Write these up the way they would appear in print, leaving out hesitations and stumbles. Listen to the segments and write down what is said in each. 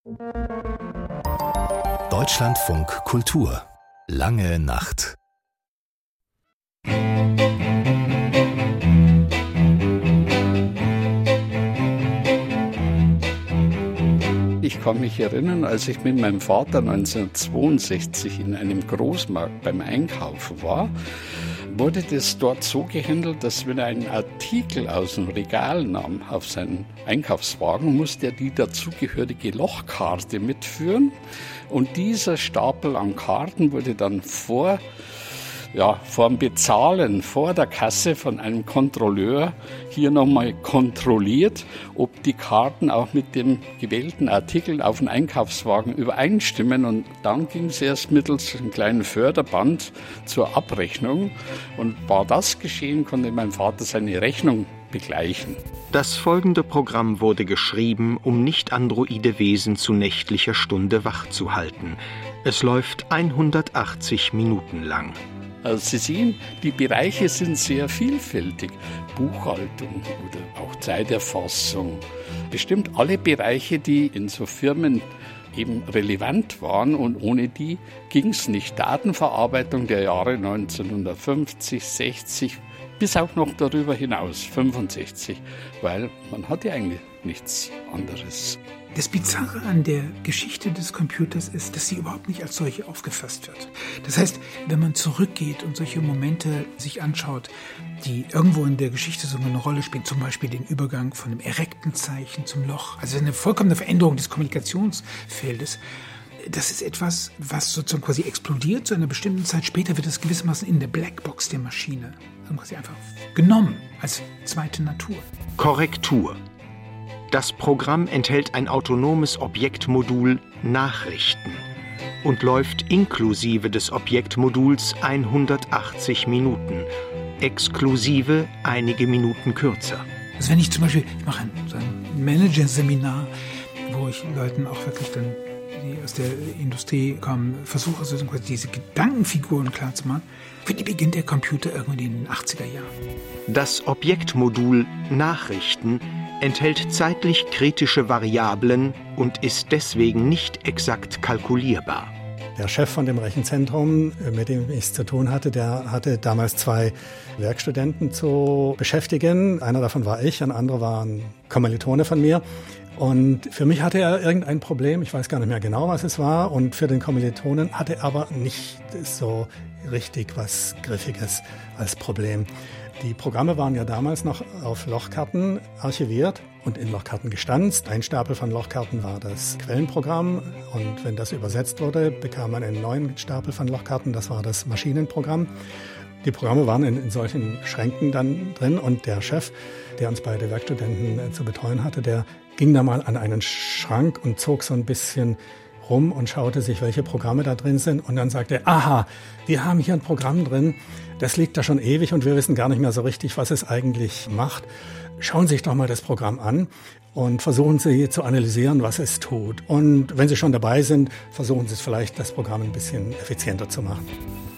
Deutschlandfunk Kultur. Lange Nacht. Ich kann mich erinnern, als ich mit meinem Vater 1962 in einem Großmarkt beim Einkaufen war, wurde das dort so gehandelt, dass wenn er einen Artikel aus dem Regal nahm auf seinen Einkaufswagen, musste er die dazugehörige Lochkarte mitführen. Und dieser Stapel an Karten wurde dann vor dem Bezahlen vor der Kasse von einem Kontrolleur hier nochmal kontrolliert, ob die Karten auch mit dem gewählten Artikel auf dem Einkaufswagen übereinstimmen. Und dann ging es erst mittels einem kleinen Förderband zur Abrechnung. Und war das geschehen, konnte mein Vater seine Rechnung begleichen. Das folgende Programm wurde geschrieben, um nicht-androide Wesen zu nächtlicher Stunde wach zu halten. Es läuft 180 Minuten lang. Also Sie sehen, die Bereiche sind sehr vielfältig. Buchhaltung oder auch Zeiterfassung. Bestimmt alle Bereiche, die in so Firmen eben relevant waren, und ohne die ging es nicht. Datenverarbeitung der Jahre 1950, 60 bis auch noch darüber hinaus, 65, weil man hatte eigentlich nichts anderes. Das Bizarre an der Geschichte des Computers ist, dass sie überhaupt nicht als solche aufgefasst wird. Das heißt, wenn man zurückgeht und solche Momente sich anschaut, die irgendwo in der Geschichte so eine Rolle spielen, zum Beispiel den Übergang von einem erekten Zeichen zum Loch, also eine vollkommene Veränderung des Kommunikationsfeldes, das ist etwas, was sozusagen quasi explodiert zu einer bestimmten Zeit. Später wird es gewissermaßen in der Blackbox der Maschine quasi einfach genommen als zweite Natur. Korrektur. Das Programm enthält ein autonomes Objektmodul Nachrichten und läuft inklusive des Objektmoduls 180 Minuten, exklusive einige Minuten kürzer. Also wenn ich zum Beispiel, ich mache so ein Manager-Seminar, wo ich Leuten auch wirklich dann, die aus der Industrie kommen, versuche also diese Gedankenfiguren klarzumachen. Für die beginnt der Computer irgendwie in den 80er Jahren. Das Objektmodul Nachrichten enthält zeitlich kritische Variablen und ist deswegen nicht exakt kalkulierbar. Der Chef von dem Rechenzentrum, mit dem ich es zu tun hatte, der hatte damals 2 Werkstudenten zu beschäftigen. Einer davon war ich, ein anderer war ein Kommilitone von mir. Und für mich hatte er irgendein Problem, ich weiß gar nicht mehr genau, was es war. Und für den Kommilitonen hatte er aber nicht so richtig was Griffiges als Problem. Die Programme waren ja damals noch auf Lochkarten archiviert und in Lochkarten gestanzt. Ein Stapel von Lochkarten war das Quellenprogramm und wenn das übersetzt wurde, bekam man einen neuen Stapel von Lochkarten, das war das Maschinenprogramm. Die Programme waren in solchen Schränken dann drin und der Chef, der uns beide Werkstudenten zu betreuen hatte, der ging da mal an einen Schrank und zog so ein bisschen rum und schaute sich, welche Programme da drin sind. Und dann sagte er, aha, wir haben hier ein Programm drin, das liegt da schon ewig und wir wissen gar nicht mehr so richtig, was es eigentlich macht. Schauen Sie sich doch mal das Programm an und versuchen Sie zu analysieren, was es tut. Und wenn Sie schon dabei sind, versuchen Sie es vielleicht, das Programm ein bisschen effizienter zu machen.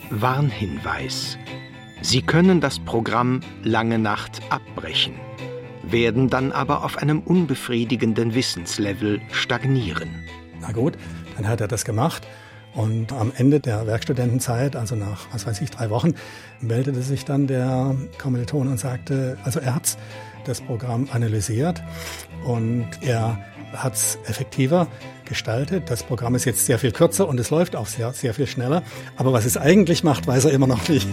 Warnhinweis. Sie können das Programm Lange Nacht abbrechen, werden dann aber auf einem unbefriedigenden Wissenslevel stagnieren. Na gut, dann hat er das gemacht und am Ende der Werkstudentenzeit, also nach, 3 Wochen, meldete sich dann der Kommiliton und sagte, also er hat das Programm analysiert und er hat es effektiver gestaltet. Das Programm ist jetzt sehr viel kürzer und es läuft auch sehr, sehr viel schneller. Aber was es eigentlich macht, weiß er immer noch nicht.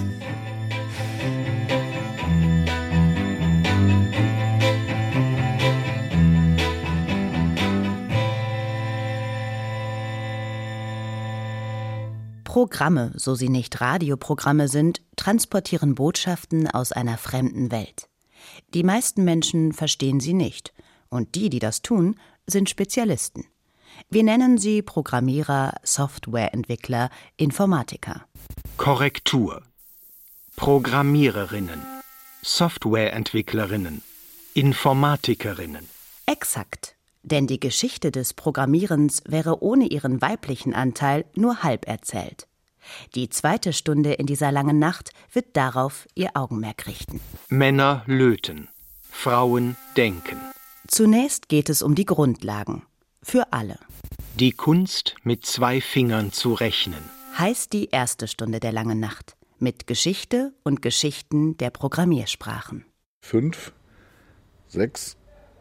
Programme, so sie nicht Radioprogramme sind, transportieren Botschaften aus einer fremden Welt. Die meisten Menschen verstehen sie nicht. Und die das tun, sind Spezialisten. Wir nennen sie Programmierer, Softwareentwickler, Informatiker. Korrektur. Programmiererinnen, Softwareentwicklerinnen, Informatikerinnen. Exakt. Denn die Geschichte des Programmierens wäre ohne ihren weiblichen Anteil nur halb erzählt. Die 2. Stunde in dieser langen Nacht wird darauf ihr Augenmerk richten. Männer löten, Frauen denken. Zunächst geht es um die Grundlagen. Für alle. Die Kunst, mit 2 Fingern zu rechnen. Heißt die erste Stunde der langen Nacht. Mit Geschichte und Geschichten der Programmiersprachen. 5, 6,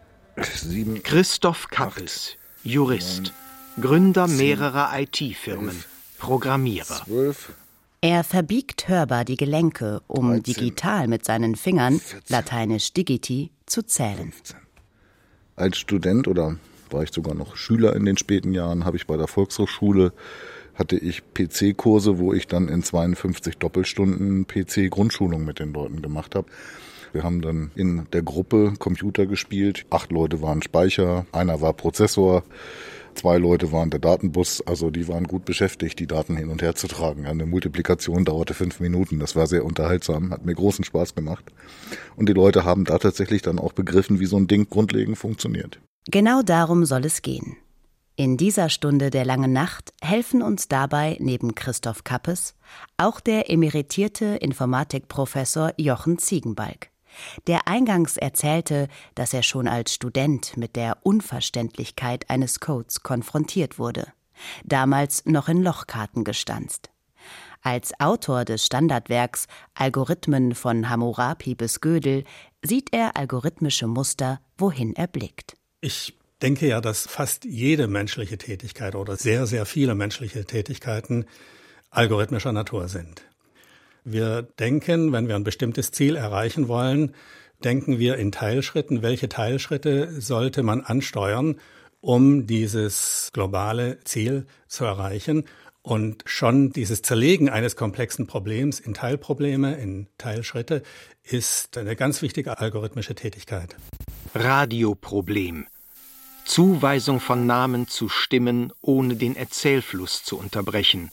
7. Christoph Kappes, Jurist, Gründer mehrerer IT-Firmen, Programmierer. 12. Er verbiegt hörbar die Gelenke, um 13, digital mit seinen Fingern, 14, lateinisch digiti, zu zählen. 15. Als Student oder war ich sogar noch Schüler in den späten Jahren, habe ich bei der Volkshochschule, hatte ich PC-Kurse, wo ich dann in 52 Doppelstunden PC-Grundschulung mit den Leuten gemacht habe. Wir haben dann in der Gruppe Computer gespielt. 8 Leute waren Speicher, einer war Prozessor, 2 Leute waren der Datenbus. Also die waren gut beschäftigt, die Daten hin und her zu tragen. Eine Multiplikation dauerte 5 Minuten. Das war sehr unterhaltsam, hat mir großen Spaß gemacht. Und die Leute haben da tatsächlich dann auch begriffen, wie so ein Ding grundlegend funktioniert. Genau darum soll es gehen. In dieser Stunde der langen Nacht helfen uns dabei neben Christoph Kappes auch der emeritierte Informatikprofessor Jochen Ziegenbalg, der eingangs erzählte, dass er schon als Student mit der Unverständlichkeit eines Codes konfrontiert wurde, damals noch in Lochkarten gestanzt. Als Autor des Standardwerks Algorithmen von Hammurapi bis Gödel sieht er algorithmische Muster, wohin er blickt. Ich denke ja, dass fast jede menschliche Tätigkeit oder sehr, sehr viele menschliche Tätigkeiten algorithmischer Natur sind. Wir denken, wenn wir ein bestimmtes Ziel erreichen wollen, denken wir in Teilschritten. Welche Teilschritte sollte man ansteuern, um dieses globale Ziel zu erreichen? Und schon dieses Zerlegen eines komplexen Problems in Teilprobleme, in Teilschritte, ist eine ganz wichtige algorithmische Tätigkeit. Radioproblem. Zuweisung von Namen zu Stimmen, ohne den Erzählfluss zu unterbrechen.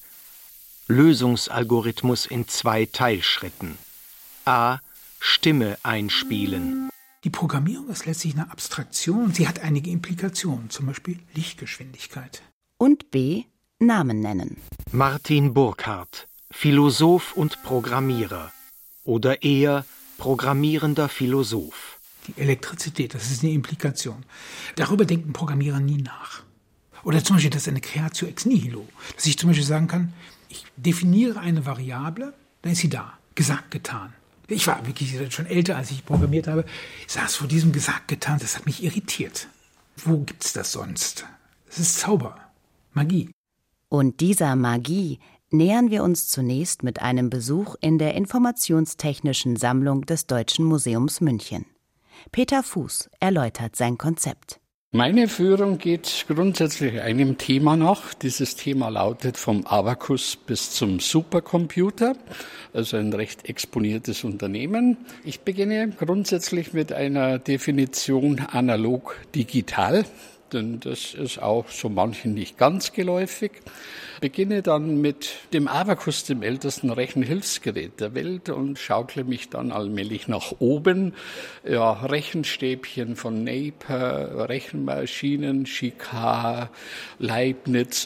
Lösungsalgorithmus in 2 Teilschritten. A. Stimme einspielen. Die Programmierung ist letztlich eine Abstraktion und sie hat einige Implikationen, zum Beispiel Lichtgeschwindigkeit. Und B. Namen nennen. Martin Burkhardt, Philosoph und Programmierer. Oder eher programmierender Philosoph. Die Elektrizität, das ist eine Implikation. Darüber denken Programmierer nie nach. Oder zum Beispiel, das ist eine Creatio ex nihilo. Dass ich zum Beispiel sagen kann, ich definiere eine Variable, dann ist sie da. Gesagt, getan. Ich war wirklich schon älter, als ich programmiert habe. Ich saß vor diesem gesagt, getan, das hat mich irritiert. Wo gibt's das sonst? Das ist Zauber, Magie. Und dieser Magie nähern wir uns zunächst mit einem Besuch in der Informationstechnischen Sammlung des Deutschen Museums München. Peter Fuß erläutert sein Konzept. Meine Führung geht grundsätzlich einem Thema nach. Dieses Thema lautet vom Abakus bis zum Supercomputer, also ein recht exponiertes Unternehmen. Ich beginne grundsätzlich mit einer Definition analog-digital, denn das ist auch so manchen nicht ganz geläufig. Beginne dann mit dem Abakus, dem ältesten Rechenhilfsgerät der Welt, und schaukle mich dann allmählich nach oben. Ja, Rechenstäbchen von Napier, Rechenmaschinen, Jicquard, Leibniz,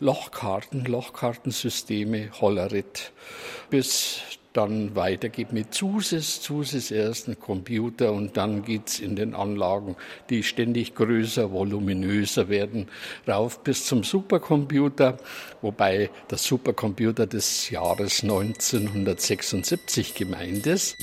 Lochkartensysteme, Hollerith, bis dann weitergeht mit ZUSYS erst ein Computer, und dann geht's in den Anlagen, die ständig größer, voluminöser werden, rauf bis zum Supercomputer, wobei der Supercomputer des Jahres 1976 gemeint ist.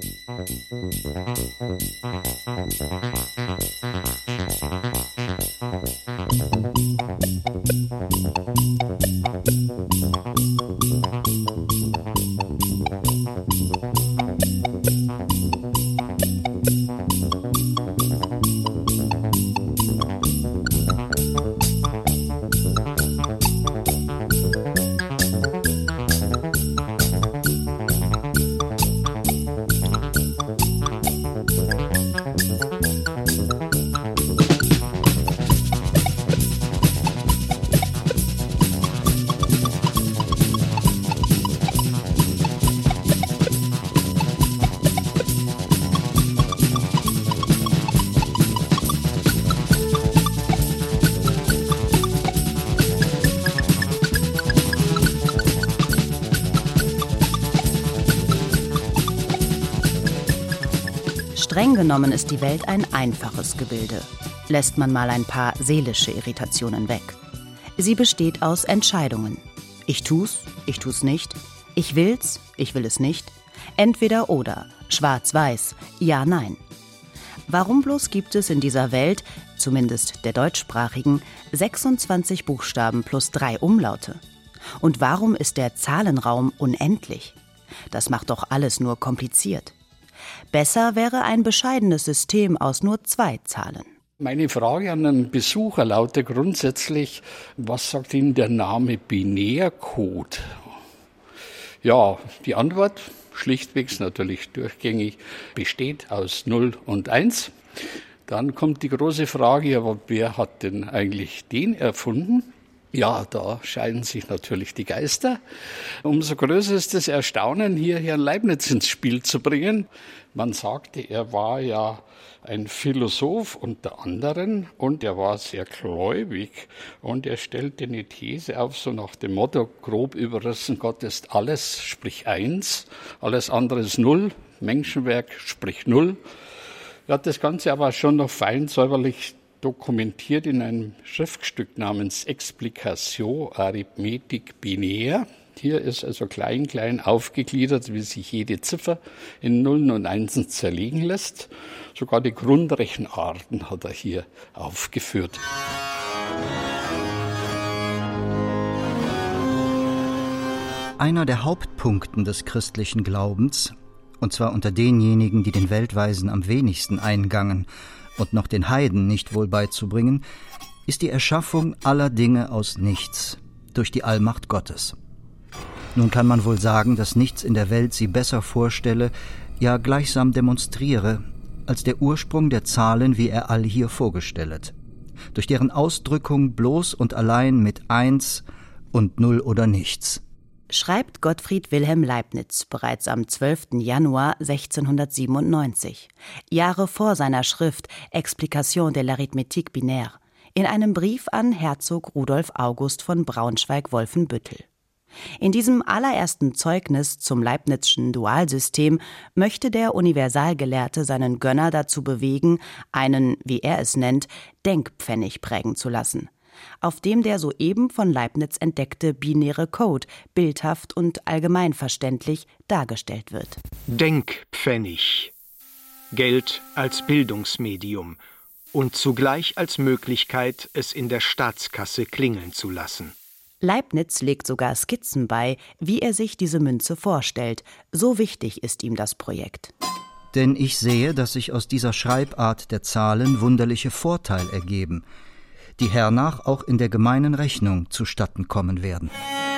Streng genommen ist die Welt ein einfaches Gebilde. Lässt man mal ein paar seelische Irritationen weg. Sie besteht aus Entscheidungen. Ich tu's nicht. Ich will's, ich will es nicht. Entweder oder, schwarz-weiß, ja, nein. Warum bloß gibt es in dieser Welt, zumindest der deutschsprachigen, 26 Buchstaben plus 3 Umlaute? Und warum ist der Zahlenraum unendlich? Das macht doch alles nur kompliziert. Besser wäre ein bescheidenes System aus nur 2 Zahlen. Meine Frage an einen Besucher lautet grundsätzlich, was sagt Ihnen der Name Binärcode? Ja, die Antwort, schlichtweg natürlich durchgängig, besteht aus 0 und 1. Dann kommt die große Frage, aber wer hat denn eigentlich den erfunden? Ja, da scheiden sich natürlich die Geister. Umso größer ist das Erstaunen, hier Herrn Leibniz ins Spiel zu bringen. Man sagte, er war ja ein Philosoph unter anderem und er war sehr gläubig und er stellte eine These auf, so nach dem Motto, grob überrissen, Gott ist alles, sprich 1, alles andere ist 0, Menschenwerk, sprich 0. Er hat das Ganze aber schon noch fein säuberlich dokumentiert in einem Schriftstück namens Explicatio Arithmetic Binaire. Hier ist also klein aufgegliedert, wie sich jede Ziffer in Nullen und Einsen zerlegen lässt. Sogar die Grundrechenarten hat er hier aufgeführt. Einer der Hauptpunkte des christlichen Glaubens, und zwar unter denjenigen, die den Weltweisen am wenigsten eingangen und noch den Heiden nicht wohl beizubringen, ist die Erschaffung aller Dinge aus nichts durch die Allmacht Gottes. Nun kann man wohl sagen, dass nichts in der Welt sie besser vorstelle, ja gleichsam demonstriere, als der Ursprung der Zahlen, wie er all hier vorgestellt, durch deren Ausdrückung bloß und allein mit 1 und 0 oder nichts. Schreibt Gottfried Wilhelm Leibniz bereits am 12. Januar 1697, Jahre vor seiner Schrift Explication de l'arithmétique binaire, in einem Brief an Herzog Rudolf August von Braunschweig-Wolfenbüttel. In diesem allerersten Zeugnis zum Leibnizschen Dualsystem möchte der Universalgelehrte seinen Gönner dazu bewegen, einen, wie er es nennt, Denkpfennig prägen zu lassen, auf dem der soeben von Leibniz entdeckte binäre Code bildhaft und allgemeinverständlich dargestellt wird. Denkpfennig. Geld als Bildungsmedium und zugleich als Möglichkeit, es in der Staatskasse klingeln zu lassen. Leibniz legt sogar Skizzen bei, wie er sich diese Münze vorstellt. So wichtig ist ihm das Projekt. Denn ich sehe, dass sich aus dieser Schreibart der Zahlen wunderliche Vorteile ergeben, die hernach auch in der gemeinen Rechnung zustatten kommen werden.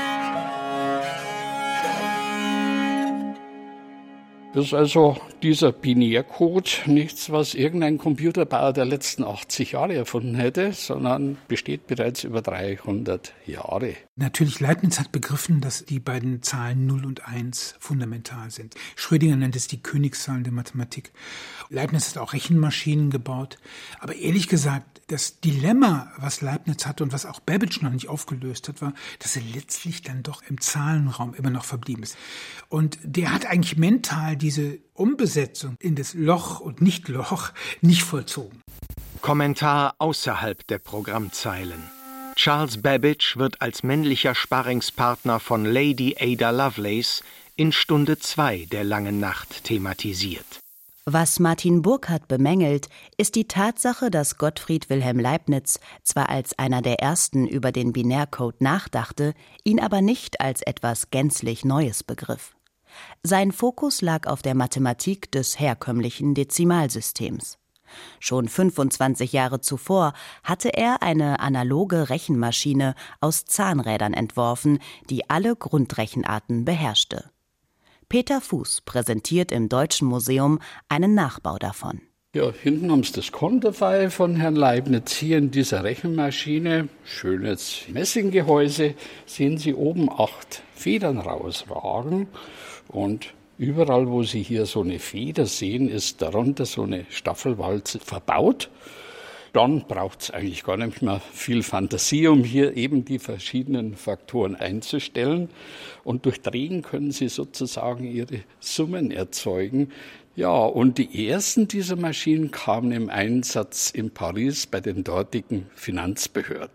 Das ist also dieser Binärcode nichts, was irgendein Computerbauer der letzten 80 Jahre erfunden hätte, sondern besteht bereits über 300 Jahre. Natürlich, Leibniz hat begriffen, dass die beiden Zahlen 0 und 1 fundamental sind. Schrödinger nennt es die Königszahlen der Mathematik. Leibniz hat auch Rechenmaschinen gebaut. Aber ehrlich gesagt, das Dilemma, was Leibniz hatte und was auch Babbage noch nicht aufgelöst hat, war, dass er letztlich dann doch im Zahlenraum immer noch verblieben ist. Und der hat eigentlich mental diese Umbesetzung in das Loch und Nicht-Loch nicht vollzogen. Kommentar außerhalb der Programmzeilen. Charles Babbage wird als männlicher Sparringspartner von Lady Ada Lovelace in Stunde 2 der langen Nacht thematisiert. Was Martin Burkhardt bemängelt, ist die Tatsache, dass Gottfried Wilhelm Leibniz zwar als einer der ersten über den Binärcode nachdachte, ihn aber nicht als etwas gänzlich Neues begriff. Sein Fokus lag auf der Mathematik des herkömmlichen Dezimalsystems. Schon 25 Jahre zuvor hatte er eine analoge Rechenmaschine aus Zahnrädern entworfen, die alle Grundrechenarten beherrschte. Peter Fuß präsentiert im Deutschen Museum einen Nachbau davon. Ja, hinten haben Sie das Konterfei von Herrn Leibniz. Hier in dieser Rechenmaschine, schönes Messinggehäuse, sehen Sie oben 8 Federn rausragen. Und überall, wo Sie hier so eine Feder sehen, ist darunter so eine Staffelwalze verbaut. Dann braucht es eigentlich gar nicht mehr viel Fantasie, um hier eben die verschiedenen Faktoren einzustellen. Und durch Drehen können Sie sozusagen Ihre Summen erzeugen. Ja, und die ersten dieser Maschinen kamen im Einsatz in Paris bei den dortigen Finanzbehörden.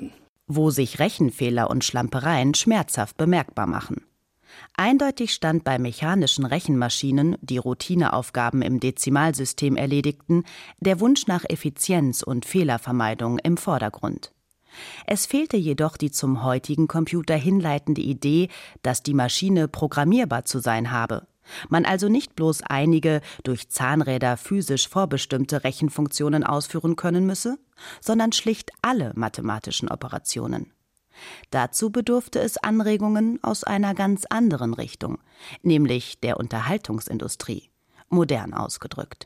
wo sich Rechenfehler und Schlampereien schmerzhaft bemerkbar machen. Eindeutig stand bei mechanischen Rechenmaschinen, die Routineaufgaben im Dezimalsystem erledigten, der Wunsch nach Effizienz und Fehlervermeidung im Vordergrund. Es fehlte jedoch die zum heutigen Computer hinleitende Idee, dass die Maschine programmierbar zu sein habe. Man also nicht bloß einige durch Zahnräder physisch vorbestimmte Rechenfunktionen ausführen können müsse, sondern schlicht alle mathematischen Operationen. Dazu bedurfte es Anregungen aus einer ganz anderen Richtung, nämlich der Unterhaltungsindustrie, modern ausgedrückt.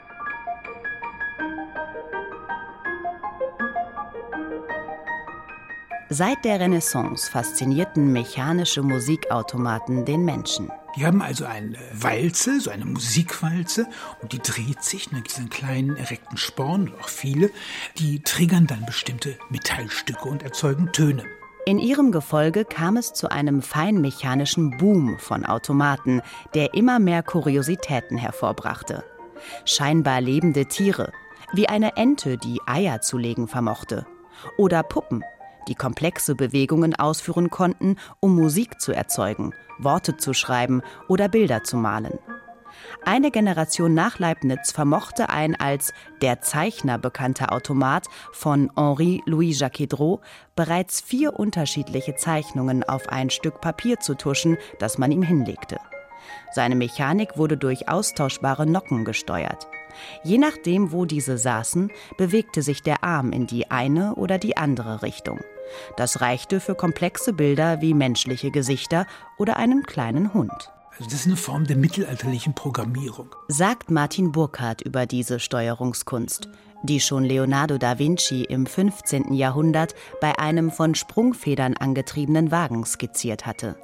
Seit der Renaissance faszinierten mechanische Musikautomaten den Menschen. Die haben also eine Walze, so eine Musikwalze, und die dreht sich mit diesen kleinen erekten Spornen, auch viele, die triggern dann bestimmte Metallstücke und erzeugen Töne. In ihrem Gefolge kam es zu einem feinmechanischen Boom von Automaten, der immer mehr Kuriositäten hervorbrachte. Scheinbar lebende Tiere, wie eine Ente, die Eier zu legen vermochte, oder Puppen, die komplexe Bewegungen ausführen konnten, um Musik zu erzeugen, Worte zu schreiben oder Bilder zu malen. Eine Generation nach Leibniz vermochte ein als der Zeichner bekannter Automat von Henri-Louis Jacquet-Drot bereits 4 unterschiedliche Zeichnungen auf ein Stück Papier zu tuschen, das man ihm hinlegte. Seine Mechanik wurde durch austauschbare Nocken gesteuert. Je nachdem, wo diese saßen, bewegte sich der Arm in die eine oder die andere Richtung. Das reichte für komplexe Bilder wie menschliche Gesichter oder einen kleinen Hund. Also das ist eine Form der mittelalterlichen Programmierung, sagt Martin Burkhardt über diese Steuerungskunst, die schon Leonardo da Vinci im 15. Jahrhundert bei einem von Sprungfedern angetriebenen Wagen skizziert hatte.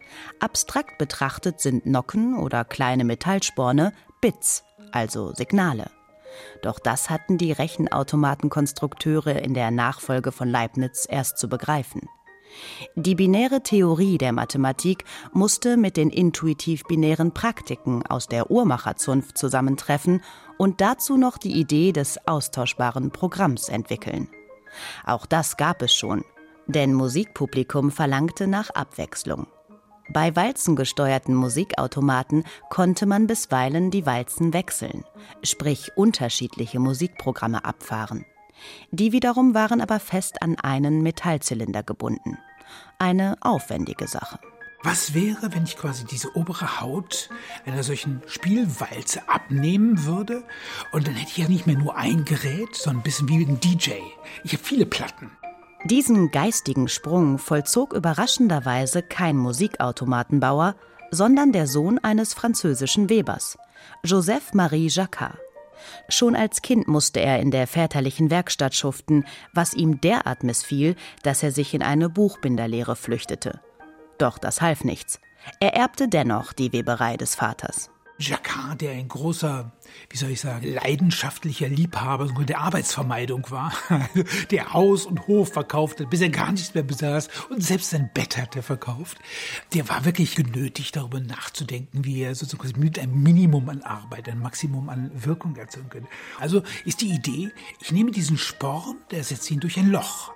Abstrakt betrachtet sind Nocken oder kleine Metallsporne Bits, also Signale. Doch das hatten die Rechenautomatenkonstrukteure in der Nachfolge von Leibniz erst zu begreifen. Die binäre Theorie der Mathematik musste mit den intuitiv-binären Praktiken aus der Uhrmacherzunft zusammentreffen und dazu noch die Idee des austauschbaren Programms entwickeln. Auch das gab es schon, denn Musikpublikum verlangte nach Abwechslung. Bei walzengesteuerten Musikautomaten konnte man bisweilen die Walzen wechseln, sprich unterschiedliche Musikprogramme abfahren. Die wiederum waren aber fest an einen Metallzylinder gebunden. Eine aufwendige Sache. Was wäre, wenn ich quasi diese obere Haut einer solchen Spielwalze abnehmen würde? Und dann hätte ich ja nicht mehr nur ein Gerät, sondern ein bisschen wie ein DJ. Ich habe viele Platten. Diesen geistigen Sprung vollzog überraschenderweise kein Musikautomatenbauer, sondern der Sohn eines französischen Webers, Joseph-Marie Jacquard. Schon als Kind musste er in der väterlichen Werkstatt schuften, was ihm derart missfiel, dass er sich in eine Buchbinderlehre flüchtete. Doch das half nichts. Er erbte dennoch die Weberei des Vaters. Jacquard, der ein großer, leidenschaftlicher Liebhaber der Arbeitsvermeidung war, der Haus und Hof verkaufte, bis er gar nichts mehr besaß und selbst sein Bett hat er verkauft, der war wirklich genötigt, darüber nachzudenken, wie er sozusagen mit einem Minimum an Arbeit, ein Maximum an Wirkung erzeugen könnte. Also ist die Idee, ich nehme diesen Sporn, der setzt ihn durch ein Loch.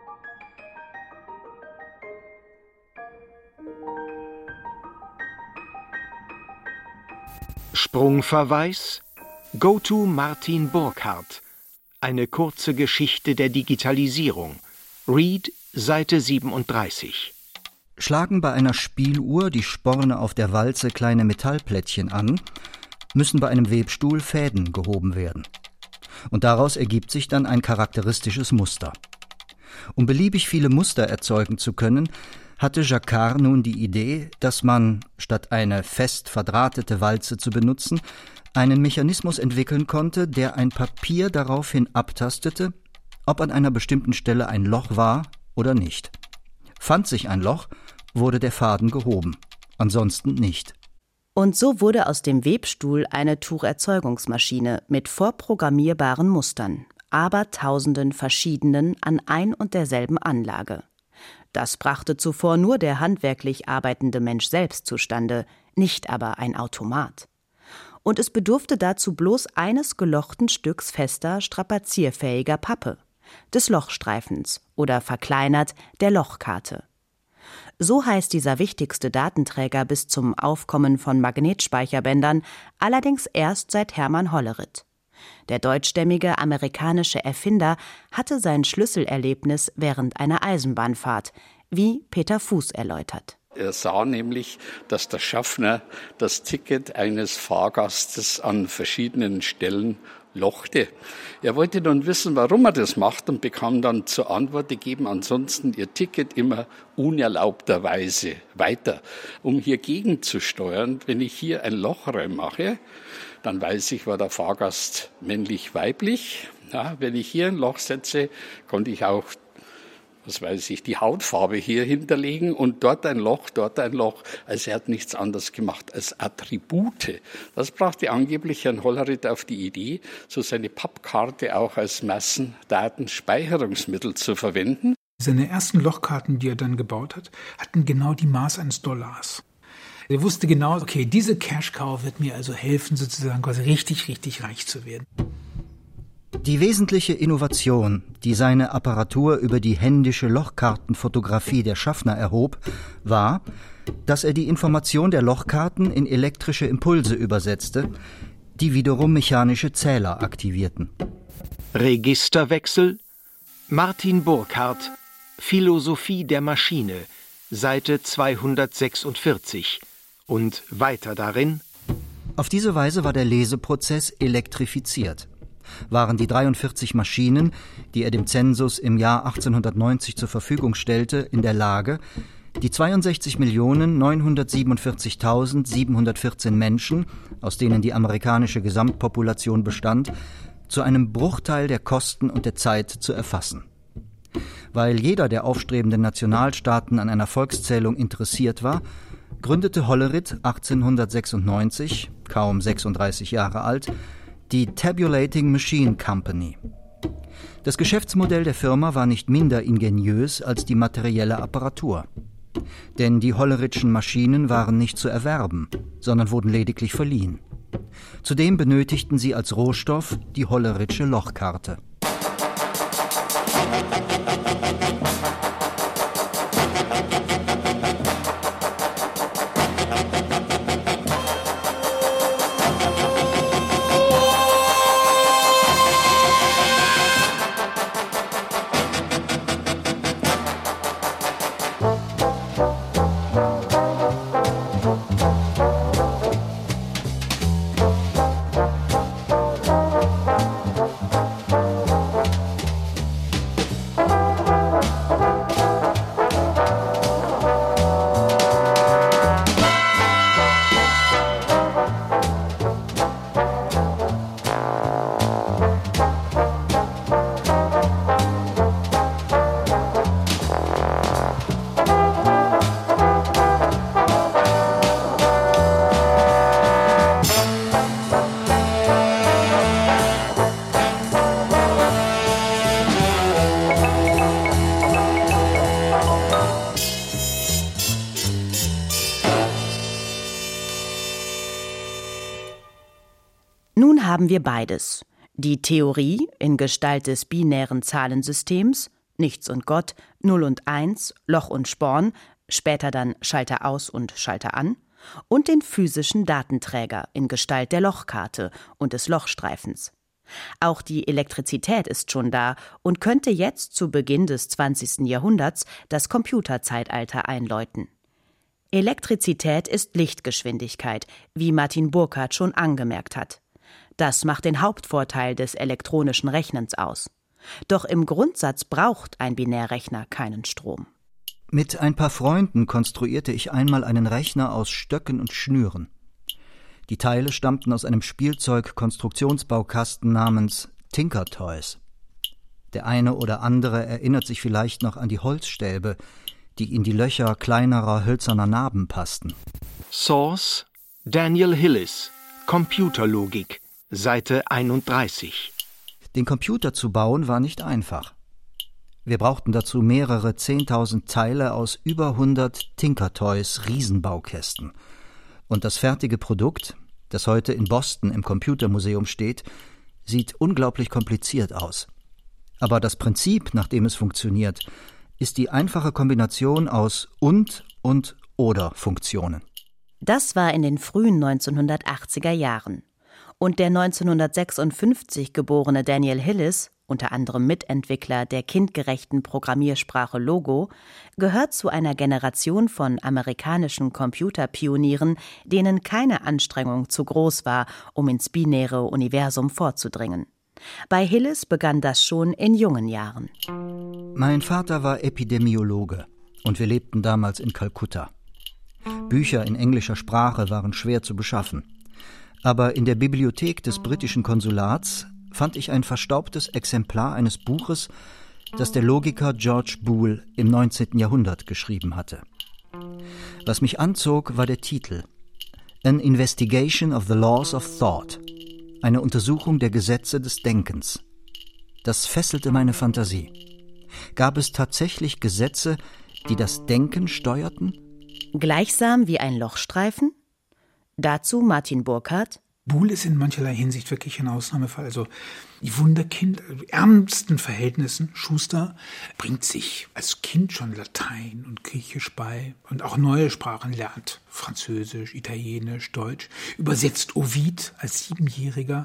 Sprungverweis: Go to Martin Burkhardt. Eine kurze Geschichte der Digitalisierung. Read Seite 37. Schlagen bei einer Spieluhr die Sporne auf der Walze kleine Metallplättchen an, müssen bei einem Webstuhl Fäden gehoben werden. Und daraus ergibt sich dann ein charakteristisches Muster. Um beliebig viele Muster erzeugen zu können, hatte Jacquard nun die Idee, dass man, statt eine fest verdrahtete Walze zu benutzen, einen Mechanismus entwickeln konnte, der ein Papier daraufhin abtastete, ob an einer bestimmten Stelle ein Loch war oder nicht. Fand sich ein Loch, wurde der Faden gehoben, ansonsten nicht. Und so wurde aus dem Webstuhl eine Tucherzeugungsmaschine mit vorprogrammierbaren Mustern, abertausenden verschiedenen an ein und derselben Anlage. Das brachte zuvor nur der handwerklich arbeitende Mensch selbst zustande, nicht aber ein Automat. Und es bedurfte dazu bloß eines gelochten Stücks fester, strapazierfähiger Pappe. des Lochstreifens oder verkleinert der Lochkarte. So heißt dieser wichtigste Datenträger bis zum Aufkommen von Magnetspeicherbändern allerdings erst seit Hermann Hollerith. Der deutschstämmige amerikanische Erfinder hatte sein Schlüsselerlebnis während einer Eisenbahnfahrt, wie Peter Fuß erläutert. Er sah nämlich, dass der Schaffner das Ticket eines Fahrgastes an verschiedenen Stellen lochte. Er wollte nun wissen, warum er das macht und bekam dann zur Antwort, die geben ansonsten ihr Ticket immer unerlaubterweise weiter. Um hier gegenzusteuern, wenn ich hier ein Loch reinmache, dann weiß ich, war der Fahrgast männlich-weiblich. Ja, wenn ich hier ein Loch setze, konnte ich auch die Hautfarbe hier hinterlegen und dort ein Loch. Also er hat nichts anderes gemacht als Attribute. Das brachte angeblich Herrn Hollerith auf die Idee, so seine Pappkarte auch als Massendatenspeicherungsmittel zu verwenden. Seine ersten Lochkarten, die er dann gebaut hat, hatten genau die Maß eines Dollars. Er wusste genau, okay, diese Cash-Cow wird mir also helfen, sozusagen quasi richtig, richtig reich zu werden. Die wesentliche Innovation, die seine Apparatur über die händische Lochkartenfotografie der Schaffner erhob, war, dass er die Information der Lochkarten in elektrische Impulse übersetzte, die wiederum mechanische Zähler aktivierten. Registerwechsel Martin Burkhardt, Philosophie der Maschine, Seite 246 und weiter darin: Auf diese Weise war der Leseprozess elektrifiziert. Waren die 43 Maschinen, die er dem Zensus im Jahr 1890 zur Verfügung stellte, in der Lage, die 62.947.714 Menschen, aus denen die amerikanische Gesamtpopulation bestand, zu einem Bruchteil der Kosten und der Zeit zu erfassen. Weil jeder der aufstrebenden Nationalstaaten an einer Volkszählung interessiert war, gründete Hollerith 1896, kaum 36 Jahre alt, die Tabulating Machine Company. Das Geschäftsmodell der Firma war nicht minder ingeniös als die materielle Apparatur. Denn die Hollerithschen Maschinen waren nicht zu erwerben, sondern wurden lediglich verliehen. Zudem benötigten sie als Rohstoff die Hollerithsche Lochkarte. Nun haben wir beides. Die Theorie in Gestalt des binären Zahlensystems, Nichts und Gott, 0 und 1, Loch und Sporn, später dann Schalter aus und Schalter an, und den physischen Datenträger in Gestalt der Lochkarte und des Lochstreifens. Auch die Elektrizität ist schon da und könnte jetzt zu Beginn des 20. Jahrhunderts das Computerzeitalter einläuten. Elektrizität ist Lichtgeschwindigkeit, wie Martin Burkhardt schon angemerkt hat. Das macht den Hauptvorteil des elektronischen Rechnens aus. Doch im Grundsatz braucht ein Binärrechner keinen Strom. Mit ein paar Freunden konstruierte ich einmal einen Rechner aus Stöcken und Schnüren. Die Teile stammten aus einem Spielzeug-Konstruktionsbaukasten namens Tinker Toys. Der eine oder andere erinnert sich vielleicht noch an die Holzstäbe, die in die Löcher kleinerer hölzerner Narben passten. Source Daniel Hillis, Computerlogik, Seite 31. Den Computer zu bauen war nicht einfach. Wir brauchten dazu mehrere 10.000 Teile aus über 100 Tinker Toys Riesenbaukästen. Und das fertige Produkt, das heute in Boston im Computermuseum steht, sieht unglaublich kompliziert aus. Aber das Prinzip, nach dem es funktioniert, ist die einfache Kombination aus und oder Funktionen. Das war in den frühen 1980er Jahren. Und der 1956 geborene Daniel Hillis, unter anderem Mitentwickler der kindgerechten Programmiersprache Logo, gehört zu einer Generation von amerikanischen Computerpionieren, denen keine Anstrengung zu groß war, um ins binäre Universum vorzudringen. Bei Hillis begann das schon in jungen Jahren. Mein Vater war Epidemiologe und wir lebten damals in Kalkutta. Bücher in englischer Sprache waren schwer zu beschaffen. Aber in der Bibliothek des britischen Konsulats fand ich ein verstaubtes Exemplar eines Buches, das der Logiker George Boole im 19. Jahrhundert geschrieben hatte. Was mich anzog, war der Titel: An Investigation of the Laws of Thought, eine Untersuchung der Gesetze des Denkens. Das fesselte meine Fantasie. Gab es tatsächlich Gesetze, die das Denken steuerten? Gleichsam wie ein Lochstreifen? Dazu Martin Burkhardt. Boole ist in mancherlei Hinsicht wirklich ein Ausnahmefall. Also die Wunderkind, ärmsten Verhältnissen, Schuster, bringt sich als Kind schon Latein und Griechisch bei und auch neue Sprachen lernt. Französisch, Italienisch, Deutsch. Übersetzt Ovid als 7-Jähriger.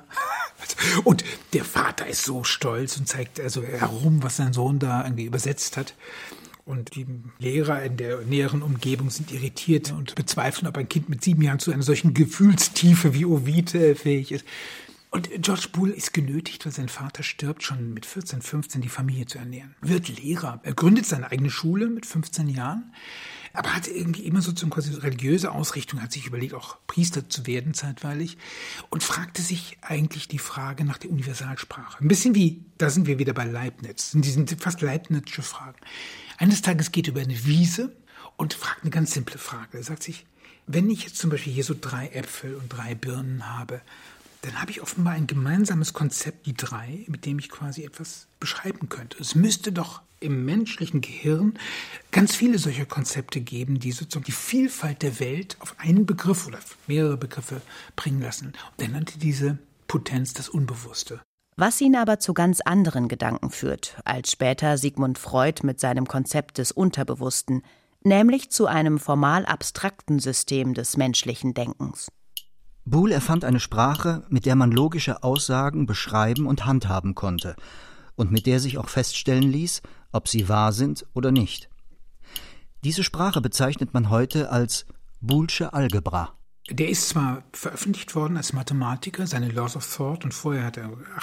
Und der Vater ist so stolz und zeigt also herum, was sein Sohn da irgendwie übersetzt hat. Und die Lehrer in der näheren Umgebung sind irritiert und bezweifeln, ob ein Kind mit 7 Jahren zu einer solchen Gefühlstiefe wie Ovid fähig ist. Und George Boole ist genötigt, weil sein Vater stirbt, schon mit 14, 15 die Familie zu ernähren. Wird Lehrer. Er gründet seine eigene Schule mit 15 Jahren, aber hat irgendwie immer so quasi religiöse Ausrichtung, hat sich überlegt, auch Priester zu werden zeitweilig und fragte sich eigentlich die Frage nach der Universalsprache. Ein bisschen wie, da sind wir wieder bei Leibniz, in diesen fast Leibnizsche Fragen. Eines Tages geht er über eine Wiese und fragt eine ganz simple Frage. Er sagt sich, wenn ich jetzt zum Beispiel hier so 3 Äpfel und 3 Birnen habe, dann habe ich offenbar ein gemeinsames Konzept, die 3, mit dem ich quasi etwas beschreiben könnte. Es müsste doch im menschlichen Gehirn ganz viele solcher Konzepte geben, die sozusagen die Vielfalt der Welt auf einen Begriff oder mehrere Begriffe bringen lassen. Und er nannte diese Potenz das Unbewusste. Was ihn aber zu ganz anderen Gedanken führt, als später Sigmund Freud mit seinem Konzept des Unterbewussten, nämlich zu einem formal abstrakten System des menschlichen Denkens. Boole erfand eine Sprache, mit der man logische Aussagen beschreiben und handhaben konnte und mit der sich auch feststellen ließ, ob sie wahr sind oder nicht. Diese Sprache bezeichnet man heute als Boolesche Algebra. Der ist zwar veröffentlicht worden als Mathematiker, seine Laws of Thought, und vorher hat er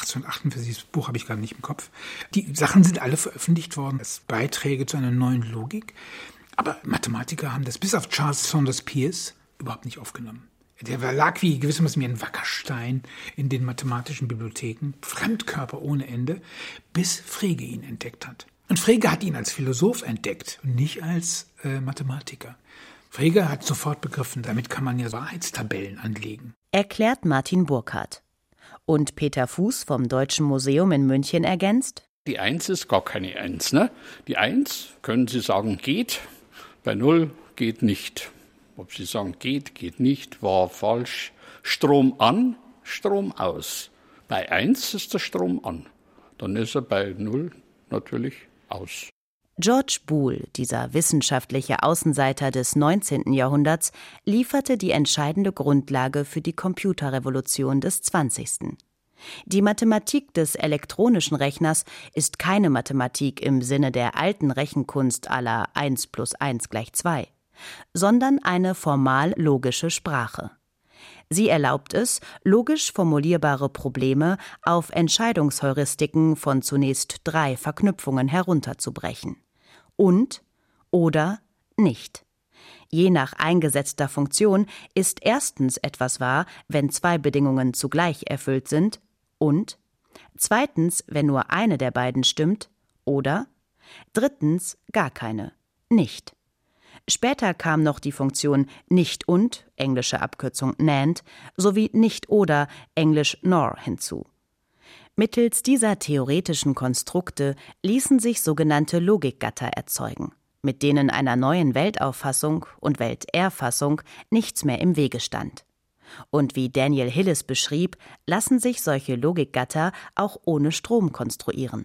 1848, das Buch habe ich gerade nicht im Kopf. Die Sachen sind alle veröffentlicht worden als Beiträge zu einer neuen Logik. Aber Mathematiker haben das bis auf Charles Saunders Peirce überhaupt nicht aufgenommen. Der lag wie gewissermaßen wie ein Wackerstein in den mathematischen Bibliotheken, Fremdkörper ohne Ende, bis Frege ihn entdeckt hat. Und Frege hat ihn als Philosoph entdeckt und nicht als Mathematiker. Frege hat sofort begriffen, damit kann man ja Wahrheitstabellen anlegen. Erklärt Martin Burkhardt. Und Peter Fuß vom Deutschen Museum in München ergänzt: Die 1 ist gar keine 1. Ne? Die 1, können Sie sagen, geht, bei 0 geht nicht. Ob Sie sagen, geht nicht, war falsch. Strom an, Strom aus. Bei 1 ist der Strom an. Dann ist er bei 0 natürlich aus. George Boole, dieser wissenschaftliche Außenseiter des 19. Jahrhunderts, lieferte die entscheidende Grundlage für die Computerrevolution des 20. Die Mathematik des elektronischen Rechners ist keine Mathematik im Sinne der alten Rechenkunst à la 1 + 1 = 2, sondern eine formal logische Sprache. Sie erlaubt es, logisch formulierbare Probleme auf Entscheidungsheuristiken von zunächst 3 Verknüpfungen herunterzubrechen. Und, oder, nicht. Je nach eingesetzter Funktion ist erstens etwas wahr, wenn 2 Bedingungen zugleich erfüllt sind, und, zweitens, wenn nur eine der beiden stimmt, oder, drittens, gar keine, nicht. Später kam noch die Funktion nicht und, englische Abkürzung NAND, sowie nicht oder, englisch nor, hinzu. Mittels dieser theoretischen Konstrukte ließen sich sogenannte Logikgatter erzeugen, mit denen einer neuen Weltauffassung und Welterfassung nichts mehr im Wege stand. Und wie Daniel Hillis beschrieb, lassen sich solche Logikgatter auch ohne Strom konstruieren.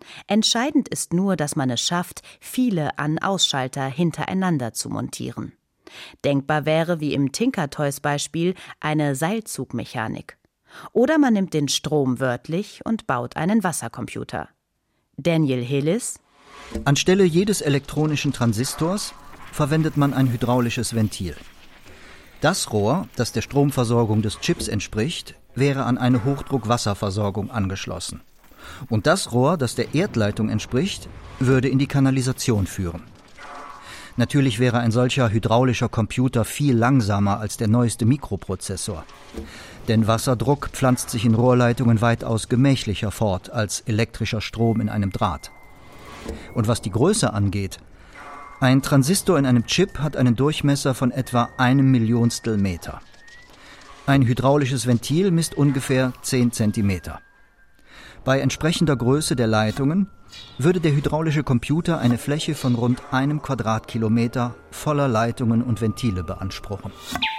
Entscheidend ist nur, dass man es schafft, viele An-Ausschalter hintereinander zu montieren. Denkbar wäre, wie im Tinkertoys-Beispiel, eine Seilzugmechanik. Oder man nimmt den Strom wörtlich und baut einen Wassercomputer. Daniel Hillis: Anstelle jedes elektronischen Transistors verwendet man ein hydraulisches Ventil. Das Rohr, das der Stromversorgung des Chips entspricht, wäre an eine Hochdruckwasserversorgung angeschlossen. Und das Rohr, das der Erdleitung entspricht, würde in die Kanalisation führen. Natürlich wäre ein solcher hydraulischer Computer viel langsamer als der neueste Mikroprozessor. Denn Wasserdruck pflanzt sich in Rohrleitungen weitaus gemächlicher fort als elektrischer Strom in einem Draht. Und was die Größe angeht, ein Transistor in einem Chip hat einen Durchmesser von etwa 1/10000 Meter. Ein hydraulisches Ventil misst ungefähr 10 Zentimeter. Bei entsprechender Größe der Leitungen würde der hydraulische Computer eine Fläche von rund 1 Quadratkilometer voller Leitungen und Ventile beanspruchen.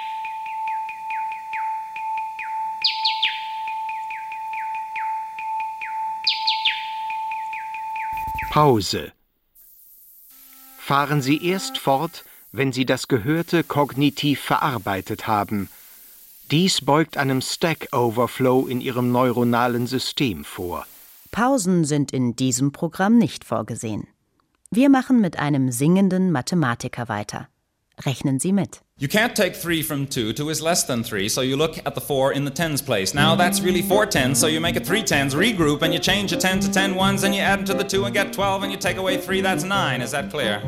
Pause. Fahren Sie erst fort, wenn Sie das Gehörte kognitiv verarbeitet haben. Dies beugt einem Stack Overflow in Ihrem neuronalen System vor. Pausen sind in diesem Programm nicht vorgesehen. Wir machen mit einem singenden Mathematiker weiter. Rechnen Sie mit. You can't take 3 from 2. 2 is less than 3, so you look at the 4 in the tens place. Now that's really 4 tens, so you make it 3 tens, regroup, and you change a 10 to 10 ones, and you add them to the 2 and get 12, and you take away 3, that's 9. Is that clear?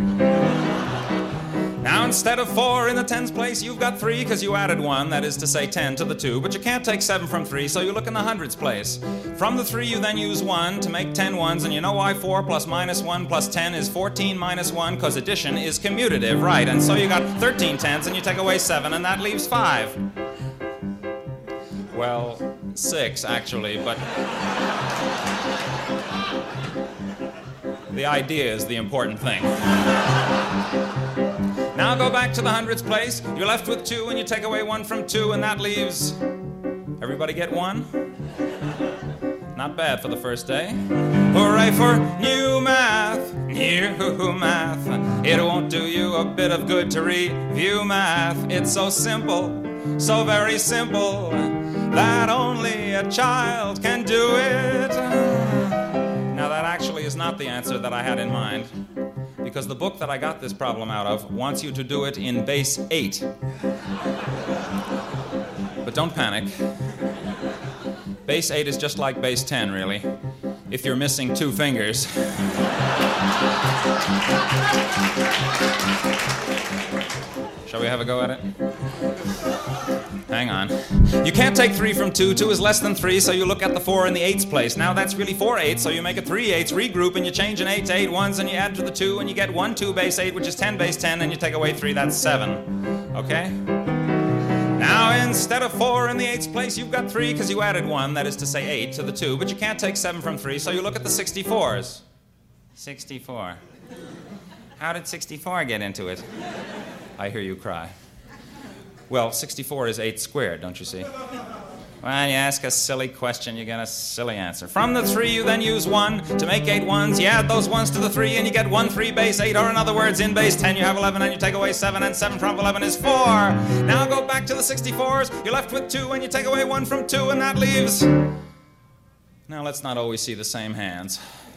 Now instead of 4 in the tens place, you've got 3 because you added 1, that is to say 10 to the 2, but you can't take 7 from 3, so you look in the hundreds place. From the 3 you then use 1 to make 10 ones, and you know why 4 plus minus 1 plus 10 is 14 minus 1, because addition is commutative, right? And so you got 13 tens and you take away 7, and that leaves 5. Well, 6 actually, but the idea is the important thing. Now go back to the hundreds place. You're left with 2 and you take away 1 from 2 and that leaves... Everybody get 1? Not bad for the first day. Hooray for new math, new math. It won't do you a bit of good to review math. It's so simple, so very simple, that only a child can do it. Now that actually is not the answer that I had in mind, because the book that I got this problem out of wants you to do it in base 8. But don't panic. Base 8 is just like base 10, really, if you're missing 2 fingers. Shall we have a go at it? Hang on. You can't take 3 from 2. 2 is less than 3, so you look at the 4 in the 8's place. Now that's really 4 8s, so you make it 3 8s, regroup, and you change an 8 to 8 ones, and you add to the 2, and you get 1 2 base 8, which is 10 base 10, and you take away 3, that's 7. Okay? Now instead of 4 in the 8's place, you've got 3 because you added 1, that is to say 8, to the 2, but you can't take 7 from 3, so you look at the 64s. 64. How did 64 get into it? I hear you cry. Well, 64 is 8 squared, don't you see? Well, you ask a silly question, you get a silly answer. From the 3, you then use 1 to make 8 ones. You add those ones to the 3, and you get 1 3 base 8, or in other words, in base 10 you have 11, and you take away 7, and 7 from 11 is 4. Now go back to the 64s. You're left with 2, and you take away 1 from 2, and that leaves... Now let's not always see the same hands.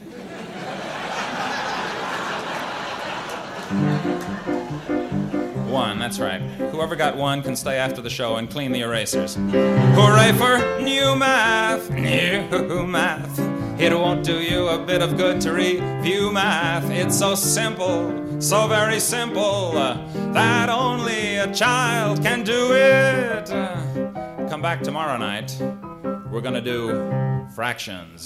1, that's right. Whoever got 1 can stay after the show and clean the erasers. Hooray for new math, new math. It won't do you a bit of good to review math. It's so simple, so very simple, that only a child can do it. Come back tomorrow night. We're gonna do fractions.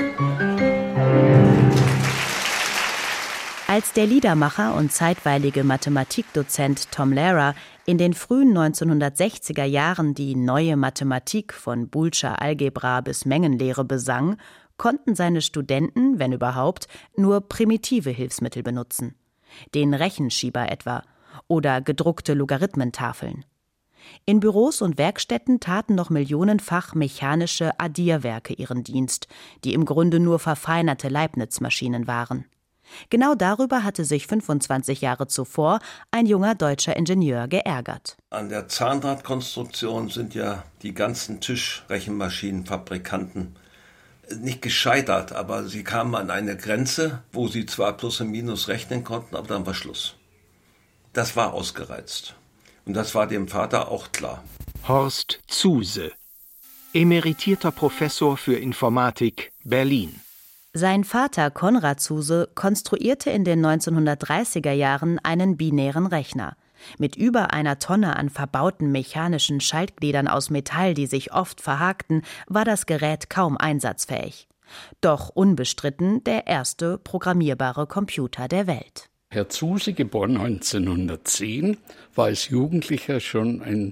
Als der Liedermacher und zeitweilige Mathematikdozent Tom Lehrer in den frühen 1960er Jahren die neue Mathematik von Boolscher Algebra bis Mengenlehre besang, konnten seine Studenten, wenn überhaupt, nur primitive Hilfsmittel benutzen. Den Rechenschieber etwa oder gedruckte Logarithmentafeln. In Büros und Werkstätten taten noch millionenfach mechanische Addierwerke ihren Dienst, die im Grunde nur verfeinerte Leibniz-Maschinen waren. Genau darüber hatte sich 25 Jahre zuvor ein junger deutscher Ingenieur geärgert. An der Zahnradkonstruktion sind ja die ganzen Tischrechenmaschinenfabrikanten nicht gescheitert, aber sie kamen an eine Grenze, wo sie zwar Plus und Minus rechnen konnten, aber dann war Schluss. Das war ausgereizt. Und das war dem Vater auch klar. Horst Zuse, emeritierter Professor für Informatik, Berlin. Sein Vater Konrad Zuse konstruierte in den 1930er Jahren einen binären Rechner. Mit über 1 Tonne an verbauten mechanischen Schaltgliedern aus Metall, die sich oft verhakten, war das Gerät kaum einsatzfähig. Doch unbestritten der erste programmierbare Computer der Welt. Herr Zuse, geboren 1910, war als Jugendlicher schon ein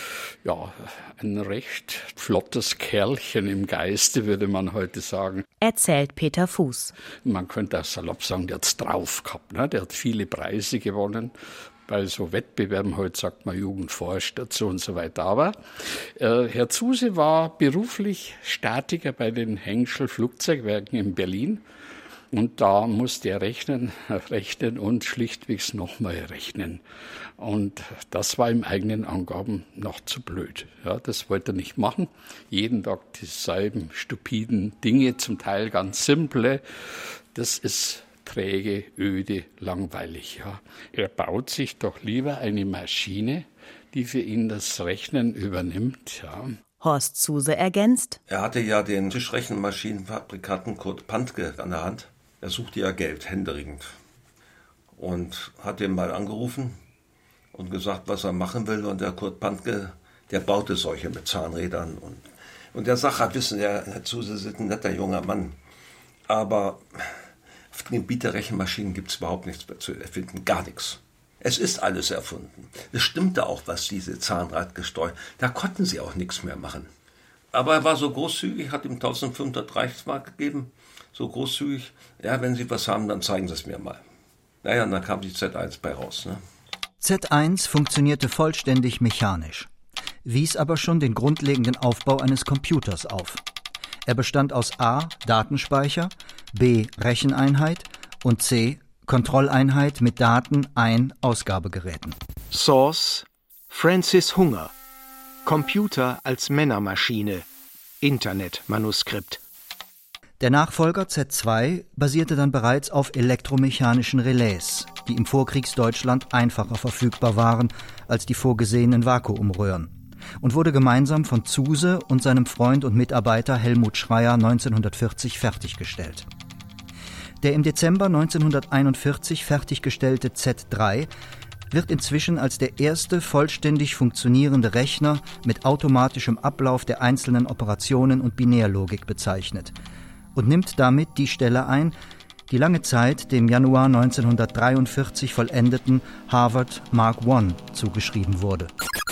recht flottes Kerlchen im Geiste, würde man heute sagen. Erzählt Peter Fuß. Man könnte auch salopp sagen, der hat's drauf gehabt, ne? Der hat viele Preise gewonnen. Bei so Wettbewerben, heute sagt man Jugend forscht dazu und so weiter. Aber Herr Zuse war beruflich Statiker bei den Henschel Flugzeugwerken in Berlin. Und da musste er rechnen und schlichtweg nochmal rechnen. Und das war im eigenen Angaben noch zu blöd. Ja, das wollte er nicht machen. Jeden Tag dieselben stupiden Dinge, zum Teil ganz simple. Das ist träge, öde, langweilig. Ja. Er baut sich doch lieber eine Maschine, die für ihn das Rechnen übernimmt. Ja. Horst Zuse ergänzt: Er hatte ja den Tischrechenmaschinenfabrikanten Kurt Pantke an der Hand. Er suchte ja Geld, händeringend. Und hat ihn mal angerufen und gesagt, was er machen will. Und der Kurt Pantke, der baute solche mit Zahnrädern. Und der Sacher wissen, Herr Zuse ist ein netter junger Mann. Aber auf dem Gebiet der Rechenmaschinen gibt es überhaupt nichts mehr zu erfinden, gar nichts. Es ist alles erfunden. Es stimmte auch, was diese Zahnradgesteuert. Da konnten sie auch nichts mehr machen. Aber er war so großzügig, hat ihm 1500 Reichsmark gegeben. So großzügig, ja, wenn Sie was haben, dann zeigen Sie es mir mal. Naja, und dann kam die Z1 bei raus. Ne? Z1 funktionierte vollständig mechanisch, wies aber schon den grundlegenden Aufbau eines Computers auf. Er bestand aus A. Datenspeicher, B. Recheneinheit und C. Kontrolleinheit mit Ausgabegeräten. Source: Francis Hunger. Computer als Männermaschine. Internetmanuskript. Der Nachfolger Z2 basierte dann bereits auf elektromechanischen Relais, die im Vorkriegsdeutschland einfacher verfügbar waren als die vorgesehenen Vakuumröhren, und wurde gemeinsam von Zuse und seinem Freund und Mitarbeiter Helmut Schreyer 1940 fertiggestellt. Der im Dezember 1941 fertiggestellte Z3 wird inzwischen als der erste vollständig funktionierende Rechner mit automatischem Ablauf der einzelnen Operationen und Binärlogik bezeichnet und nimmt damit die Stelle ein, die lange Zeit dem Januar 1943 vollendeten Harvard Mark I zugeschrieben wurde.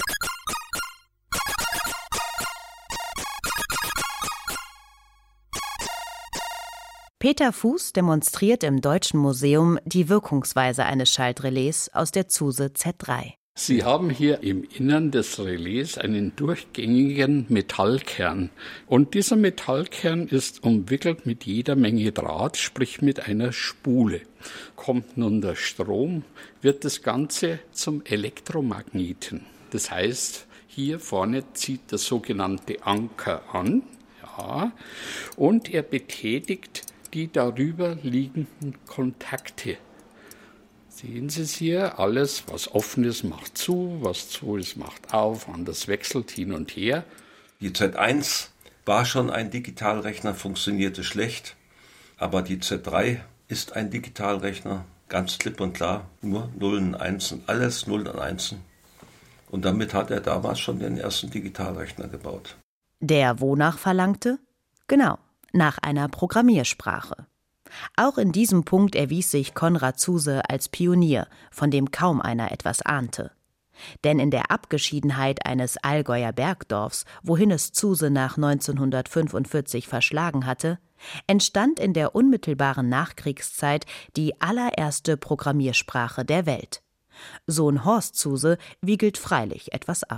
Peter Fuß demonstriert im Deutschen Museum die Wirkungsweise eines Schaltrelais aus der Zuse Z3. Sie haben hier im Innern des Relais einen durchgängigen Metallkern. Und dieser Metallkern ist umwickelt mit jeder Menge Draht, sprich mit einer Spule. Kommt nun der Strom, wird das Ganze zum Elektromagneten. Das heißt, hier vorne zieht der sogenannte Anker an, ja, und er betätigt die darüber liegenden Kontakte. Sehen Sie es hier, alles, was offen ist, macht zu, was zu ist, macht auf, anders wechselt hin und her. Die Z1 war schon ein Digitalrechner, funktionierte schlecht, aber die Z3 ist ein Digitalrechner, ganz klipp und klar, nur Nullen, Einsen, alles Nullen und Einsen. Und damit hat er damals schon den ersten Digitalrechner gebaut. Der wonach verlangte? Genau, nach einer Programmiersprache. Auch in diesem Punkt erwies sich Konrad Zuse als Pionier, von dem kaum einer etwas ahnte. Denn in der Abgeschiedenheit eines Allgäuer Bergdorfs, wohin es Zuse nach 1945 verschlagen hatte, entstand in der unmittelbaren Nachkriegszeit die allererste Programmiersprache der Welt. Sohn Horst Zuse wiegelt freilich etwas ab.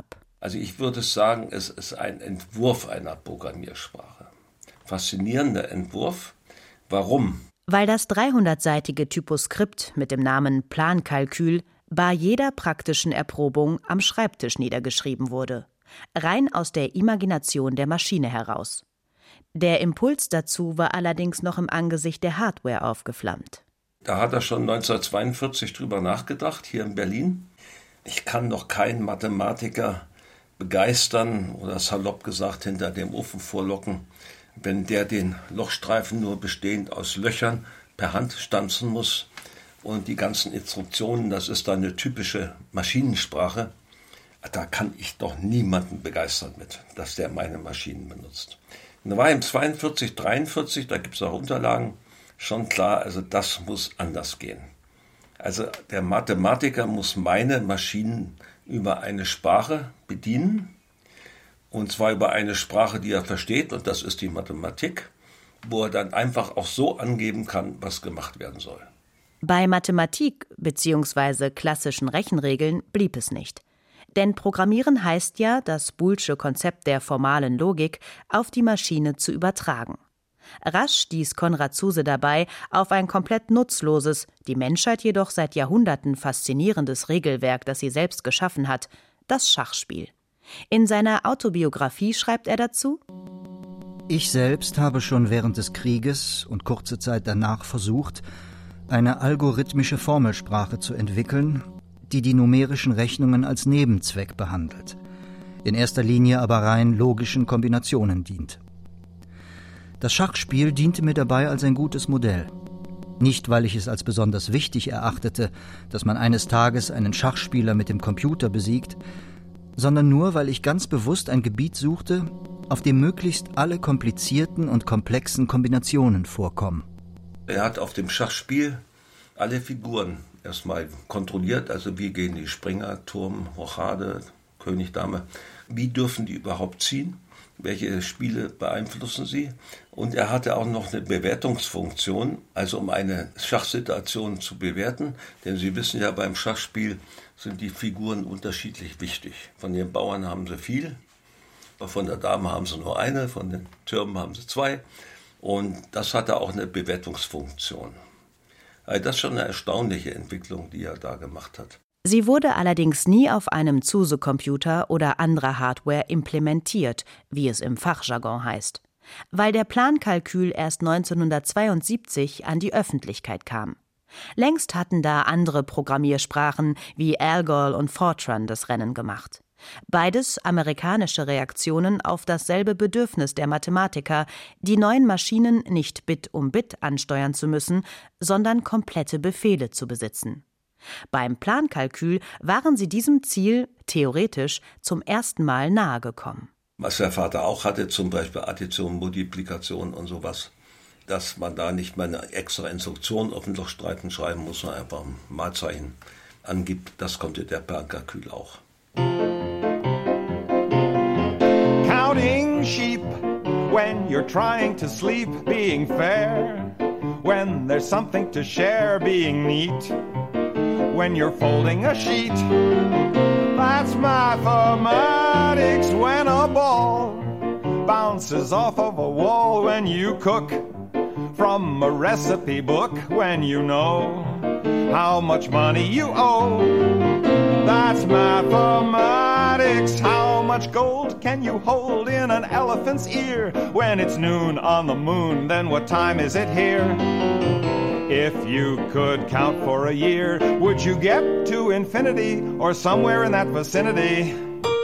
Also ich würde sagen, es ist ein Entwurf einer Programmiersprache. Faszinierender Entwurf. Warum? Weil das 300-seitige Typoskript mit dem Namen Plankalkül bei jeder praktischen Erprobung am Schreibtisch niedergeschrieben wurde. Rein aus der Imagination der Maschine heraus. Der Impuls dazu war allerdings noch im Angesicht der Hardware aufgeflammt. Da hat er schon 1942 drüber nachgedacht, hier in Berlin. Ich kann doch keinen Mathematiker begeistern oder salopp gesagt hinter dem Ofen vorlocken, wenn der den Lochstreifen nur bestehend aus Löchern per Hand stanzen muss und die ganzen Instruktionen, das ist dann eine typische Maschinensprache. Da kann ich doch niemanden begeistern mit, dass der meine Maschinen benutzt. Und da war im 42, 43, da gibt es auch Unterlagen, schon klar, also das muss anders gehen. Also der Mathematiker muss meine Maschinen über eine Sprache bedienen, und zwar über eine Sprache, die er versteht, und das ist die Mathematik, wo er dann einfach auch so angeben kann, was gemacht werden soll. Bei Mathematik bzw. klassischen Rechenregeln blieb es nicht. Denn Programmieren heißt ja, das boolsche Konzept der formalen Logik auf die Maschine zu übertragen. Rasch stieß Konrad Zuse dabei auf ein komplett nutzloses, die Menschheit jedoch seit Jahrhunderten faszinierendes Regelwerk, das sie selbst geschaffen hat, das Schachspiel. In seiner Autobiografie schreibt er dazu: Ich selbst habe schon während des Krieges und kurze Zeit danach versucht, eine algorithmische Formelsprache zu entwickeln, die die numerischen Rechnungen als Nebenzweck behandelt, in erster Linie aber rein logischen Kombinationen dient. Das Schachspiel diente mir dabei als ein gutes Modell. Nicht, weil ich es als besonders wichtig erachtete, dass man eines Tages einen Schachspieler mit dem Computer besiegt, sondern nur, weil ich ganz bewusst ein Gebiet suchte, auf dem möglichst alle komplizierten und komplexen Kombinationen vorkommen. Er hat auf dem Schachspiel alle Figuren erstmal kontrolliert, also wie gehen die Springer, Turm, Rochade, König, Dame, wie dürfen die überhaupt ziehen, welche Spiele beeinflussen sie, und er hatte auch noch eine Bewertungsfunktion, also um eine Schachsituation zu bewerten, denn Sie wissen ja, beim Schachspiel sind die Figuren unterschiedlich wichtig. Von den Bauern haben sie viel, von der Dame haben sie nur eine, von den Türmen haben sie zwei, und das hatte auch eine Bewertungsfunktion. Also das ist schon eine erstaunliche Entwicklung, die er da gemacht hat. Sie wurde allerdings nie auf einem Zuse-Computer oder anderer Hardware implementiert, wie es im Fachjargon heißt, weil der Plankalkül erst 1972 an die Öffentlichkeit kam. Längst hatten da andere Programmiersprachen wie Algol und Fortran das Rennen gemacht. Beides amerikanische Reaktionen auf dasselbe Bedürfnis der Mathematiker, die neuen Maschinen nicht Bit um Bit ansteuern zu müssen, sondern komplette Befehle zu besitzen. Beim Plankalkül waren sie diesem Ziel, theoretisch, zum ersten Mal nahegekommen. Was der Vater auch hatte, zum Beispiel Addition, Multiplikation und sowas, dass man da nicht mal eine extra Instruktion auf den Lochstreifen schreiben muss, sondern einfach ein Malzeichen angibt, das konnte der Plankalkül auch. Counting sheep when you're trying to sleep, being fair, when there's something to share, being neat. When you're folding a sheet, that's mathematics. When a ball bounces off of a wall, when you cook from a recipe book, when you know how much money you owe, that's mathematics. How much gold can you hold in an elephant's ear? When it's noon on the moon, then what time is it here? If you could count for a year, would you get to infinity or somewhere in that vicinity?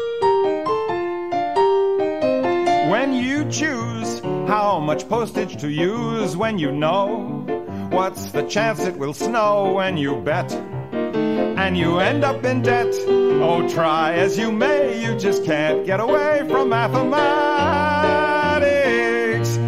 When you choose how much postage to use, when you know what's the chance it will snow, when you bet and you end up in debt, oh, try as you may, you just can't get away from mathematics.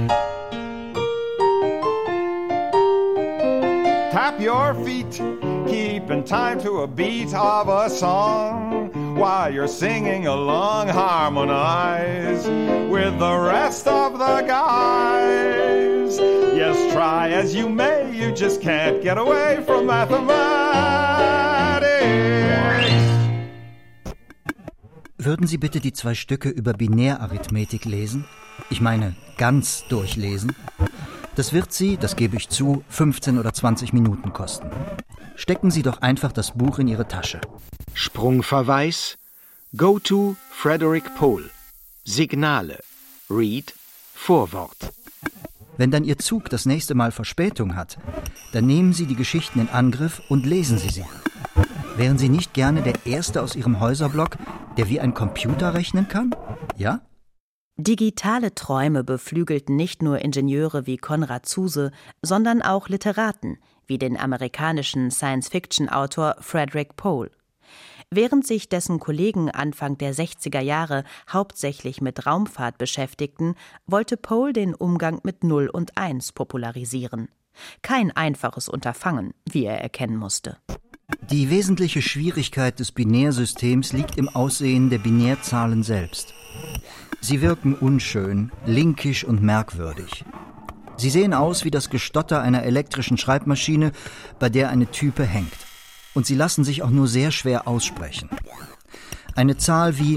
Tap your feet, keep in time to a beat of a song. While you're singing along, harmonize with the rest of the guys. Yes, try as you may, you just can't get away from mathematics. Würden Sie bitte die 2 Stücke über Binärarithmetik lesen? Ich meine, ganz durchlesen. Das wird Sie, das gebe ich zu, 15 oder 20 Minuten kosten. Stecken Sie doch einfach das Buch in Ihre Tasche. Sprungverweis: Go to Frederik Pohl. Signale. Read. Vorwort. Wenn dann Ihr Zug das nächste Mal Verspätung hat, dann nehmen Sie die Geschichten in Angriff und lesen Sie sie. Wären Sie nicht gerne der Erste aus Ihrem Häuserblock, der wie ein Computer rechnen kann? Ja? Digitale Träume beflügelten nicht nur Ingenieure wie Konrad Zuse, sondern auch Literaten, wie den amerikanischen Science-Fiction-Autor Frederik Pohl. Während sich dessen Kollegen Anfang der 60er Jahre hauptsächlich mit Raumfahrt beschäftigten, wollte Pohl den Umgang mit 0 und 1 popularisieren. Kein einfaches Unterfangen, wie er erkennen musste. Die wesentliche Schwierigkeit des Binärsystems liegt im Aussehen der Binärzahlen selbst. Sie wirken unschön, linkisch und merkwürdig. Sie sehen aus wie das Gestotter einer elektrischen Schreibmaschine, bei der eine Type hängt. Und sie lassen sich auch nur sehr schwer aussprechen. Eine Zahl wie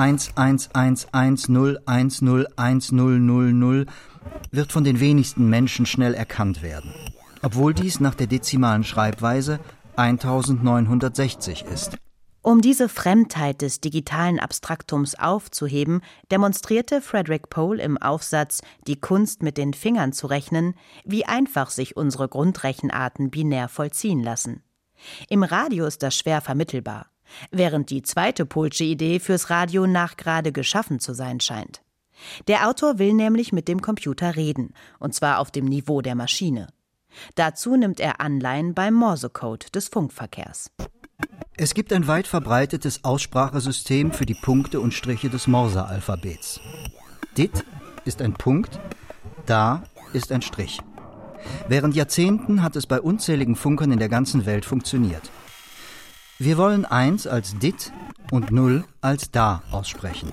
11110101000 wird von den wenigsten Menschen schnell erkannt werden, obwohl dies nach der dezimalen Schreibweise 1960 ist. Um diese Fremdheit des digitalen Abstraktums aufzuheben, demonstrierte Frederik Pohl im Aufsatz »Die Kunst mit den Fingern zu rechnen«, wie einfach sich unsere Grundrechenarten binär vollziehen lassen. Im Radio ist das schwer vermittelbar, während die zweite Pohlsche Idee fürs Radio nachgerade geschaffen zu sein scheint. Der Autor will nämlich mit dem Computer reden, und zwar auf dem Niveau der Maschine. Dazu nimmt er Anleihen beim Morsecode des Funkverkehrs. Es gibt ein weit verbreitetes Aussprachesystem für die Punkte und Striche des Morse-Alphabets. Dit ist ein Punkt, Da ist ein Strich. Während Jahrzehnten hat es bei unzähligen Funkern in der ganzen Welt funktioniert. Wir wollen 1 als Dit und 0 als Da aussprechen.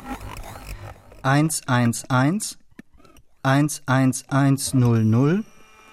111, 11100,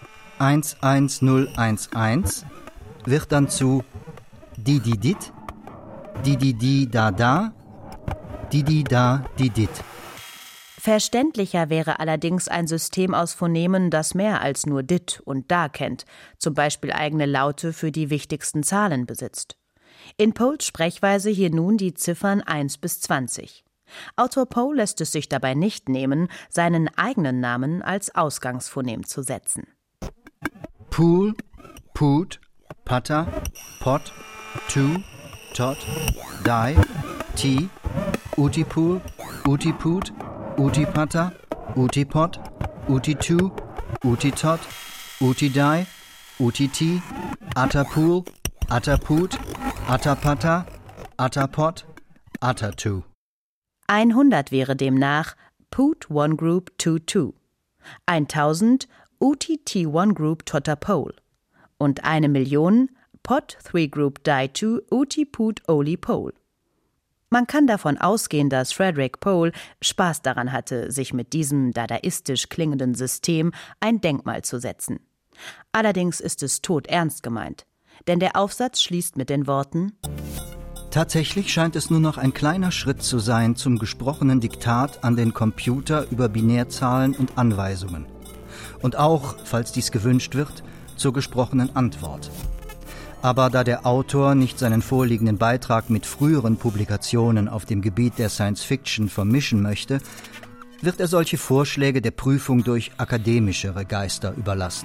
11011 wird dann zu Dididit, Dididi-da-da, Didi-da-didit. Verständlicher wäre allerdings ein System aus Phonemen, das mehr als nur Dit und Da kennt, zum Beispiel eigene Laute für die wichtigsten Zahlen besitzt. In Pohls Sprechweise hier nun die Ziffern 1 bis 20. Autor Pohl lässt es sich dabei nicht nehmen, seinen eigenen Namen als Ausgangsphonem zu setzen. Pool, Put, Pata, Pot, Tu, Tot, Die, Ti, Utipool, Utiput, Utipata, Utipot, Utitu, Utitot, Utidai, Utiti, Atapool, Ataput, Atapata, Atapot, Atatu. 100 wäre demnach Put One Group 22, 1000 UTT One Group Totapole und 1.000.000 Pot 3 Group Die 2 Utiput Oli Pole. Man kann davon ausgehen, dass Frederik Pohl Spaß daran hatte, sich mit diesem dadaistisch klingenden System ein Denkmal zu setzen. Allerdings ist es todernst gemeint, denn der Aufsatz schließt mit den Worten: Tatsächlich scheint es nur noch ein kleiner Schritt zu sein zum gesprochenen Diktat an den Computer über Binärzahlen und Anweisungen. Und auch, falls dies gewünscht wird, zur gesprochenen Antwort. Aber da der Autor nicht seinen vorliegenden Beitrag mit früheren Publikationen auf dem Gebiet der Science-Fiction vermischen möchte, wird er solche Vorschläge der Prüfung durch akademischere Geister überlassen.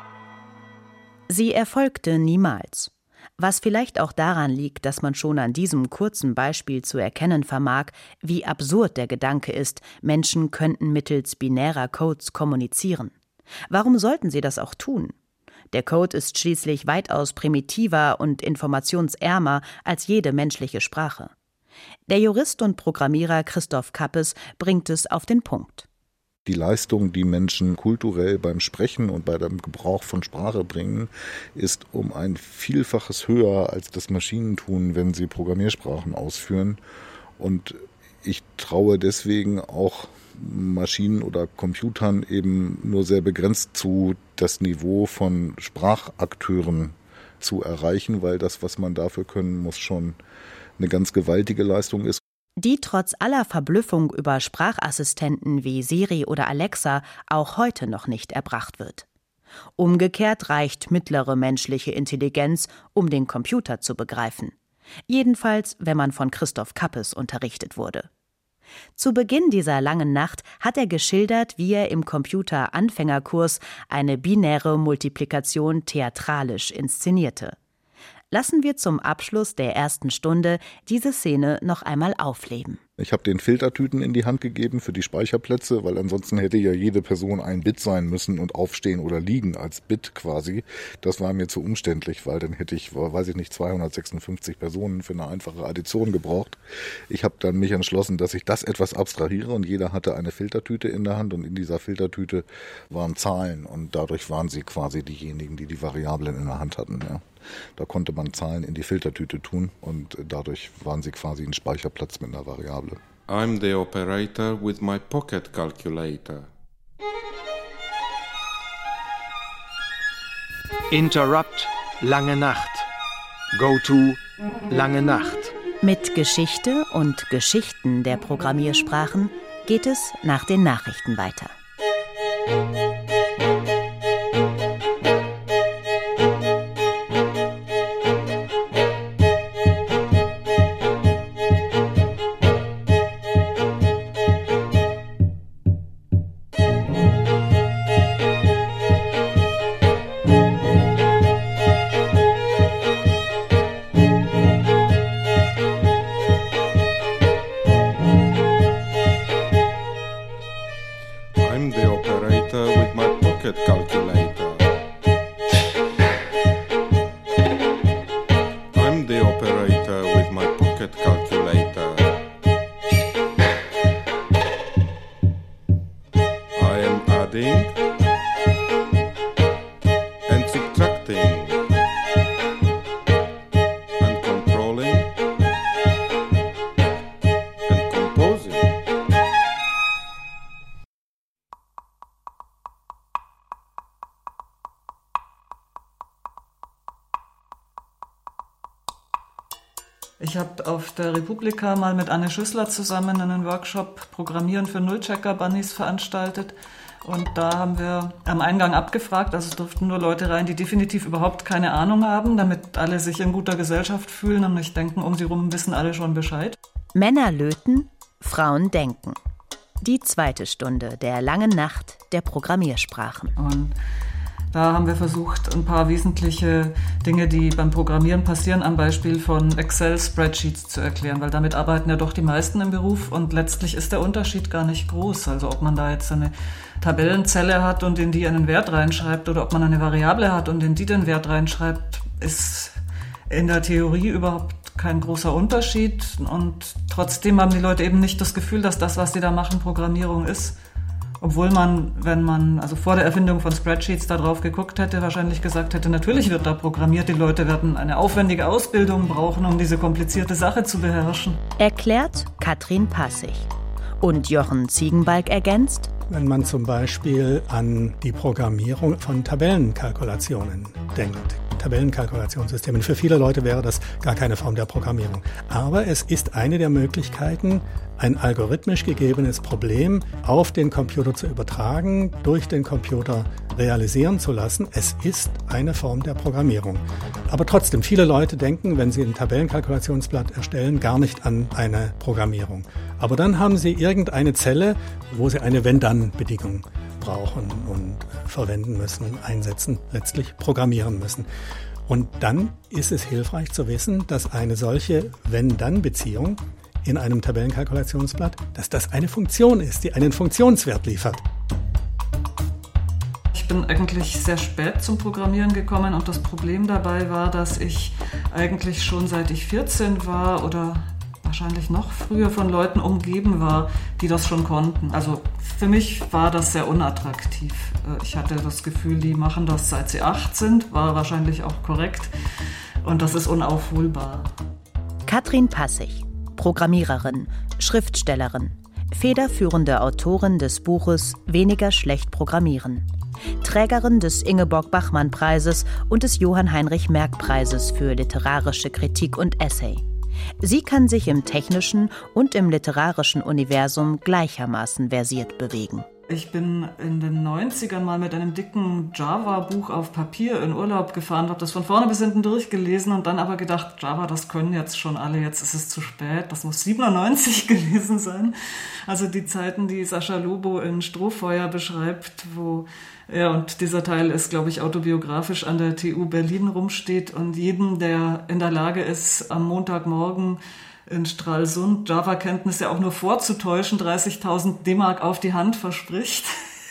Sie erfolgte niemals. Was vielleicht auch daran liegt, dass man schon an diesem kurzen Beispiel zu erkennen vermag, wie absurd der Gedanke ist, Menschen könnten mittels binärer Codes kommunizieren. Warum sollten sie das auch tun? Der Code ist schließlich weitaus primitiver und informationsärmer als jede menschliche Sprache. Der Jurist und Programmierer Christoph Kappes bringt es auf den Punkt. Die Leistung, die Menschen kulturell beim Sprechen und bei dem Gebrauch von Sprache bringen, ist um ein Vielfaches höher als das Maschinen tun, wenn sie Programmiersprachen ausführen. Und ich traue deswegen auch Maschinen oder Computern eben nur sehr begrenzt zu, das Niveau von Sprachakteuren zu erreichen, weil das, was man dafür können muss, schon eine ganz gewaltige Leistung ist. die trotz aller Verblüffung über Sprachassistenten wie Siri oder Alexa auch heute noch nicht erbracht wird. Umgekehrt reicht mittlere menschliche Intelligenz, um den Computer zu begreifen. Jedenfalls, wenn man von Christoph Kappes unterrichtet wurde. Zu Beginn dieser langen Nacht hat er geschildert, wie er im Computer-Anfängerkurs eine binäre Multiplikation theatralisch inszenierte. Lassen wir zum Abschluss der ersten Stunde diese Szene noch einmal aufleben. Ich habe den Filtertüten in die Hand gegeben für die Speicherplätze, weil ansonsten hätte ja jede Person ein Bit sein müssen und aufstehen oder liegen als Bit quasi. Das war mir zu umständlich, weil dann hätte ich, 256 Personen für eine einfache Addition gebraucht. Ich habe dann mich entschlossen, dass ich das etwas abstrahiere und jeder hatte eine Filtertüte in der Hand und in dieser Filtertüte waren Zahlen und dadurch waren sie quasi diejenigen, die die Variablen in der Hand hatten. Ja. Da konnte man Zahlen in die Filtertüte tun und dadurch waren sie quasi ein Speicherplatz mit einer Variable. I'm the operator with my pocket calculator. Interrupt, lange Nacht. Go to, lange Nacht. Mit Geschichte und Geschichten der Programmiersprachen geht es nach den Nachrichten weiter. Ich habe auf der Republika mal mit Anne Schüssler zusammen einen Workshop Programmieren für Nullchecker-Bunnies veranstaltet. Und da haben wir am Eingang abgefragt, also es durften nur Leute rein, die definitiv überhaupt keine Ahnung haben, damit alle sich in guter Gesellschaft fühlen und nicht denken, um sie rum wissen alle schon Bescheid. Männer löten, Frauen denken. Die zweite Stunde der langen Nacht der Programmiersprachen. Und da haben wir versucht, ein paar wesentliche Dinge, die beim Programmieren passieren, am Beispiel von Excel-Spreadsheets zu erklären, weil damit arbeiten ja doch die meisten im Beruf und letztlich ist der Unterschied gar nicht groß. Also ob man da jetzt eine Tabellenzelle hat und in die einen Wert reinschreibt oder ob man eine Variable hat und in die den Wert reinschreibt, ist in der Theorie überhaupt kein großer Unterschied. Und trotzdem haben die Leute eben nicht das Gefühl, dass das, was sie da machen, Programmierung ist. Obwohl man, wenn man also vor der Erfindung von Spreadsheets da drauf geguckt hätte, wahrscheinlich gesagt hätte, natürlich wird da programmiert, die Leute werden eine aufwendige Ausbildung brauchen, um diese komplizierte Sache zu beherrschen. Erklärt Katrin Passig. Und Jochen Ziegenbalg ergänzt: Wenn man zum Beispiel an die Programmierung von Tabellenkalkulationen denkt, Tabellenkalkulationssystemen. Für viele Leute wäre das gar keine Form der Programmierung. Aber es ist eine der Möglichkeiten, ein algorithmisch gegebenes Problem auf den Computer zu übertragen, durch den Computer realisieren zu lassen. Es ist eine Form der Programmierung. Aber trotzdem, viele Leute denken, wenn sie ein Tabellenkalkulationsblatt erstellen, gar nicht an eine Programmierung. Aber dann haben sie irgendeine Zelle, wo sie eine Wenn-Dann-Bedingung brauchen und verwenden müssen, einsetzen, letztlich programmieren müssen. Und dann ist es hilfreich zu wissen, dass eine solche Wenn-Dann-Beziehung in einem Tabellenkalkulationsblatt, dass das eine Funktion ist, die einen Funktionswert liefert. Ich bin eigentlich sehr spät zum Programmieren gekommen und das Problem dabei war, dass ich eigentlich schon seit ich 14 war oder wahrscheinlich noch früher von Leuten umgeben war, die das schon konnten. Also für mich war das sehr unattraktiv. Ich hatte das Gefühl, die machen das seit sie 8 sind, war wahrscheinlich auch korrekt und das ist unaufholbar. Katrin Passig, Programmiererin, Schriftstellerin, federführende Autorin des Buches Weniger schlecht programmieren, Trägerin des Ingeborg-Bachmann-Preises und des Johann-Heinrich-Merck-Preises für literarische Kritik und Essay. Sie kann sich im technischen und im literarischen Universum gleichermaßen versiert bewegen. Ich bin in den 90ern mal mit einem dicken Java-Buch auf Papier in Urlaub gefahren, habe das von vorne bis hinten durchgelesen und dann aber gedacht, Java, das können jetzt schon alle, jetzt ist es zu spät, das muss 97 gewesen sein. Also die Zeiten, die Sascha Lobo in Strohfeuer beschreibt, wo und dieser Teil ist, glaube ich, autobiografisch an der TU Berlin rumsteht und jedem, der in der Lage ist, am Montagmorgen in Stralsund Java-Kenntnisse auch nur vorzutäuschen, 30.000 D-Mark auf die Hand verspricht.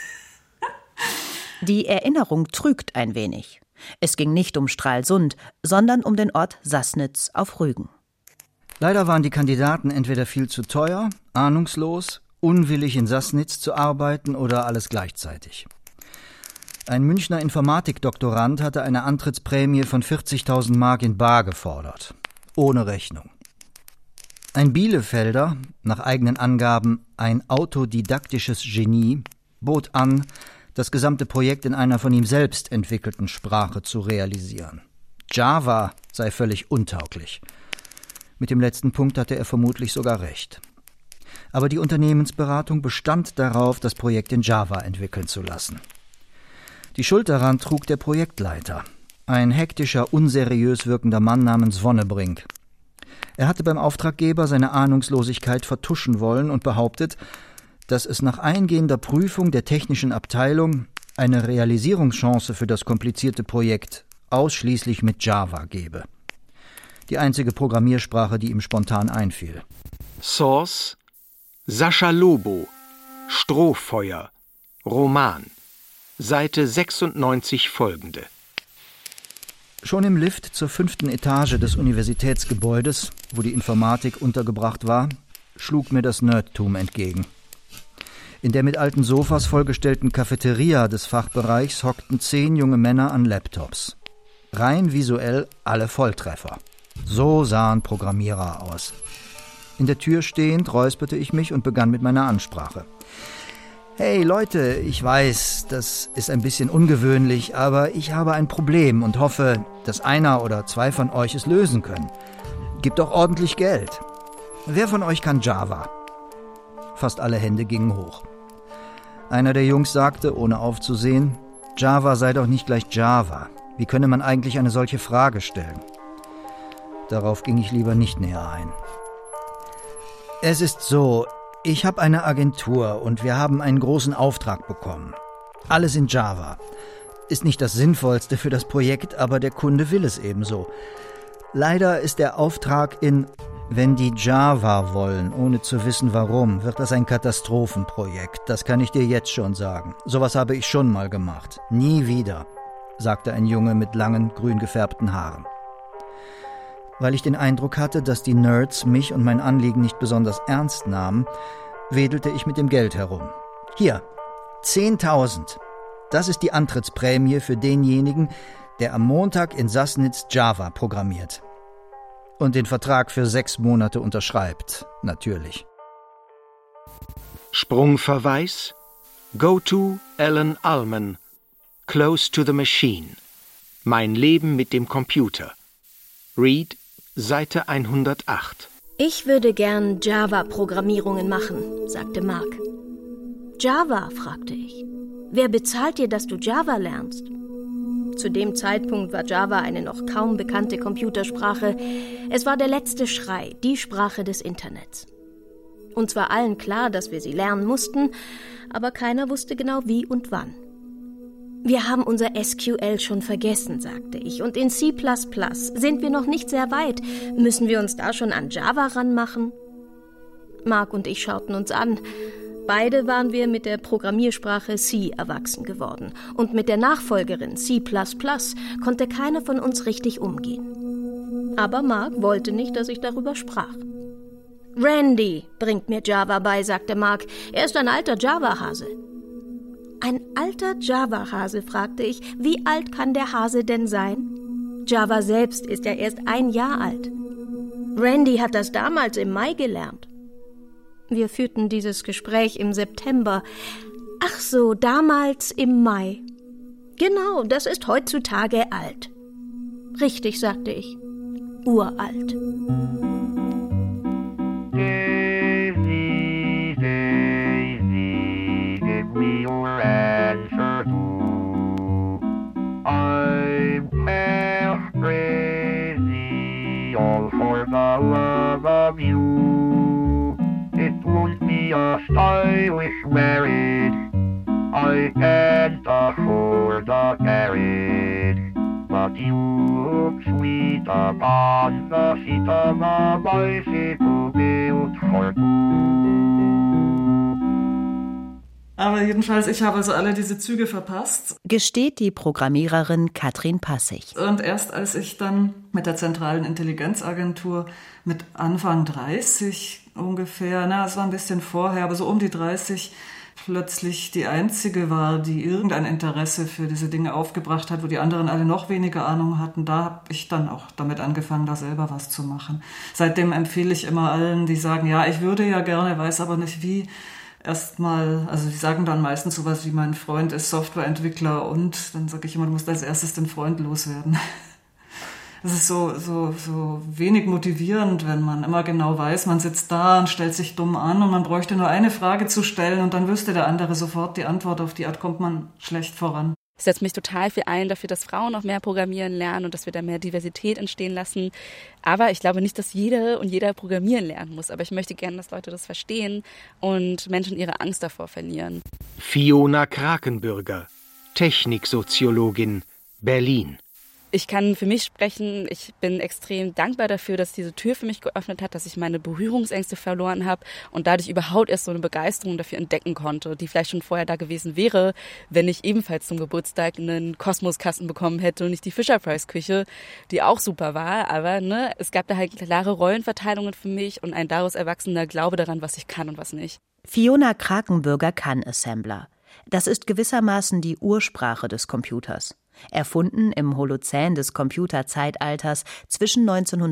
Die Erinnerung trügt ein wenig. Es ging nicht um Stralsund, sondern um den Ort Sassnitz auf Rügen. Leider waren die Kandidaten entweder viel zu teuer, ahnungslos, unwillig in Sassnitz zu arbeiten oder alles gleichzeitig. Ein Münchner Informatikdoktorand hatte eine Antrittsprämie von 40.000 Mark in bar gefordert, ohne Rechnung. Ein Bielefelder, nach eigenen Angaben ein autodidaktisches Genie, bot an, das gesamte Projekt in einer von ihm selbst entwickelten Sprache zu realisieren. Java sei völlig untauglich. Mit dem letzten Punkt hatte er vermutlich sogar recht. Aber die Unternehmensberatung bestand darauf, das Projekt in Java entwickeln zu lassen. Die Schuld daran trug der Projektleiter, ein hektischer, unseriös wirkender Mann namens Wonnebrink. Er hatte beim Auftraggeber seine Ahnungslosigkeit vertuschen wollen und behauptet, dass es nach eingehender Prüfung der technischen Abteilung eine Realisierungschance für das komplizierte Projekt ausschließlich mit Java gebe. Die einzige Programmiersprache, die ihm spontan einfiel. Source: Sascha Lobo, Strohfeuer, Roman, Seite 96 folgende. Schon im Lift zur 5. Etage des Universitätsgebäudes, wo die Informatik untergebracht war, schlug mir das Nerdtum entgegen. In der mit alten Sofas vollgestellten Cafeteria des Fachbereichs hockten 10 junge Männer an Laptops. Rein visuell alle Volltreffer. So sahen Programmierer aus. In der Tür stehend räusperte ich mich und begann mit meiner Ansprache. Hey Leute, ich weiß, das ist ein bisschen ungewöhnlich, aber ich habe ein Problem und hoffe, dass einer oder 2 von euch es lösen können. Gebt doch ordentlich Geld. Wer von euch kann Java? Fast alle Hände gingen hoch. Einer der Jungs sagte, ohne aufzusehen, Java sei doch nicht gleich Java. Wie könne man eigentlich eine solche Frage stellen? Darauf ging ich lieber nicht näher ein. Es ist so, ich habe eine Agentur und wir haben einen großen Auftrag bekommen. Alles in Java. Ist nicht das Sinnvollste für das Projekt, aber der Kunde will es ebenso. Leider ist der Auftrag in, wenn die Java wollen, ohne zu wissen warum, wird das ein Katastrophenprojekt. Das kann ich dir jetzt schon sagen. Sowas habe ich schon mal gemacht. Nie wieder, sagte ein Junge mit langen, grün gefärbten Haaren. Weil ich den Eindruck hatte, dass die Nerds mich und mein Anliegen nicht besonders ernst nahmen, wedelte ich mit dem Geld herum. Hier, 10.000. Das ist die Antrittsprämie für denjenigen, der am Montag in Sassnitz Java programmiert. Und den Vertrag für 6 Monate unterschreibt, natürlich. Sprungverweis: Go to Alan Allman, Close to the Machine. Mein Leben mit dem Computer. Read Seite 108. Ich würde gern Java-Programmierungen machen, sagte Mark. Java, fragte ich. Wer bezahlt dir, dass du Java lernst? Zu dem Zeitpunkt war Java eine noch kaum bekannte Computersprache. Es war der letzte Schrei, die Sprache des Internets. Uns war allen klar, dass wir sie lernen mussten, aber keiner wusste genau wie und wann. Wir haben unser SQL schon vergessen, sagte ich, und in C++ sind wir noch nicht sehr weit. Müssen wir uns da schon an Java ranmachen? Mark und ich schauten uns an. Beide waren wir mit der Programmiersprache C erwachsen geworden. Und mit der Nachfolgerin C++ konnte keiner von uns richtig umgehen. Aber Mark wollte nicht, dass ich darüber sprach. Randy bringt mir Java bei, sagte Mark. Er ist ein alter Java-Hase. Ein alter Java-Hase, fragte ich. Wie alt kann der Hase denn sein? Java selbst ist ja erst 1 Jahr alt. Randy hat das damals im Mai gelernt. Wir führten dieses Gespräch im September. Ach so, damals im Mai. Genau, das ist heutzutage alt. Richtig, sagte ich. Uralt. of you. It won't be a stylish marriage, I can't afford a carriage, but you look sweet upon the seat of a bicycle built for two. Aber jedenfalls, ich habe also alle diese Züge verpasst. Gesteht die Programmiererin Katrin Passig. Und erst als ich dann mit der Zentralen Intelligenzagentur mit Anfang 30 ungefähr, es war ein bisschen vorher, aber so um die 30, plötzlich die Einzige war, die irgendein Interesse für diese Dinge aufgebracht hat, wo die anderen alle noch weniger Ahnung hatten, da habe ich dann auch damit angefangen, da selber was zu machen. Seitdem empfehle ich immer allen, die sagen, ja, ich würde ja gerne, weiß aber nicht wie, erstmal, also die sagen dann meistens sowas wie, mein Freund ist Softwareentwickler, und dann sage ich immer, du musst als erstes den Freund loswerden. Das ist so wenig motivierend, wenn man immer genau weiß, man sitzt da und stellt sich dumm an und man bräuchte nur eine Frage zu stellen und dann wüsste der andere sofort die Antwort. Auf die Art kommt man schlecht voran. Ich setze mich total viel ein dafür, dass Frauen noch mehr programmieren lernen und dass wir da mehr Diversität entstehen lassen. Aber ich glaube nicht, dass jede und jeder programmieren lernen muss. Aber ich möchte gerne, dass Leute das verstehen und Menschen ihre Angst davor verlieren. Fiona Krakenbürger, Techniksoziologin, Berlin. Ich kann für mich sprechen, ich bin extrem dankbar dafür, dass diese Tür für mich geöffnet hat, dass ich meine Berührungsängste verloren habe und dadurch überhaupt erst so eine Begeisterung dafür entdecken konnte, die vielleicht schon vorher da gewesen wäre, wenn ich ebenfalls zum Geburtstag einen Kosmoskasten bekommen hätte und nicht die Fisher-Price-Küche, die auch super war. Aber es gab da halt klare Rollenverteilungen für mich und ein daraus erwachsener Glaube daran, was ich kann und was nicht. Fiona Krakenbürger kann Assembler. Das ist gewissermaßen die Ursprache des Computers. Erfunden im Holozän des Computerzeitalters zwischen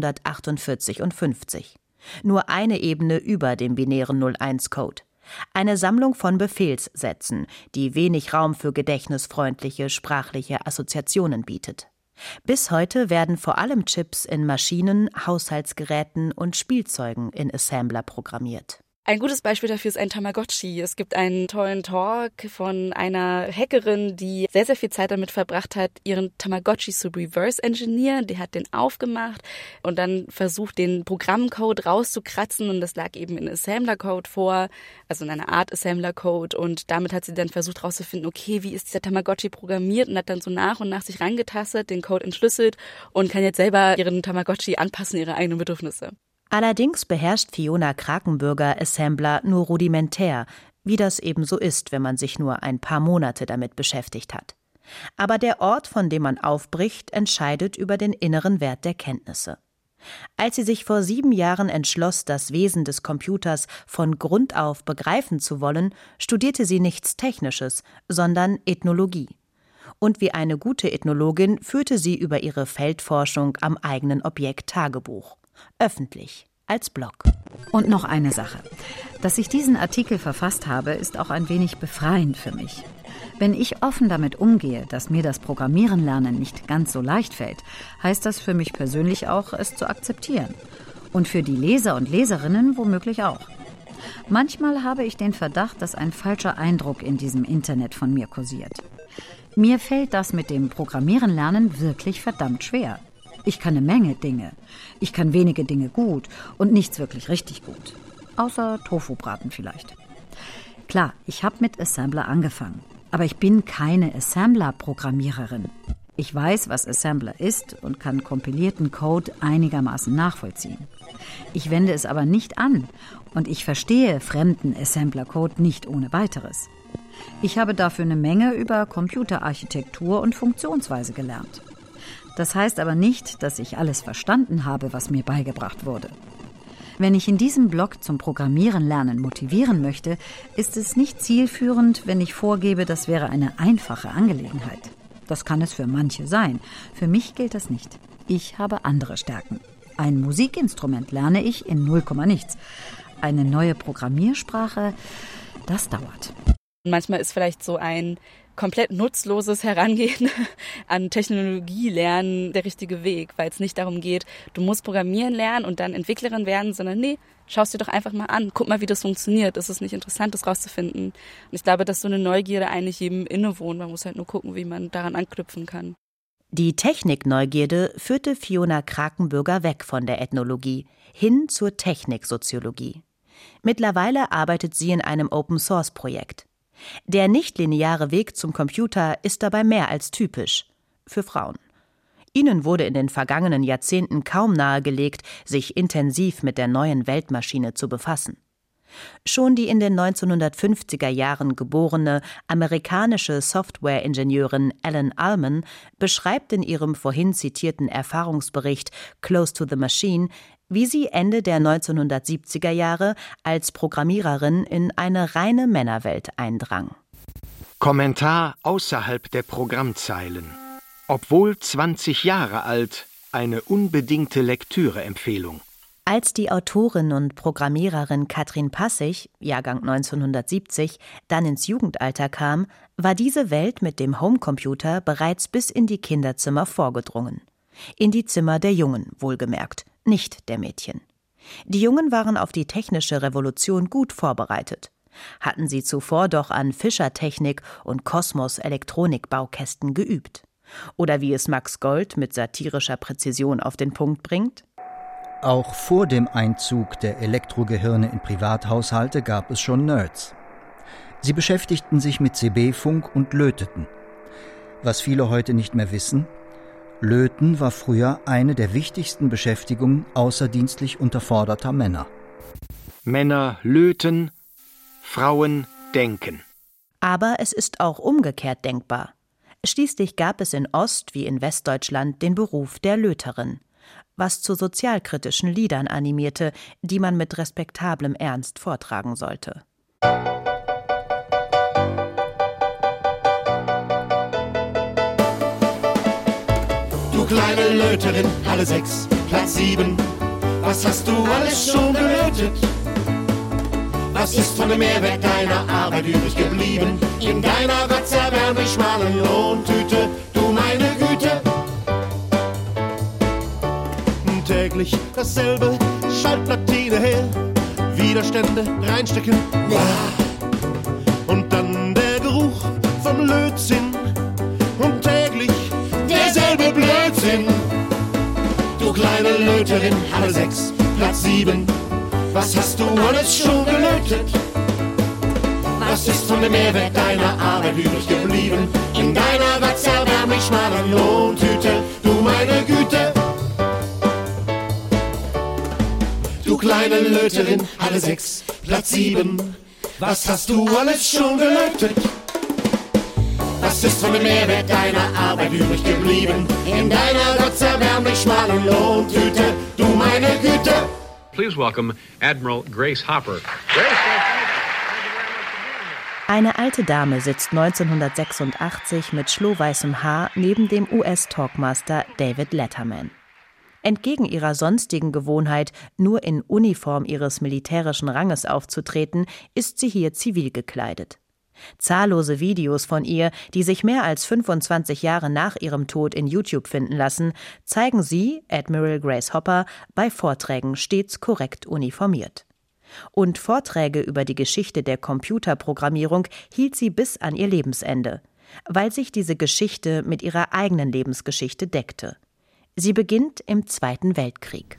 1948 und 50. Nur eine Ebene über dem binären 01-Code. Eine Sammlung von Befehlssätzen, die wenig Raum für gedächtnisfreundliche sprachliche Assoziationen bietet. Bis heute werden vor allem Chips in Maschinen, Haushaltsgeräten und Spielzeugen in Assembler programmiert. Ein gutes Beispiel dafür ist ein Tamagotchi. Es gibt einen tollen Talk von einer Hackerin, die sehr, sehr viel Zeit damit verbracht hat, ihren Tamagotchi zu reverse-engineeren. Die hat den aufgemacht und dann versucht, den Programmcode rauszukratzen, und das lag eben in Assembler-Code vor, also in einer Art Assembler-Code, und damit hat sie dann versucht rauszufinden, okay, wie ist dieser Tamagotchi programmiert, und hat dann so nach und nach sich reingetastet, den Code entschlüsselt und kann jetzt selber ihren Tamagotchi anpassen, ihre eigenen Bedürfnisse. Allerdings beherrscht Fiona Krakenbürger Assembler nur rudimentär, wie das eben so ist, wenn man sich nur ein paar Monate damit beschäftigt hat. Aber der Ort, von dem man aufbricht, entscheidet über den inneren Wert der Kenntnisse. Als sie sich vor 7 Jahren entschloss, das Wesen des Computers von Grund auf begreifen zu wollen, studierte sie nichts Technisches, sondern Ethnologie. Und wie eine gute Ethnologin führte sie über ihre Feldforschung am eigenen Objekt Tagebuch. Öffentlich, als Blog. Und noch eine Sache. Dass ich diesen Artikel verfasst habe, ist auch ein wenig befreiend für mich. Wenn ich offen damit umgehe, dass mir das Programmieren lernen nicht ganz so leicht fällt, heißt das für mich persönlich auch, es zu akzeptieren. Und für die Leser und Leserinnen womöglich auch. Manchmal habe ich den Verdacht, dass ein falscher Eindruck in diesem Internet von mir kursiert. Mir fällt das mit dem Programmieren lernen wirklich verdammt schwer. Ich kann eine Menge Dinge. Ich kann wenige Dinge gut und nichts wirklich richtig gut. Außer Tofu-Braten vielleicht. Klar, ich habe mit Assembler angefangen. Aber ich bin keine Assembler-Programmiererin. Ich weiß, was Assembler ist und kann kompilierten Code einigermaßen nachvollziehen. Ich wende es aber nicht an und ich verstehe fremden Assembler-Code nicht ohne weiteres. Ich habe dafür eine Menge über Computerarchitektur und Funktionsweise gelernt. Das heißt aber nicht, dass ich alles verstanden habe, was mir beigebracht wurde. Wenn ich in diesem Blog zum Programmieren lernen motivieren möchte, ist es nicht zielführend, wenn ich vorgebe, das wäre eine einfache Angelegenheit. Das kann es für manche sein. Für mich gilt das nicht. Ich habe andere Stärken. Ein Musikinstrument lerne ich in 0, nichts. Eine neue Programmiersprache, das dauert. Manchmal ist vielleicht so ein komplett nutzloses Herangehen an Technologie lernen der richtige Weg, weil es nicht darum geht, du musst programmieren lernen und dann Entwicklerin werden, sondern nee, schau es dir doch einfach mal an, guck mal, wie das funktioniert. Ist es nicht interessant, das rauszufinden? Und ich glaube, dass so eine Neugierde eigentlich jedem innewohnt. Man muss halt nur gucken, wie man daran anknüpfen kann. Die Technikneugierde führte Fiona Krakenbürger weg von der Ethnologie hin zur Techniksoziologie. Mittlerweile arbeitet sie in einem Open-Source-Projekt. Der nichtlineare Weg zum Computer ist dabei mehr als typisch für Frauen. Ihnen wurde in den vergangenen Jahrzehnten kaum nahegelegt, sich intensiv mit der neuen Weltmaschine zu befassen. Schon die in den 1950er Jahren geborene amerikanische Software-Ingenieurin Ellen Allman beschreibt in ihrem vorhin zitierten Erfahrungsbericht Close to the Machine, wie sie Ende der 1970er Jahre als Programmiererin in eine reine Männerwelt eindrang. Kommentar außerhalb der Programmzeilen. Obwohl 20 Jahre alt, eine unbedingte Lektüre-Empfehlung. Als die Autorin und Programmiererin Katrin Passig, Jahrgang 1970, dann ins Jugendalter kam, war diese Welt mit dem Homecomputer bereits bis in die Kinderzimmer vorgedrungen. In die Zimmer der Jungen, wohlgemerkt, nicht der Mädchen. Die Jungen waren auf die technische Revolution gut vorbereitet. Hatten sie zuvor doch an Fischertechnik und Kosmos-Elektronik-Baukästen geübt. Oder wie es Max Gold mit satirischer Präzision auf den Punkt bringt: Auch vor dem Einzug der Elektrogehirne in Privathaushalte gab es schon Nerds. Sie beschäftigten sich mit CB-Funk und löteten. Was viele heute nicht mehr wissen: Löten war früher eine der wichtigsten Beschäftigungen außerdienstlich unterforderter Männer. Männer löten, Frauen denken. Aber es ist auch umgekehrt denkbar. Schließlich gab es in Ost- wie in Westdeutschland den Beruf der Löterin, was zu sozialkritischen Liedern animierte, die man mit respektablem Ernst vortragen sollte. Du kleine Löterin, Halle 6, Platz 7, was hast du alles schon gelötet? Was ist von dem Mehrwert deiner Arbeit übrig geblieben? In deiner gotterbärmlich schmalen Lohntüte, du meine Güte. Täglich dasselbe, Schallplatine her, Widerstände reinstecken, und dann der Geruch vom Lötzinn und täglich derselbe Blödsinn. Du kleine Löterin, Halle 6, Platz 7, was hast du alles schon gelötet? Was ist von dem Mehrwert deiner Arbeit übrig geblieben? In deiner gotterbärmlich schmalen Lohntüte, du meine Güte. Du kleine Löterin, Halle 6, Platz 7, was hast du alles schon gelötet? Was ist von dem Mehrwert deiner Arbeit übrig geblieben? In deiner gotterbärmlich schmalen Lohntüte, du meine Güte. Please welcome Admiral Grace Hopper. Eine alte Dame sitzt 1986 mit schlohweißem Haar neben dem US-Talkmaster David Letterman. Entgegen ihrer sonstigen Gewohnheit, nur in Uniform ihres militärischen Ranges aufzutreten, ist sie hier zivil gekleidet. Zahllose Videos von ihr, die sich mehr als 25 Jahre nach ihrem Tod in YouTube finden lassen, zeigen sie, Admiral Grace Hopper, bei Vorträgen stets korrekt uniformiert. Und Vorträge über die Geschichte der Computerprogrammierung hielt sie bis an ihr Lebensende, weil sich diese Geschichte mit ihrer eigenen Lebensgeschichte deckte. Sie beginnt im Zweiten Weltkrieg.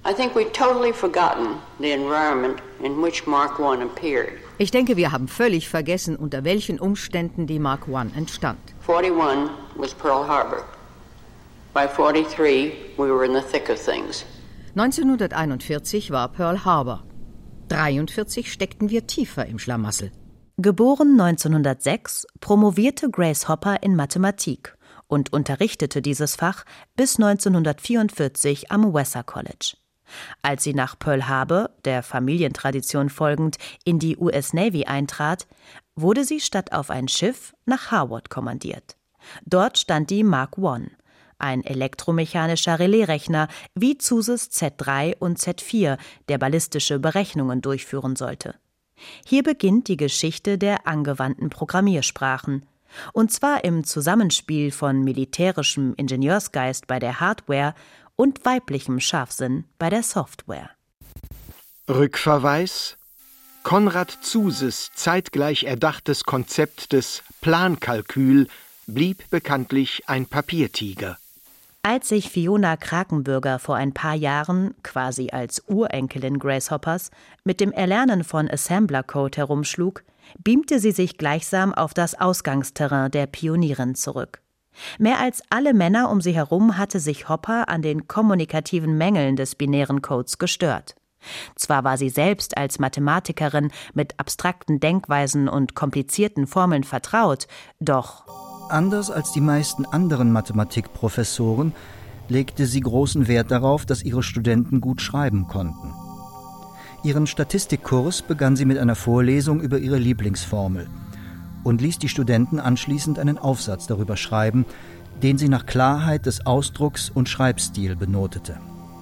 Ich denke, wir haben völlig vergessen, unter welchen Umständen die Mark I entstand. 41 was Pearl Harbor. By 43 we were in the thick of things. 1941 war Pearl Harbor. 43 steckten wir tiefer im Schlamassel. Geboren 1906, promovierte Grace Hopper in Mathematik und unterrichtete dieses Fach bis 1944 am Vassar College. Als sie nach Pearl Harbor, der Familientradition folgend, in die US Navy eintrat, wurde sie statt auf ein Schiff nach Harvard kommandiert. Dort stand die Mark I, ein elektromechanischer Relaisrechner wie Zuses Z3 und Z4, der ballistische Berechnungen durchführen sollte. Hier beginnt die Geschichte der angewandten Programmiersprachen, und zwar im Zusammenspiel von militärischem Ingenieursgeist bei der Hardware und weiblichem Scharfsinn bei der Software. Rückverweis: Konrad Zuses zeitgleich erdachtes Konzept des Plankalkül blieb bekanntlich ein Papiertiger. Als sich Fiona Krakenbürger vor ein paar Jahren, quasi als Urenkelin Grace Hoppers, mit dem Erlernen von Assembler-Code herumschlug, beamte sie sich gleichsam auf das Ausgangsterrain der Pionierin zurück. Mehr als alle Männer um sie herum hatte sich Hopper an den kommunikativen Mängeln des binären Codes gestört. Zwar war sie selbst als Mathematikerin mit abstrakten Denkweisen und komplizierten Formeln vertraut, doch anders als die meisten anderen Mathematikprofessoren legte sie großen Wert darauf, dass ihre Studenten gut schreiben konnten. Ihren Statistikkurs begann sie mit einer Vorlesung über ihre Lieblingsformel und ließ die Studenten anschließend einen Aufsatz darüber schreiben, den sie nach Klarheit des Ausdrucks und Schreibstil benotete.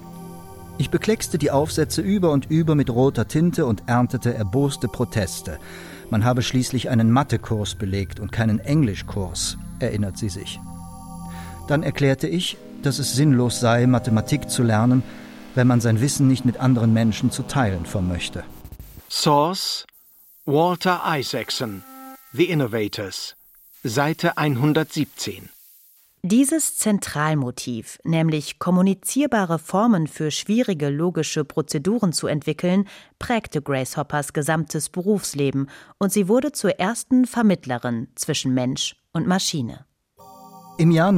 Ich bekleckste die Aufsätze über und über mit roter Tinte und erntete erboste Proteste. Man habe schließlich einen Mathekurs belegt und keinen Englischkurs, erinnert sie sich. Dann erklärte ich, dass es sinnlos sei, Mathematik zu lernen, wenn man sein Wissen nicht mit anderen Menschen zu teilen vermöchte. Source: Walter Isaacson, The Innovators, Seite 117. Dieses Zentralmotiv, nämlich kommunizierbare Formen für schwierige logische Prozeduren zu entwickeln, prägte Grace Hoppers gesamtes Berufsleben und sie wurde zur ersten Vermittlerin zwischen Mensch und Maschine. Im Jahr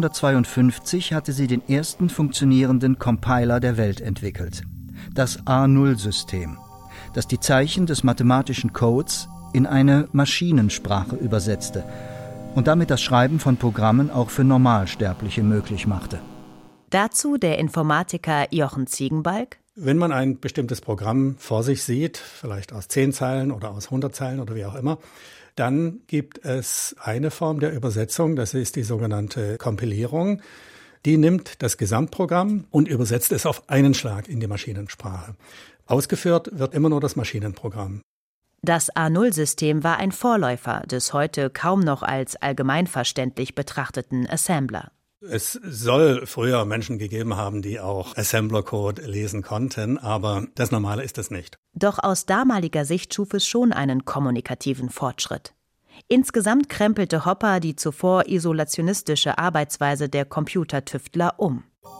1952 hatte sie den ersten funktionierenden Compiler der Welt entwickelt, das A0-System, das die Zeichen des mathematischen Codes in eine Maschinensprache übersetzte und damit das Schreiben von Programmen auch für Normalsterbliche möglich machte. Dazu der Informatiker Jochen Ziegenbalg. Wenn man ein bestimmtes Programm vor sich sieht, vielleicht aus 10 Zeilen oder aus 100 Zeilen oder wie auch immer, dann gibt es eine Form der Übersetzung, das ist die sogenannte Kompilierung. Die nimmt das Gesamtprogramm und übersetzt es auf einen Schlag in die Maschinensprache. Ausgeführt wird immer nur das Maschinenprogramm. Das A0-System war ein Vorläufer des heute kaum noch als allgemeinverständlich betrachteten Assembler. Es soll früher Menschen gegeben haben, die auch Assembler-Code lesen konnten, aber das Normale ist es nicht. Doch aus damaliger Sicht schuf es schon einen kommunikativen Fortschritt. Insgesamt krempelte Hopper die zuvor isolationistische Arbeitsweise der Computertüftler um.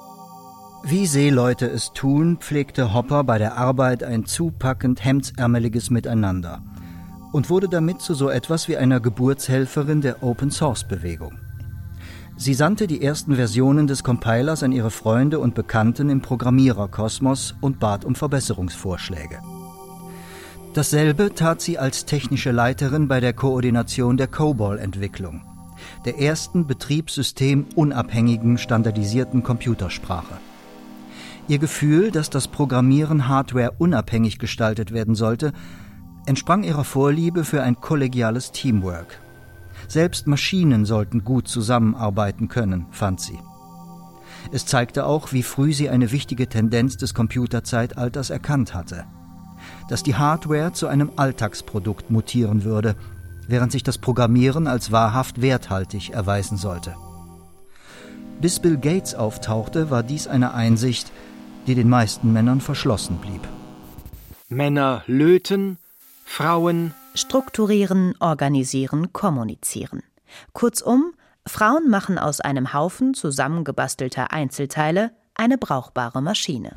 Wie Seeleute es tun, pflegte Hopper bei der Arbeit ein zupackend hemdsärmeliges Miteinander und wurde damit zu so etwas wie einer Geburtshelferin der Open-Source-Bewegung. Sie sandte die ersten Versionen des Compilers an ihre Freunde und Bekannten im Programmiererkosmos und bat um Verbesserungsvorschläge. Dasselbe tat sie als technische Leiterin bei der Koordination der COBOL-Entwicklung, der ersten betriebssystemunabhängigen standardisierten Computersprache. Ihr Gefühl, dass das Programmieren hardwareunabhängig gestaltet werden sollte, entsprang ihrer Vorliebe für ein kollegiales Teamwork. Selbst Maschinen sollten gut zusammenarbeiten können, fand sie. Es zeigte auch, wie früh sie eine wichtige Tendenz des Computerzeitalters erkannt hatte: dass die Hardware zu einem Alltagsprodukt mutieren würde, während sich das Programmieren als wahrhaft werthaltig erweisen sollte. Bis Bill Gates auftauchte, war dies eine Einsicht, die den meisten Männern verschlossen blieb. Männer löten, Frauen strukturieren, organisieren, kommunizieren. Kurzum, Frauen machen aus einem Haufen zusammengebastelter Einzelteile eine brauchbare Maschine.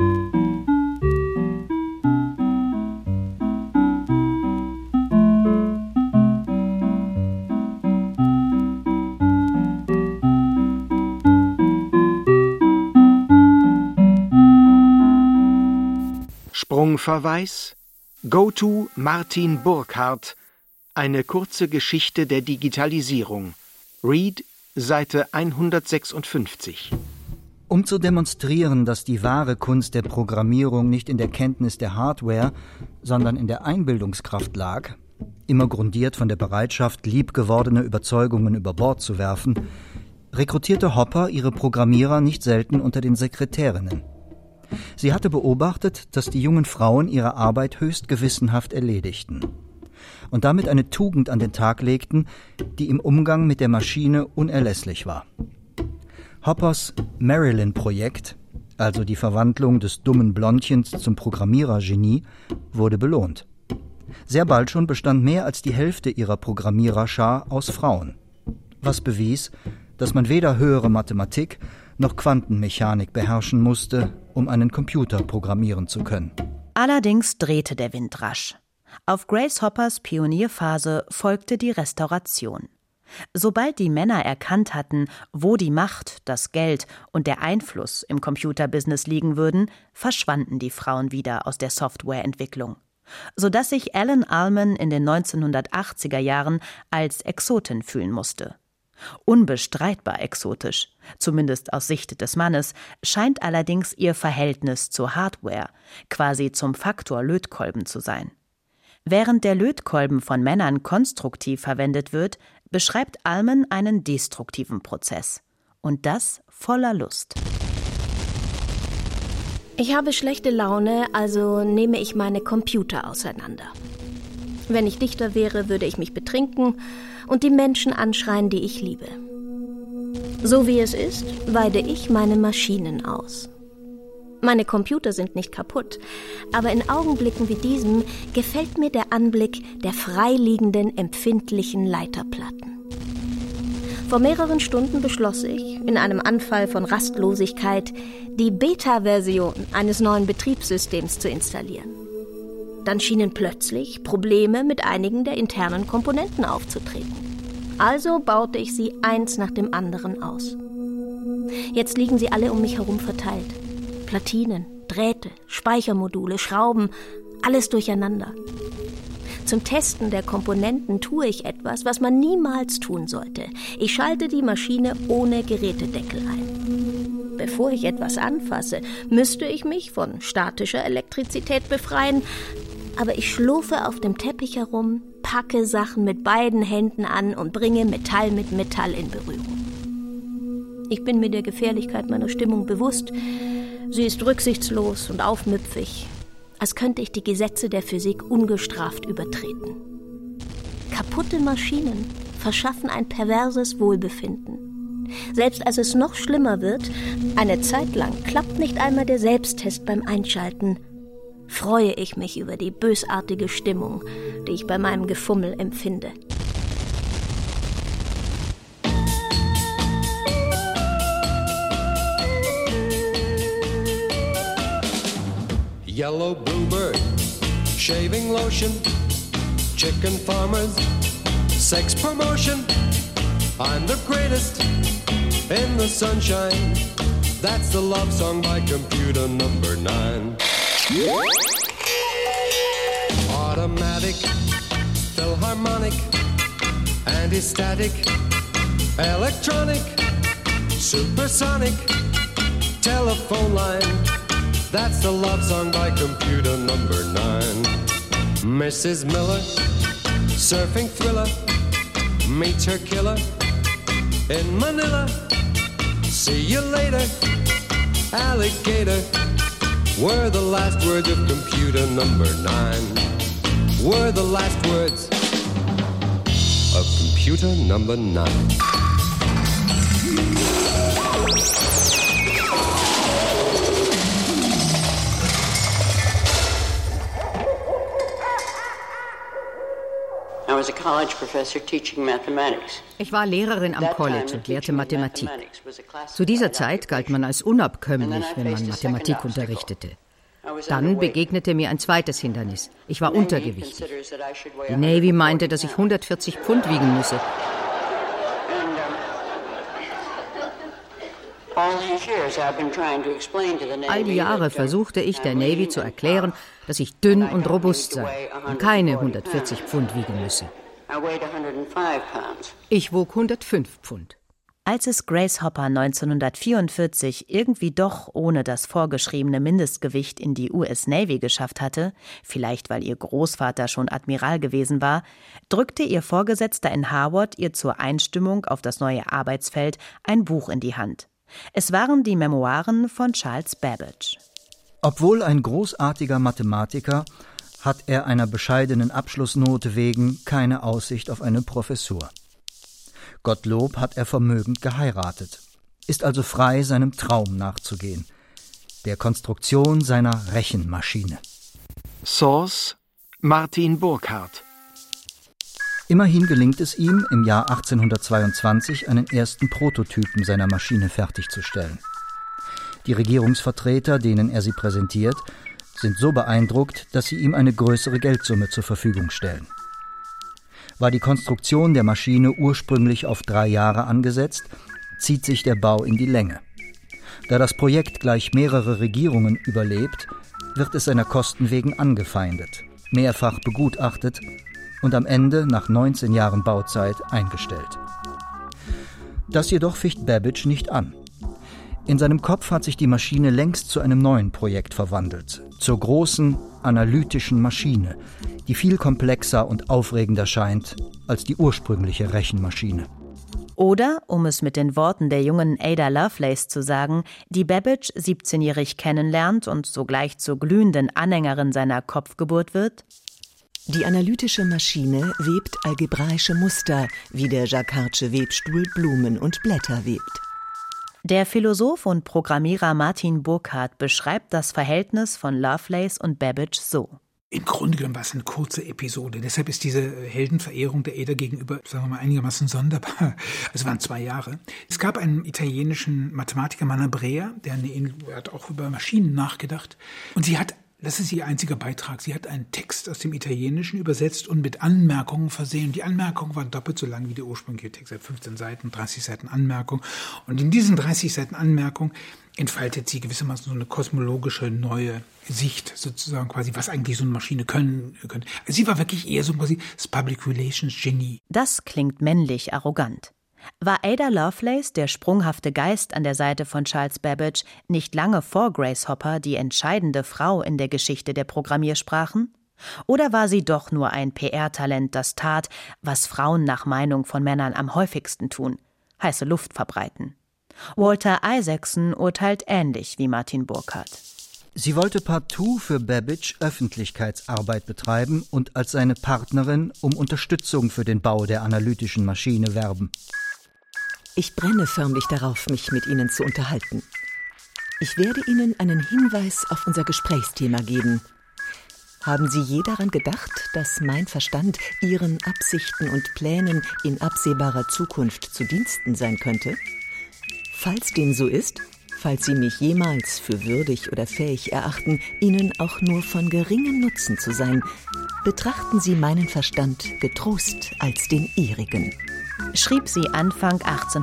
Sprungverweis: Go-To Martin Burkhardt, eine kurze Geschichte der Digitalisierung. Read, Seite 156. Um zu demonstrieren, dass die wahre Kunst der Programmierung nicht in der Kenntnis der Hardware, sondern in der Einbildungskraft lag, immer grundiert von der Bereitschaft, liebgewordene Überzeugungen über Bord zu werfen, rekrutierte Hopper ihre Programmierer nicht selten unter den Sekretärinnen. Sie hatte beobachtet, dass die jungen Frauen ihre Arbeit höchst gewissenhaft erledigten und damit eine Tugend an den Tag legten, die im Umgang mit der Maschine unerlässlich war. Hoppers Marilyn-Projekt, also die Verwandlung des dummen Blondchens zum Programmierergenie, wurde belohnt. Sehr bald schon bestand mehr als die Hälfte ihrer Programmiererschar aus Frauen, was bewies, dass man weder höhere Mathematik noch Quantenmechanik beherrschen musste, um einen Computer programmieren zu können. Allerdings drehte der Wind rasch. Auf Grace Hoppers Pionierphase folgte die Restauration. Sobald die Männer erkannt hatten, wo die Macht, das Geld und der Einfluss im Computerbusiness liegen würden, verschwanden die Frauen wieder aus der Softwareentwicklung, sodass sich Alan Allman in den 1980er Jahren als Exotin fühlen musste. Unbestreitbar exotisch, zumindest aus Sicht des Mannes, scheint allerdings ihr Verhältnis zur Hardware, quasi zum Faktor Lötkolben zu sein. Während der Lötkolben von Männern konstruktiv verwendet wird, beschreibt Allman einen destruktiven Prozess. Und das voller Lust. Ich habe schlechte Laune, also nehme ich meine Computer auseinander. Wenn ich Dichter wäre, würde ich mich betrinken und die Menschen anschreien, die ich liebe. So wie es ist, weide ich meine Maschinen aus. Meine Computer sind nicht kaputt, aber in Augenblicken wie diesem gefällt mir der Anblick der freiliegenden, empfindlichen Leiterplatten. Vor mehreren Stunden beschloss ich, in einem Anfall von Rastlosigkeit, die Beta-Version eines neuen Betriebssystems zu installieren. Dann schienen plötzlich Probleme mit einigen der internen Komponenten aufzutreten. Also baute ich sie eins nach dem anderen aus. Jetzt liegen sie alle um mich herum verteilt. Platinen, Drähte, Speichermodule, Schrauben, alles durcheinander. Zum Testen der Komponenten tue ich etwas, was man niemals tun sollte. Ich schalte die Maschine ohne Gerätedeckel ein. Bevor ich etwas anfasse, müsste ich mich von statischer Elektrizität befreien, aber ich schlurfe auf dem Teppich herum, packe Sachen mit beiden Händen an und bringe Metall mit Metall in Berührung. Ich bin mir der Gefährlichkeit meiner Stimmung bewusst. Sie ist rücksichtslos und aufmüpfig, als könnte ich die Gesetze der Physik ungestraft übertreten. Kaputte Maschinen verschaffen ein perverses Wohlbefinden. Selbst als es noch schlimmer wird, eine Zeit lang klappt nicht einmal der Selbsttest beim Einschalten, freue ich mich über die bösartige Stimmung, die ich bei meinem Gefummel empfinde. Yellow bluebird, shaving lotion, chicken farmers, sex promotion. I'm the greatest in the sunshine. That's the love song by computer number 9. Automatic, Philharmonic, anti-static, electronic, supersonic, telephone line. That's the love song by computer number 9. Mrs. Miller, surfing thriller, meets her killer in Manila. See you later, alligator. Were the last words of computer number 9. Were the last words of computer number 9. Ich war Lehrerin am College und lehrte Mathematik. Zu dieser Zeit galt man als unabkömmlich, wenn man Mathematik unterrichtete. Dann begegnete mir ein zweites Hindernis. Ich war untergewichtig. Die Navy meinte, dass ich 140 Pfund wiegen müsse. All die Jahre versuchte ich, der Navy zu erklären, dass ich dünn und robust sei und keine 140 Pfund wiegen müsse. Ich wog 105 Pfund. Als es Grace Hopper 1944 irgendwie doch ohne das vorgeschriebene Mindestgewicht in die US Navy geschafft hatte, vielleicht weil ihr Großvater schon Admiral gewesen war, drückte ihr Vorgesetzter in Harvard ihr zur Einstimmung auf das neue Arbeitsfeld ein Buch in die Hand. Es waren die Memoiren von Charles Babbage. Obwohl ein großartiger Mathematiker, hat er einer bescheidenen Abschlussnote wegen keine Aussicht auf eine Professur. Gottlob hat er vermögend geheiratet, ist also frei, seinem Traum nachzugehen, der Konstruktion seiner Rechenmaschine. Source: Martin Burkhardt. Immerhin gelingt es ihm, im Jahr 1822 einen ersten Prototypen seiner Maschine fertigzustellen. Die Regierungsvertreter, denen er sie präsentiert, sind so beeindruckt, dass sie ihm eine größere Geldsumme zur Verfügung stellen. War die Konstruktion der Maschine ursprünglich auf 3 Jahre angesetzt, zieht sich der Bau in die Länge. Da das Projekt gleich mehrere Regierungen überlebt, wird es seiner Kosten wegen angefeindet, mehrfach begutachtet und am Ende nach 19 Jahren Bauzeit eingestellt. Das jedoch ficht Babbage nicht an. In seinem Kopf hat sich die Maschine längst zu einem neuen Projekt verwandelt, zur großen, analytischen Maschine, die viel komplexer und aufregender scheint als die ursprüngliche Rechenmaschine. Oder, um es mit den Worten der jungen Ada Lovelace zu sagen, die Babbage 17-jährig kennenlernt und sogleich zur glühenden Anhängerin seiner Kopfgeburt wird: Die analytische Maschine webt algebraische Muster, wie der Jacquard'sche Webstuhl Blumen und Blätter webt. Der Philosoph und Programmierer Martin Burkhardt beschreibt das Verhältnis von Lovelace und Babbage so: Im Grunde genommen war es eine kurze Episode. Deshalb ist diese Heldenverehrung der Ada gegenüber, sagen wir mal, einigermaßen sonderbar. Es waren 2 Jahre. Es gab einen italienischen Mathematiker, Manabrea, der hat auch über Maschinen nachgedacht. Und sie hat, das ist ihr einziger Beitrag, sie hat einen Text aus dem Italienischen übersetzt und mit Anmerkungen versehen. Die Anmerkungen waren doppelt so lang wie der ursprüngliche Text. 15 Seiten, 30 Seiten Anmerkung. Und in diesen 30 Seiten Anmerkung entfaltet sie gewissermaßen so eine kosmologische neue Sicht, sozusagen quasi, was eigentlich so eine Maschine können könnte. Also sie war wirklich eher so quasi das Public Relations Genie. Das klingt männlich arrogant. War Ada Lovelace, der sprunghafte Geist an der Seite von Charles Babbage, nicht lange vor Grace Hopper die entscheidende Frau in der Geschichte der Programmiersprachen? Oder war sie doch nur ein PR-Talent, das tat, was Frauen nach Meinung von Männern am häufigsten tun: heiße Luft verbreiten? Walter Isaacson urteilt ähnlich wie Martin Burkhardt. Sie wollte partout für Babbage Öffentlichkeitsarbeit betreiben und als seine Partnerin um Unterstützung für den Bau der analytischen Maschine werben. Ich brenne förmlich darauf, mich mit Ihnen zu unterhalten. Ich werde Ihnen einen Hinweis auf unser Gesprächsthema geben. Haben Sie je daran gedacht, dass mein Verstand Ihren Absichten und Plänen in absehbarer Zukunft zu Diensten sein könnte? Falls dem so ist, falls Sie mich jemals für würdig oder fähig erachten, Ihnen auch nur von geringem Nutzen zu sein, betrachten Sie meinen Verstand getrost als den Ihrigen. Schrieb sie Anfang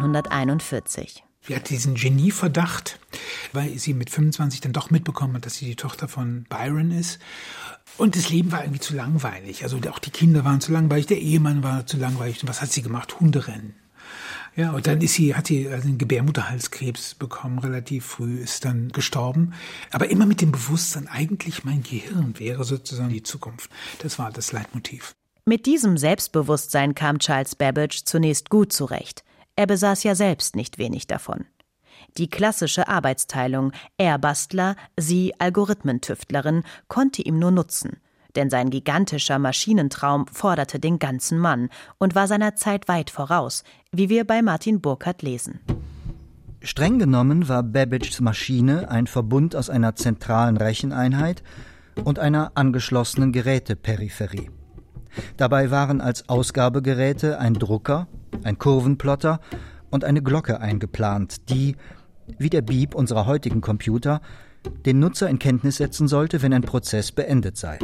1841. Sie hat diesen Genieverdacht, weil sie mit 25 dann doch mitbekommen hat, dass sie die Tochter von Byron ist. Und das Leben war irgendwie zu langweilig. Also auch die Kinder waren zu langweilig, der Ehemann war zu langweilig. Und was hat sie gemacht? Hunderennen. Ja, und dann hat sie einen Gebärmutterhalskrebs bekommen, relativ früh, ist dann gestorben. Aber immer mit dem Bewusstsein, eigentlich mein Gehirn wäre sozusagen die Zukunft. Das war das Leitmotiv. Mit diesem Selbstbewusstsein kam Charles Babbage zunächst gut zurecht. Er besaß ja selbst nicht wenig davon. Die klassische Arbeitsteilung, er Bastler, sie Algorithmentüftlerin, konnte ihm nur nutzen. Denn sein gigantischer Maschinentraum forderte den ganzen Mann und war seiner Zeit weit voraus, wie wir bei Martin Burkhardt lesen. Streng genommen war Babbages Maschine ein Verbund aus einer zentralen Recheneinheit und einer angeschlossenen Geräteperipherie. Dabei waren als Ausgabegeräte ein Drucker, ein Kurvenplotter und eine Glocke eingeplant, die, wie der Beep unserer heutigen Computer, den Nutzer in Kenntnis setzen sollte, wenn ein Prozess beendet sei.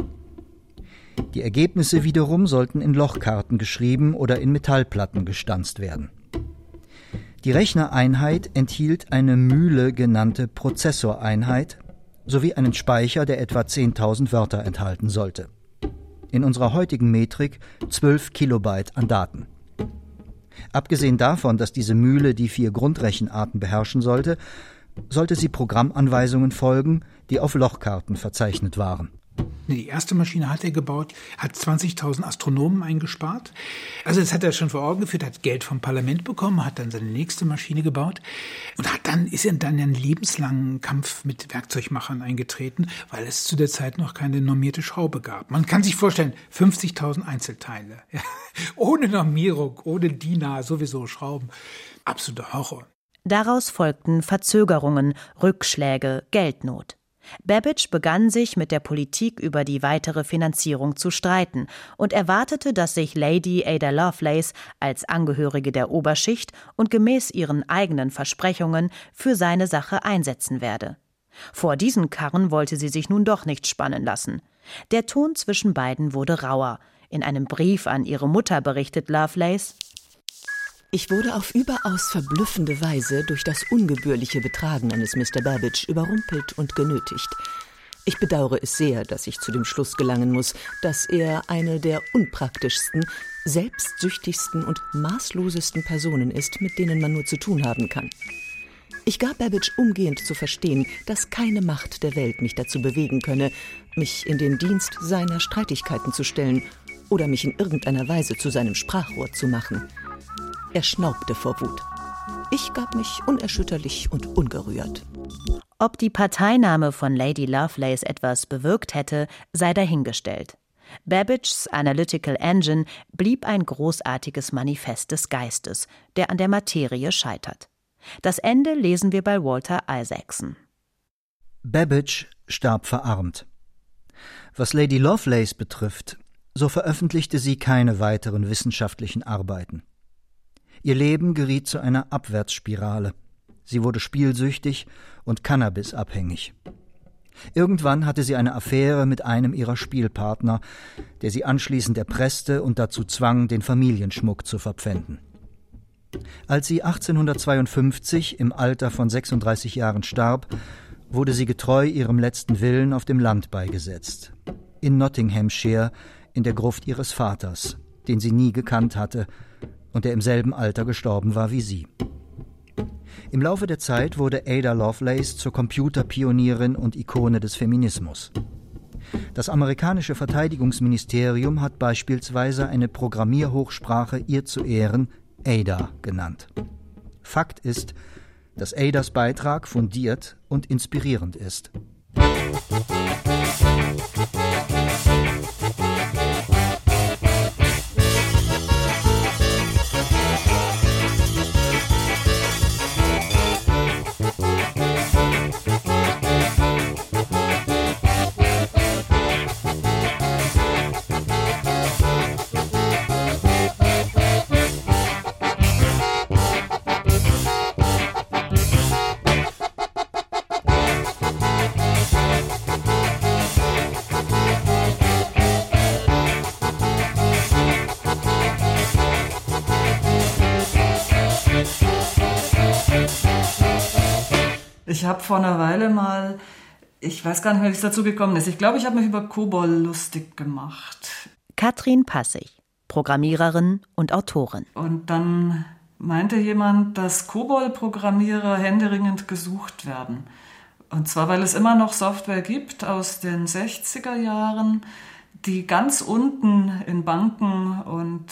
Die Ergebnisse wiederum sollten in Lochkarten geschrieben oder in Metallplatten gestanzt werden. Die Rechnereinheit enthielt eine Mühle genannte Prozessoreinheit sowie einen Speicher, der etwa 10.000 Wörter enthalten sollte. In unserer heutigen Metrik 12 Kilobyte an Daten. Abgesehen davon, dass diese Mühle die 4 Grundrechenarten beherrschen sollte sie Programmanweisungen folgen, die auf Lochkarten verzeichnet waren. Die erste Maschine hat er gebaut, hat 20.000 Astronomen eingespart. Also das hat er schon vor Augen geführt, hat Geld vom Parlament bekommen, hat dann seine nächste Maschine gebaut und ist in einen lebenslangen Kampf mit Werkzeugmachern eingetreten, weil es zu der Zeit noch keine normierte Schraube gab. Man kann sich vorstellen, 50.000 Einzelteile, ja, ohne Normierung, ohne DIN-A, sowieso Schrauben. Absoluter Horror. Daraus folgten Verzögerungen, Rückschläge, Geldnot. Babbage begann sich mit der Politik über die weitere Finanzierung zu streiten und erwartete, dass sich Lady Ada Lovelace als Angehörige der Oberschicht und gemäß ihren eigenen Versprechungen für seine Sache einsetzen werde. Vor diesen Karren wollte sie sich nun doch nicht spannen lassen. Der Ton zwischen beiden wurde rauer. In einem Brief an ihre Mutter berichtet Lovelace: Ich wurde auf überaus verblüffende Weise durch das ungebührliche Betragen eines Mr. Babbage überrumpelt und genötigt. Ich bedauere es sehr, dass ich zu dem Schluss gelangen muss, dass er eine der unpraktischsten, selbstsüchtigsten und maßlosesten Personen ist, mit denen man nur zu tun haben kann. Ich gab Babbage umgehend zu verstehen, dass keine Macht der Welt mich dazu bewegen könne, mich in den Dienst seiner Streitigkeiten zu stellen oder mich in irgendeiner Weise zu seinem Sprachrohr zu machen. Er schnaubte vor Wut. Ich gab mich unerschütterlich und ungerührt. Ob die Parteinahme von Lady Lovelace etwas bewirkt hätte, sei dahingestellt. Babbages Analytical Engine blieb ein großartiges Manifest des Geistes, der an der Materie scheitert. Das Ende lesen wir bei Walter Isaacson. Babbage starb verarmt. Was Lady Lovelace betrifft, so veröffentlichte sie keine weiteren wissenschaftlichen Arbeiten. Ihr Leben geriet zu einer Abwärtsspirale. Sie wurde spielsüchtig und cannabisabhängig. Irgendwann hatte sie eine Affäre mit einem ihrer Spielpartner, der sie anschließend erpresste und dazu zwang, den Familienschmuck zu verpfänden. Als sie 1852 im Alter von 36 Jahren starb, wurde sie getreu ihrem letzten Willen auf dem Land beigesetzt. In Nottinghamshire, in der Gruft ihres Vaters, den sie nie gekannt hatte und der im selben Alter gestorben war wie sie. Im Laufe der Zeit wurde Ada Lovelace zur Computerpionierin und Ikone des Feminismus. Das amerikanische Verteidigungsministerium hat beispielsweise eine Programmierhochsprache ihr zu Ehren Ada genannt. Fakt ist, dass Adas Beitrag fundiert und inspirierend ist. Ich habe vor einer Weile mal, ich weiß gar nicht mehr, wie es dazu gekommen ist. Ich glaube, ich habe mich über COBOL lustig gemacht. Katrin Passig, Programmiererin und Autorin. Und dann meinte jemand, dass COBOL-Programmierer händeringend gesucht werden. Und zwar, weil es immer noch Software gibt aus den 60er Jahren, die ganz unten in Banken und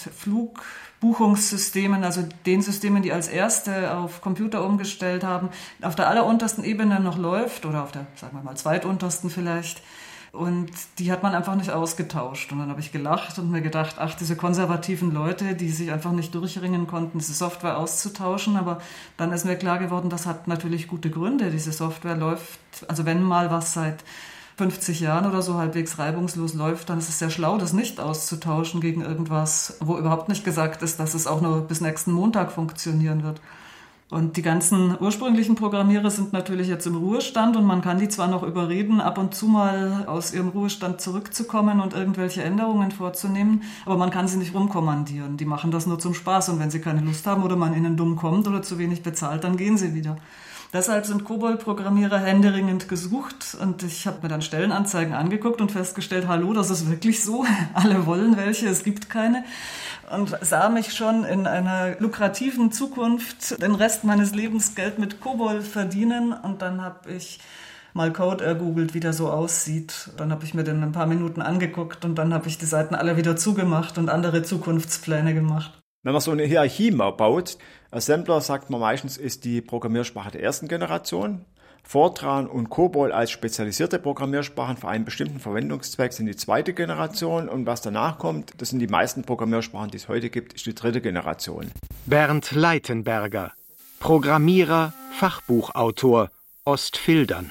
Flugbuchungssystemen, also den Systemen, die als erste auf Computer umgestellt haben, auf der alleruntersten Ebene noch läuft oder auf der, sagen wir mal, zweituntersten vielleicht. Und die hat man einfach nicht ausgetauscht. Und dann habe ich gelacht und mir gedacht, ach, diese konservativen Leute, die sich einfach nicht durchringen konnten, diese Software auszutauschen. Aber dann ist mir klar geworden, das hat natürlich gute Gründe. Diese Software läuft, also wenn mal was seit 50 Jahren oder so halbwegs reibungslos läuft, dann ist es sehr schlau, das nicht auszutauschen gegen irgendwas, wo überhaupt nicht gesagt ist, dass es auch nur bis nächsten Montag funktionieren wird. Und die ganzen ursprünglichen Programmierer sind natürlich jetzt im Ruhestand und man kann die zwar noch überreden, ab und zu mal aus ihrem Ruhestand zurückzukommen und irgendwelche Änderungen vorzunehmen, aber man kann sie nicht rumkommandieren. Die machen das nur zum Spaß und wenn sie keine Lust haben oder man ihnen dumm kommt oder zu wenig bezahlt, dann gehen sie wieder. Deshalb sind COBOL-Programmierer händeringend gesucht und ich habe mir dann Stellenanzeigen angeguckt und festgestellt, hallo, das ist wirklich so, alle wollen welche, es gibt keine. Und sah mich schon in einer lukrativen Zukunft den Rest meines Lebens Geld mit COBOL verdienen. Und dann habe ich mal Code ergoogelt, wie der so aussieht. Dann habe ich mir den ein paar Minuten angeguckt und dann habe ich die Seiten alle wieder zugemacht und andere Zukunftspläne gemacht. Wenn man so eine Hierarchie mal baut, Assembler, sagt man meistens, ist die Programmiersprache der ersten Generation. Fortran und COBOL als spezialisierte Programmiersprachen für einen bestimmten Verwendungszweck sind die zweite Generation und was danach kommt, das sind die meisten Programmiersprachen, die es heute gibt, ist die dritte Generation. Bernd Leitenberger, Programmierer, Fachbuchautor, Ostfildern.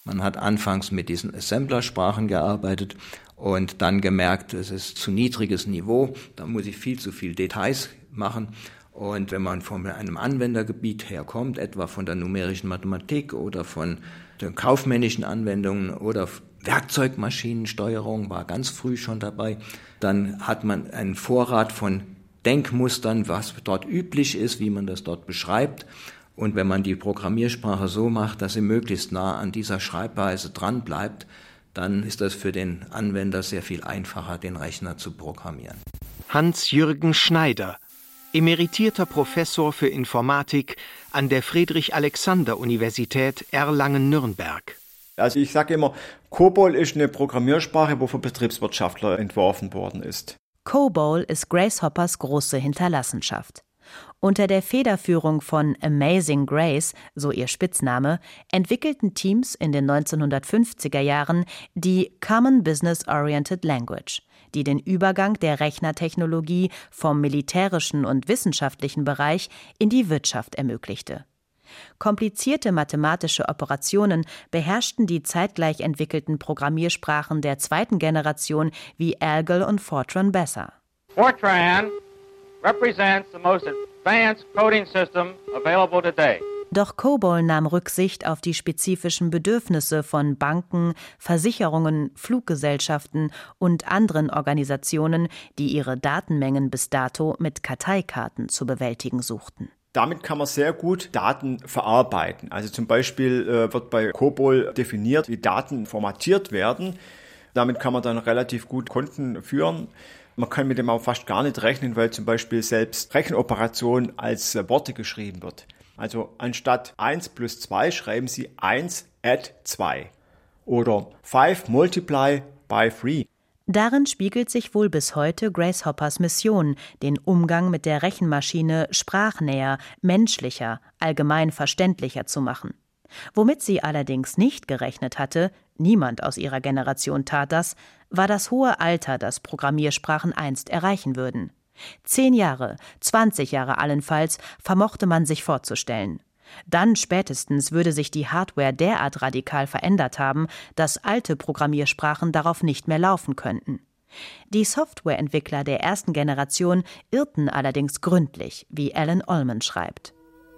Man hat anfangs mit diesen Assemblersprachen gearbeitet und dann gemerkt, es ist zu niedriges Niveau, da muss ich viel zu viel Details machen. Und wenn man von einem Anwendergebiet herkommt, etwa von der numerischen Mathematik oder von den kaufmännischen Anwendungen oder Werkzeugmaschinensteuerung, war ganz früh schon dabei, dann hat man einen Vorrat von Denkmustern, was dort üblich ist, wie man das dort beschreibt. Und wenn man die Programmiersprache so macht, dass sie möglichst nah an dieser Schreibweise dran bleibt, dann ist das für den Anwender sehr viel einfacher, den Rechner zu programmieren. Hans-Jürgen Schneider, emeritierter Professor für Informatik an der Friedrich-Alexander-Universität Erlangen-Nürnberg. Also ich sage immer, COBOL ist eine Programmiersprache, wo für Betriebswirtschaftler entworfen worden ist. COBOL ist Grace Hoppers große Hinterlassenschaft. Unter der Federführung von Amazing Grace, so ihr Spitzname, entwickelten Teams in den 1950er Jahren die Common Business Oriented Language, die den Übergang der Rechnertechnologie vom militärischen und wissenschaftlichen Bereich in die Wirtschaft ermöglichte. Komplizierte mathematische Operationen beherrschten die zeitgleich entwickelten Programmiersprachen der zweiten Generation wie Algol und Fortran besser. Fortran represents the most advanced coding system available today. Doch COBOL nahm Rücksicht auf die spezifischen Bedürfnisse von Banken, Versicherungen, Fluggesellschaften und anderen Organisationen, die ihre Datenmengen bis dato mit Karteikarten zu bewältigen suchten. Damit kann man sehr gut Daten verarbeiten. Also zum Beispiel wird bei COBOL definiert, wie Daten formatiert werden. Damit kann man dann relativ gut Konten führen. Man kann mit dem auch fast gar nicht rechnen, weil zum Beispiel selbst Rechenoperationen als Worte geschrieben wird. Also anstatt 1 plus 2 schreiben Sie 1 add 2 oder 5 multiply by 3. Darin spiegelt sich wohl bis heute Grace Hoppers Mission, den Umgang mit der Rechenmaschine sprachnäher, menschlicher, allgemein verständlicher zu machen. Womit sie allerdings nicht gerechnet hatte, niemand aus ihrer Generation tat das, war das hohe Alter, das Programmiersprachen einst erreichen würden. 10 Jahre, 20 Jahre allenfalls vermochte man sich vorzustellen. Dann spätestens würde sich die Hardware derart radikal verändert haben, dass alte Programmiersprachen darauf nicht mehr laufen könnten. Die Softwareentwickler der ersten Generation irrten allerdings gründlich, wie Alan Ullman schreibt.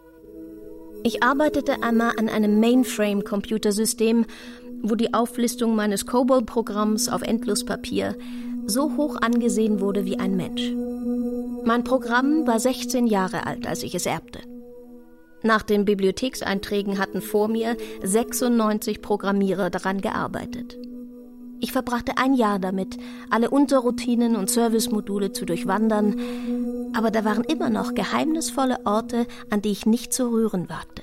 Ich arbeitete einmal an einem Mainframe-Computersystem, wo die Auflistung meines COBOL-Programms auf Endlospapier so hoch angesehen wurde wie ein Mensch. Mein Programm war 16 Jahre alt, als ich es erbte. Nach den Bibliothekseinträgen hatten vor mir 96 Programmierer daran gearbeitet. Ich verbrachte ein Jahr damit, alle Unterroutinen und Servicemodule zu durchwandern, aber da waren immer noch geheimnisvolle Orte, an die ich nicht zu rühren wagte.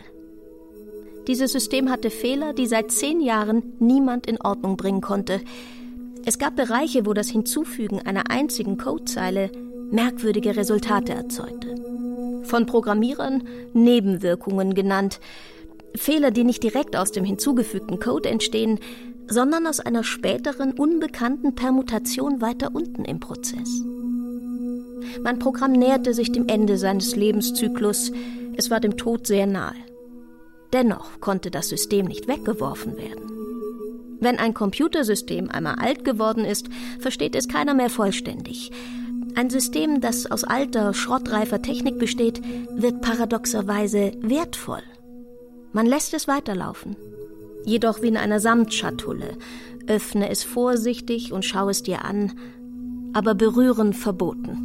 Dieses System hatte Fehler, die seit 10 Jahren niemand in Ordnung bringen konnte. Es gab Bereiche, wo das Hinzufügen einer einzigen Codezeile merkwürdige Resultate erzeugte. Von Programmierern Nebenwirkungen genannt. Fehler, die nicht direkt aus dem hinzugefügten Code entstehen, sondern aus einer späteren, unbekannten Permutation weiter unten im Prozess. Mein Programm näherte sich dem Ende seines Lebenszyklus. Es war dem Tod sehr nahe. Dennoch konnte das System nicht weggeworfen werden. Wenn ein Computersystem einmal alt geworden ist, versteht es keiner mehr vollständig. Ein System, das aus alter, schrottreifer Technik besteht, wird paradoxerweise wertvoll. Man lässt es weiterlaufen. Jedoch wie in einer Samtschatulle. Öffne es vorsichtig und schau es dir an, aber berühren verboten.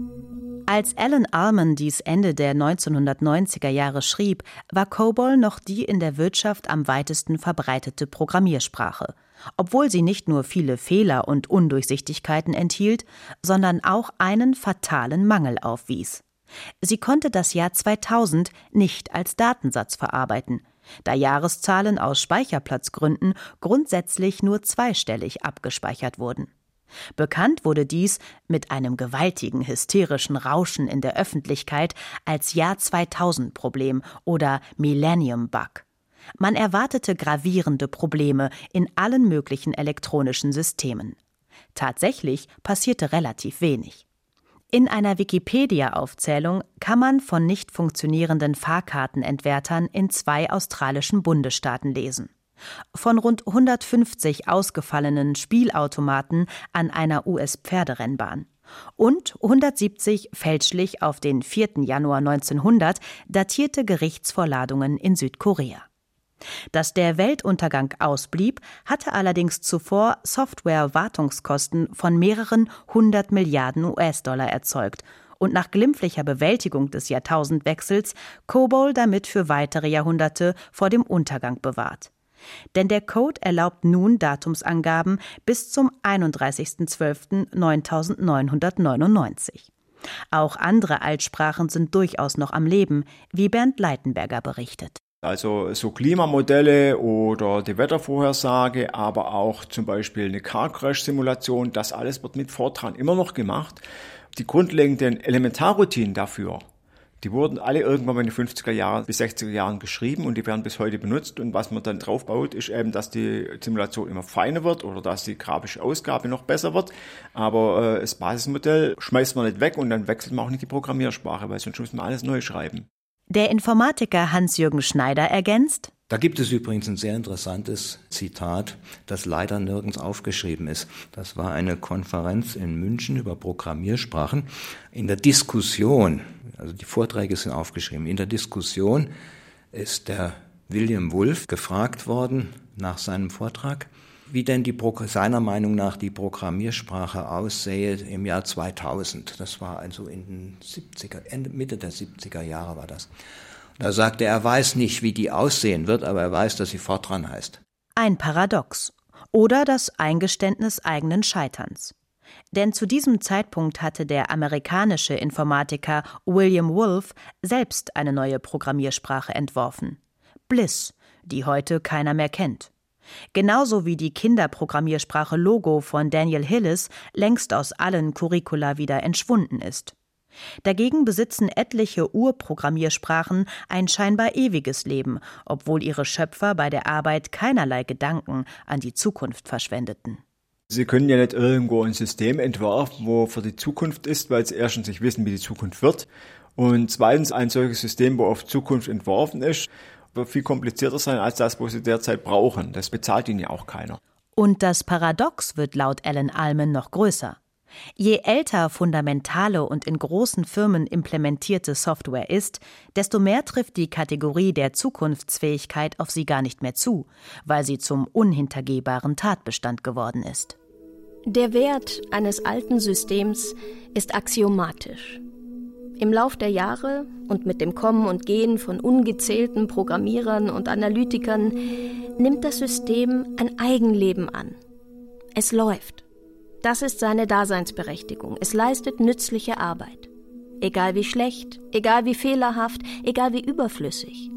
Als Alan Ullman dies Ende der 1990er Jahre schrieb, war COBOL noch die in der Wirtschaft am weitesten verbreitete Programmiersprache, obwohl sie nicht nur viele Fehler und Undurchsichtigkeiten enthielt, sondern auch einen fatalen Mangel aufwies. Sie konnte das Jahr 2000 nicht als Datensatz verarbeiten, da Jahreszahlen aus Speicherplatzgründen grundsätzlich nur zweistellig abgespeichert wurden. Bekannt wurde dies mit einem gewaltigen hysterischen Rauschen in der Öffentlichkeit als Jahr 2000-Problem oder Millennium-Bug. Man erwartete gravierende Probleme in allen möglichen elektronischen Systemen. Tatsächlich passierte relativ wenig. In einer Wikipedia-Aufzählung kann man von nicht funktionierenden Fahrkartenentwertern in 2 australischen Bundesstaaten lesen. Von rund 150 ausgefallenen Spielautomaten an einer US-Pferderennbahn und 170 fälschlich auf den 4. Januar 1900 datierte Gerichtsvorladungen in Südkorea. Dass der Weltuntergang ausblieb, hatte allerdings zuvor Software-Wartungskosten von mehreren 100 Milliarden US-Dollar erzeugt und nach glimpflicher Bewältigung des Jahrtausendwechsels COBOL damit für weitere Jahrhunderte vor dem Untergang bewahrt. Denn der Code erlaubt nun Datumsangaben bis zum 31.12.9999. Auch andere Altsprachen sind durchaus noch am Leben, wie Bernd Leitenberger berichtet. Also so Klimamodelle oder die Wettervorhersage, aber auch zum Beispiel eine Car-Crash-Simulation, das alles wird mit Fortran immer noch gemacht. Die grundlegenden Elementarroutinen dafür, die wurden alle irgendwann in den 50er Jahren bis 60er Jahren geschrieben und die werden bis heute benutzt. Und was man dann drauf baut, ist eben, dass die Simulation immer feiner wird oder dass die grafische Ausgabe noch besser wird. Aber das Basismodell schmeißt man nicht weg und dann wechselt man auch nicht die Programmiersprache, weil sonst muss man alles neu schreiben. Der Informatiker Hans-Jürgen Schneider ergänzt: Da gibt es übrigens ein sehr interessantes Zitat, das leider nirgends aufgeschrieben ist. Das war eine Konferenz in München über Programmiersprachen. In der Diskussion, also die Vorträge sind aufgeschrieben, in der Diskussion ist der William Wolf gefragt worden nach seinem Vortrag, wie denn seiner Meinung nach die Programmiersprache aussähe im Jahr 2000. Das war also in den 70er, Mitte der 70er Jahre war das. Da sagte er weiß nicht, wie die aussehen wird, aber er weiß, dass sie Fortran heißt. Ein Paradox oder das Eingeständnis eigenen Scheiterns. Denn zu diesem Zeitpunkt hatte der amerikanische Informatiker William Wolf selbst eine neue Programmiersprache entworfen. Bliss, die heute keiner mehr kennt. Genauso wie die Kinderprogrammiersprache Logo von Daniel Hillis längst aus allen Curricula wieder entschwunden ist. Dagegen besitzen etliche Urprogrammiersprachen ein scheinbar ewiges Leben, obwohl ihre Schöpfer bei der Arbeit keinerlei Gedanken an die Zukunft verschwendeten. Sie können ja nicht irgendwo ein System entwerfen, wo für die Zukunft ist, weil Sie erstens nicht wissen, wie die Zukunft wird. Und zweitens ein solches System, wo auf Zukunft entworfen ist, wird viel komplizierter sein als das, was Sie derzeit brauchen. Das bezahlt Ihnen ja auch keiner. Und das Paradox wird laut Alan Allman noch größer. Je älter fundamentale und in großen Firmen implementierte Software ist, desto mehr trifft die Kategorie der Zukunftsfähigkeit auf sie gar nicht mehr zu, weil sie zum unhintergehbaren Tatbestand geworden ist. Der Wert eines alten Systems ist axiomatisch. Im Lauf der Jahre und mit dem Kommen und Gehen von ungezählten Programmierern und Analytikern nimmt das System ein Eigenleben an. Es läuft. Das ist seine Daseinsberechtigung. Es leistet nützliche Arbeit. Egal wie schlecht, egal wie fehlerhaft, egal wie überflüssig.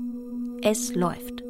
Es läuft.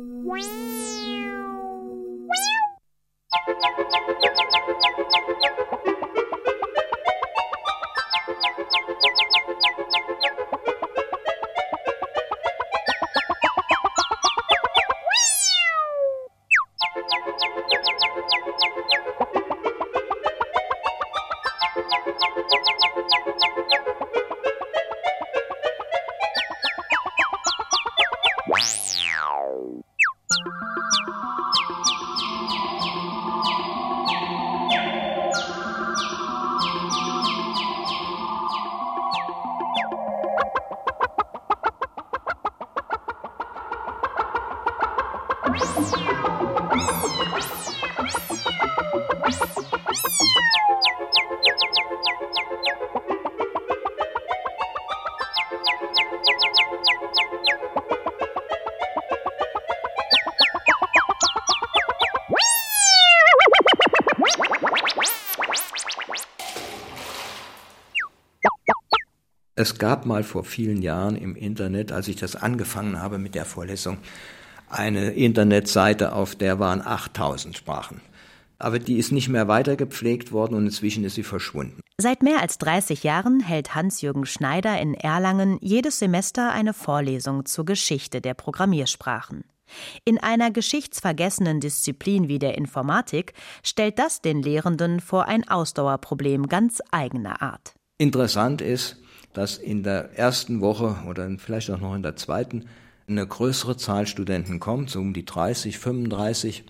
Es gab mal vor vielen Jahren im Internet, als ich das angefangen habe mit der Vorlesung, eine Internetseite, auf der waren 8000 Sprachen. Aber die ist nicht mehr weiter gepflegt worden und inzwischen ist sie verschwunden. Seit mehr als 30 Jahren hält Hans-Jürgen Schneider in Erlangen jedes Semester eine Vorlesung zur Geschichte der Programmiersprachen. In einer geschichtsvergessenen Disziplin wie der Informatik stellt das den Lehrenden vor ein Ausdauerproblem ganz eigener Art. Interessant ist, dass in der ersten Woche oder vielleicht auch noch in der zweiten eine größere Zahl Studenten kommt, so um die 30, 35.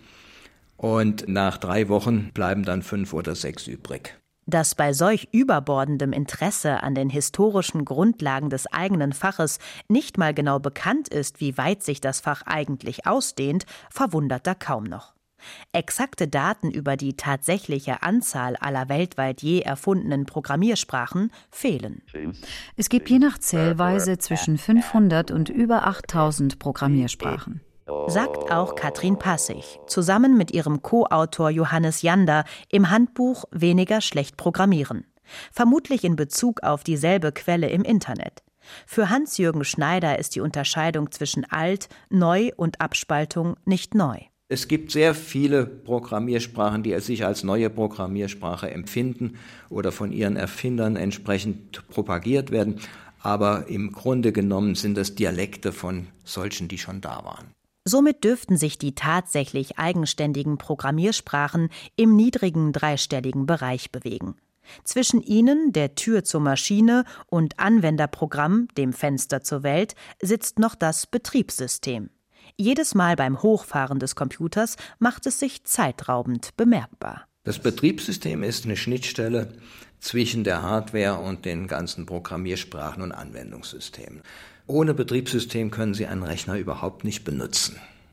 Und nach 3 Wochen bleiben dann 5 oder 6 übrig. Dass bei solch überbordendem Interesse an den historischen Grundlagen des eigenen Faches nicht mal genau bekannt ist, wie weit sich das Fach eigentlich ausdehnt, verwundert da kaum noch. Exakte Daten über die tatsächliche Anzahl aller weltweit je erfundenen Programmiersprachen fehlen. Es gibt je nach Zählweise zwischen 500 und über 8000 Programmiersprachen. Sagt auch Katrin Passig, zusammen mit ihrem Co-Autor Johannes Jander im Handbuch Weniger schlecht programmieren. Vermutlich in Bezug auf dieselbe Quelle im Internet. Für Hans-Jürgen Schneider ist die Unterscheidung zwischen alt, neu und Abspaltung nicht neu. Es gibt sehr viele Programmiersprachen, die sich als neue Programmiersprache empfinden oder von ihren Erfindern entsprechend propagiert werden. Aber im Grunde genommen sind das Dialekte von solchen, die schon da waren. Somit dürften sich die tatsächlich eigenständigen Programmiersprachen im niedrigen dreistelligen Bereich bewegen. Zwischen ihnen, der Tür zur Maschine, und Anwenderprogramm, dem Fenster zur Welt, sitzt noch das Betriebssystem. Jedes Mal beim Hochfahren des Computers macht es sich zeitraubend bemerkbar. Das Betriebssystem ist eine Schnittstelle zwischen der Hardware und den ganzen Programmiersprachen und Anwendungssystemen. Ohne Betriebssystem können Sie einen Rechner überhaupt nicht benutzen.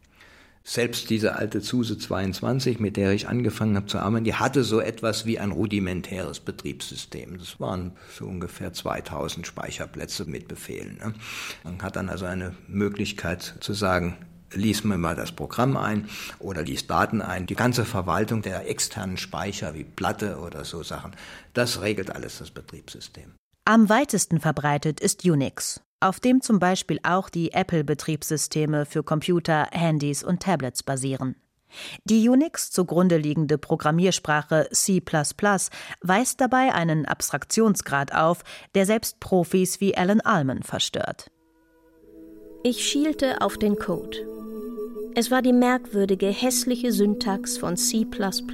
Selbst diese alte SUSE 22, mit der ich angefangen habe zu arbeiten, die hatte so etwas wie ein rudimentäres Betriebssystem. Das waren so ungefähr 2000 Speicherplätze mit Befehlen. Man hat dann also eine Möglichkeit zu sagen, lies mir mal das Programm ein oder lies Daten ein. Die ganze Verwaltung der externen Speicher wie Platte oder so Sachen, das regelt alles das Betriebssystem. Am weitesten verbreitet ist Unix, auf dem zum Beispiel auch die Apple-Betriebssysteme für Computer, Handys und Tablets basieren. Die Unix zugrunde liegende Programmiersprache C++ weist dabei einen Abstraktionsgrad auf, der selbst Profis wie Alan Allman verstört. Ich schielte auf den Code. Es war die merkwürdige, hässliche Syntax von C++.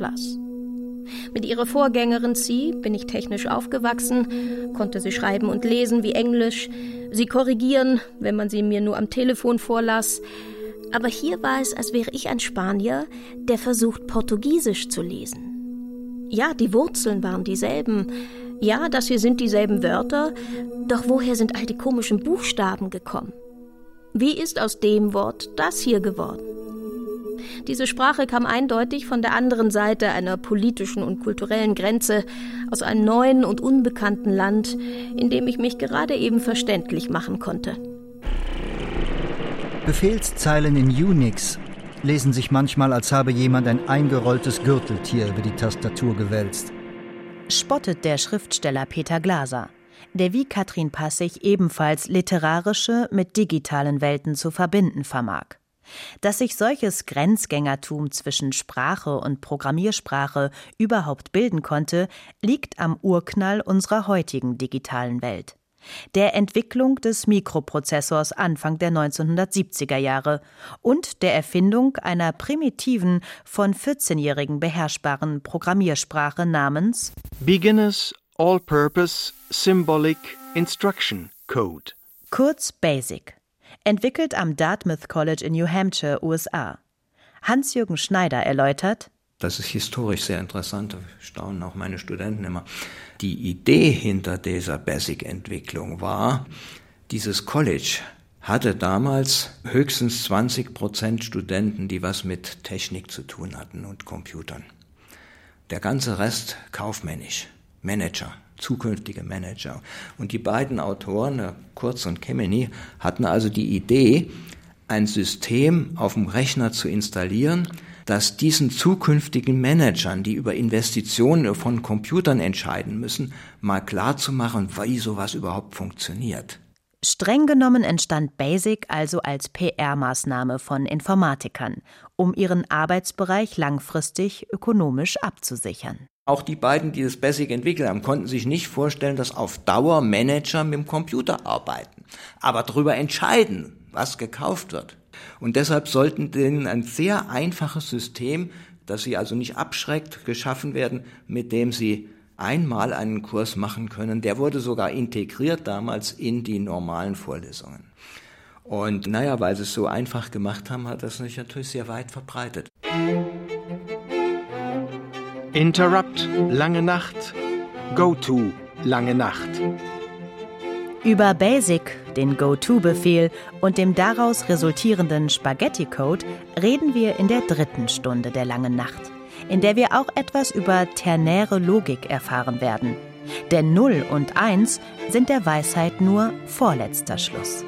Mit ihrer Vorgängerin C bin ich technisch aufgewachsen, konnte sie schreiben und lesen wie Englisch, sie korrigieren, wenn man sie mir nur am Telefon vorlas. Aber hier war es, als wäre ich ein Spanier, der versucht, Portugiesisch zu lesen. Ja, die Wurzeln waren dieselben. Ja, das hier sind dieselben Wörter. Doch woher sind all die komischen Buchstaben gekommen? Wie ist aus dem Wort das hier geworden? Diese Sprache kam eindeutig von der anderen Seite einer politischen und kulturellen Grenze, aus einem neuen und unbekannten Land, in dem ich mich gerade eben verständlich machen konnte. Befehlszeilen in Unix lesen sich manchmal, als habe jemand ein eingerolltes Gürteltier über die Tastatur gewälzt. Spottet der Schriftsteller Peter Glaser, der wie Katrin Passig ebenfalls literarische mit digitalen Welten zu verbinden vermag. Dass sich solches Grenzgängertum zwischen Sprache und Programmiersprache überhaupt bilden konnte, liegt am Urknall unserer heutigen digitalen Welt. Der Entwicklung des Mikroprozessors Anfang der 1970er Jahre und der Erfindung einer primitiven, von 14-Jährigen beherrschbaren Programmiersprache namens Beginners All-Purpose Symbolic Instruction Code, kurz BASIC. Entwickelt am Dartmouth College in New Hampshire, USA. Hans-Jürgen Schneider erläutert: Das ist historisch sehr interessant, da staunen auch meine Studenten immer. Die Idee hinter dieser BASIC-Entwicklung war, dieses College hatte damals höchstens 20% Studenten, die was mit Technik zu tun hatten und Computern. Der ganze Rest kaufmännisch, Manager. Zukünftige Manager. Und die beiden Autoren, Kurz und Kemeny, hatten also die Idee, ein System auf dem Rechner zu installieren, das diesen zukünftigen Managern, die über Investitionen von Computern entscheiden müssen, mal klarzumachen, wie sowas überhaupt funktioniert. Streng genommen entstand BASIC also als PR-Maßnahme von Informatikern, um ihren Arbeitsbereich langfristig ökonomisch abzusichern. Auch die beiden, die das BASIC entwickelt haben, konnten sich nicht vorstellen, dass auf Dauer Manager mit dem Computer arbeiten, aber darüber entscheiden, was gekauft wird. Und deshalb sollten denen ein sehr einfaches System, das sie also nicht abschreckt, geschaffen werden, mit dem sie einmal einen Kurs machen können. Der wurde sogar integriert damals in die normalen Vorlesungen. Und naja, weil sie es so einfach gemacht haben, hat das sich natürlich sehr weit verbreitet. Interrupt, lange Nacht. Go-To, lange Nacht. Über BASIC, den Go-To-Befehl und dem daraus resultierenden Spaghetti-Code reden wir in der 3. Stunde der langen Nacht, in der wir auch etwas über ternäre Logik erfahren werden. Denn 0 und 1 sind der Weisheit nur vorletzter Schluss.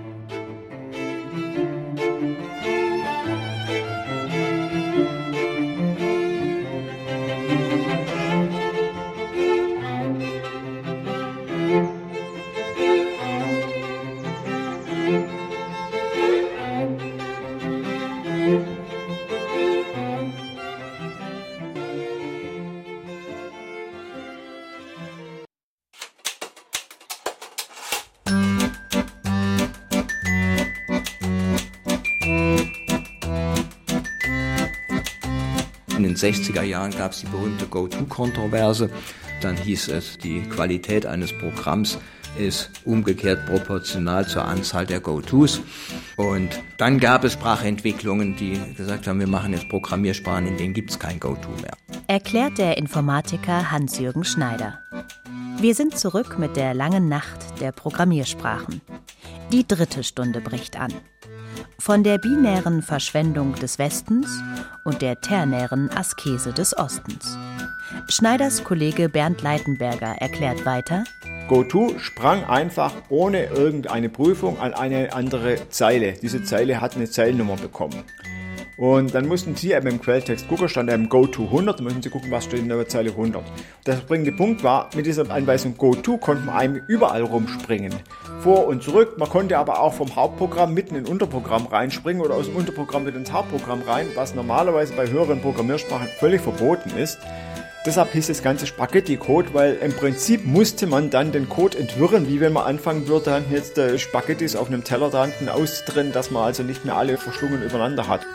In den 60er Jahren gab es die berühmte Go-To-Kontroverse. Dann hieß es, die Qualität eines Programms ist umgekehrt proportional zur Anzahl der Go-Tos. Und dann gab es Sprachentwicklungen, die gesagt haben, wir machen jetzt Programmiersprachen, in denen gibt es kein Go-To mehr. Erklärt der Informatiker Hans-Jürgen Schneider. Wir sind zurück mit der langen Nacht der Programmiersprachen. Die 3. Stunde bricht an. Von der binären Verschwendung des Westens und der ternären Askese des Ostens. Schneiders Kollege Bernd Leitenberger erklärt weiter: Go-To sprang einfach ohne irgendeine Prüfung an eine andere Zeile. Diese Zeile hat eine Zeilennummer bekommen. Und dann mussten Sie eben im Quelltext gucken, stand eben Go-To 100, dann müssen Sie gucken, was steht in der Zeile 100. Der springende Punkt war, mit dieser Anweisung Go-To konnte man einem überall rumspringen. Vor und zurück, man konnte aber auch vom Hauptprogramm mitten in ein Unterprogramm reinspringen oder aus dem Unterprogramm wieder ins Hauptprogramm rein, was normalerweise bei höheren Programmiersprachen völlig verboten ist. Deshalb hieß das Ganze Spaghetti-Code, weil im Prinzip musste man dann den Code entwirren, wie wenn man anfangen würde, jetzt Spaghettis auf einem Teller da hinten auszutrennen, dass man also nicht mehr alle verschlungen übereinander hat.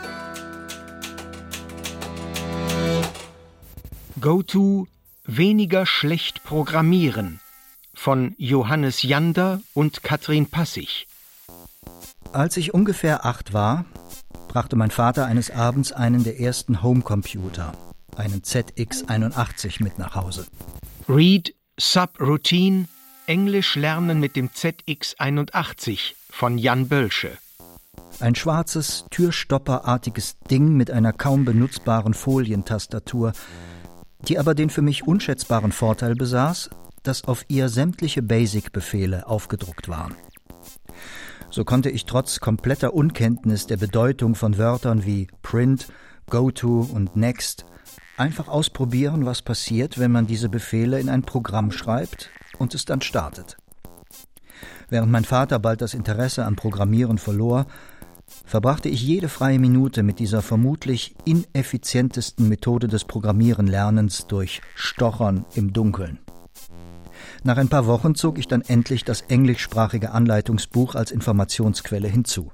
Go-To, weniger schlecht programmieren von Johannes Jander und Katrin Passig. Als ich ungefähr 8 war, brachte mein Vater eines Abends einen der ersten Homecomputer, einen ZX81, mit nach Hause. Read, Subroutine, Englisch lernen mit dem ZX81 von Jan Bölsche. Ein schwarzes, türstopperartiges Ding mit einer kaum benutzbaren Folientastatur, die aber den für mich unschätzbaren Vorteil besaß, dass auf ihr sämtliche Basic-Befehle aufgedruckt waren. So konnte ich trotz kompletter Unkenntnis der Bedeutung von Wörtern wie Print, Go-To und Next einfach ausprobieren, was passiert, wenn man diese Befehle in ein Programm schreibt und es dann startet. Während mein Vater bald das Interesse am Programmieren verlor, verbrachte ich jede freie Minute mit dieser vermutlich ineffizientesten Methode des Programmierenlernens durch Stochern im Dunkeln. Nach ein paar Wochen zog ich dann endlich das englischsprachige Anleitungsbuch als Informationsquelle hinzu.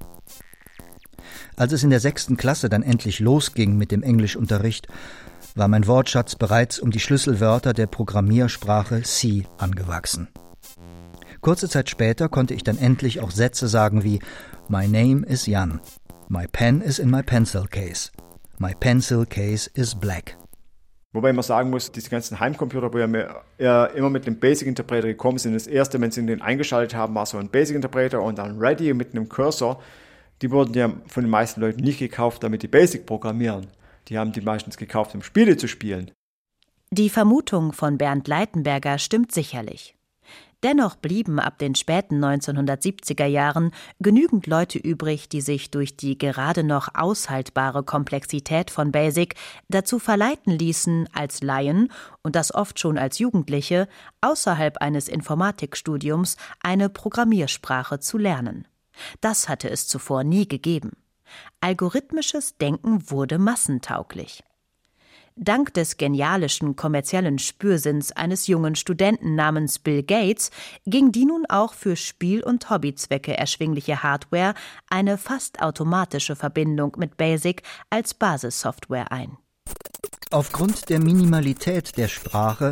Als es in der 6. Klasse dann endlich losging mit dem Englischunterricht, war mein Wortschatz bereits um die Schlüsselwörter der Programmiersprache C angewachsen. Kurze Zeit später konnte ich dann endlich auch Sätze sagen wie My name is Jan. My pen is in my pencil case. My pencil case is black. Wobei man sagen muss, diese ganzen Heimcomputer, wo wir immer mit dem Basic-Interpreter gekommen sind, das erste, wenn sie den eingeschaltet haben, war so ein Basic-Interpreter und dann Ready mit einem Cursor. Die wurden ja von den meisten Leuten nicht gekauft, damit die Basic programmieren. Die haben die meistens gekauft, um Spiele zu spielen. Die Vermutung von Bernd Leitenberger stimmt sicherlich. Dennoch blieben ab den späten 1970er Jahren genügend Leute übrig, die sich durch die gerade noch aushaltbare Komplexität von BASIC dazu verleiten ließen, als Laien, und das oft schon als Jugendliche, außerhalb eines Informatikstudiums eine Programmiersprache zu lernen. Das hatte es zuvor nie gegeben. Algorithmisches Denken wurde massentauglich. Dank des genialischen kommerziellen Spürsinns eines jungen Studenten namens Bill Gates ging die nun auch für Spiel- und Hobbyzwecke erschwingliche Hardware eine fast automatische Verbindung mit BASIC als Basissoftware ein. Aufgrund der Minimalität der Sprache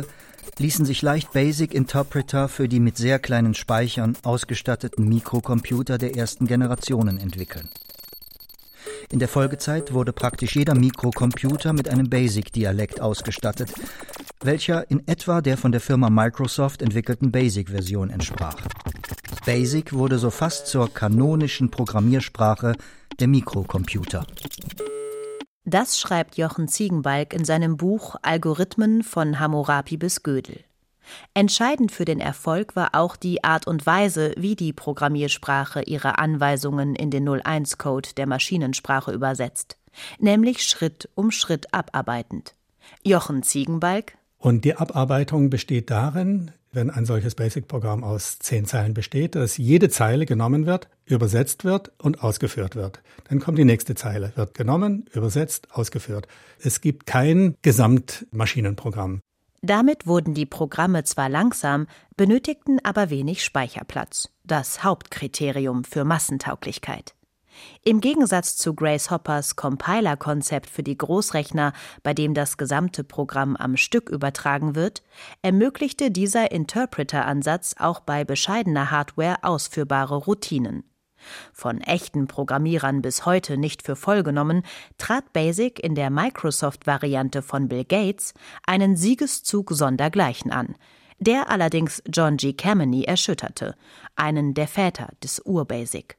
ließen sich leicht Basic-Interpreter für die mit sehr kleinen Speichern ausgestatteten Mikrocomputer der ersten Generationen entwickeln. In der Folgezeit wurde praktisch jeder Mikrocomputer mit einem BASIC-Dialekt ausgestattet, welcher in etwa der von der Firma Microsoft entwickelten BASIC-Version entsprach. BASIC wurde so fast zur kanonischen Programmiersprache der Mikrocomputer. Das schreibt Jochen Ziegenbalg in seinem Buch Algorithmen von Hammurapi bis Gödel. Entscheidend für den Erfolg war auch die Art und Weise, wie die Programmiersprache ihre Anweisungen in den 01-Code der Maschinensprache übersetzt, nämlich Schritt um Schritt abarbeitend. Jochen Ziegenbalg: Und die Abarbeitung besteht darin, wenn ein solches Basic-Programm aus 10 Zeilen besteht, dass jede Zeile genommen wird, übersetzt wird und ausgeführt wird. Dann kommt die nächste Zeile, wird genommen, übersetzt, ausgeführt. Es gibt kein Gesamtmaschinenprogramm. Damit wurden die Programme zwar langsam, benötigten aber wenig Speicherplatz, das Hauptkriterium für Massentauglichkeit. Im Gegensatz zu Grace Hoppers Compiler-Konzept für die Großrechner, bei dem das gesamte Programm am Stück übertragen wird, ermöglichte dieser Interpreter-Ansatz auch bei bescheidener Hardware ausführbare Routinen. Von echten Programmierern bis heute nicht für voll genommen, trat BASIC in der Microsoft-Variante von Bill Gates einen Siegeszug sondergleichen an, der allerdings John G. Kameny erschütterte, einen der Väter des Ur-BASIC.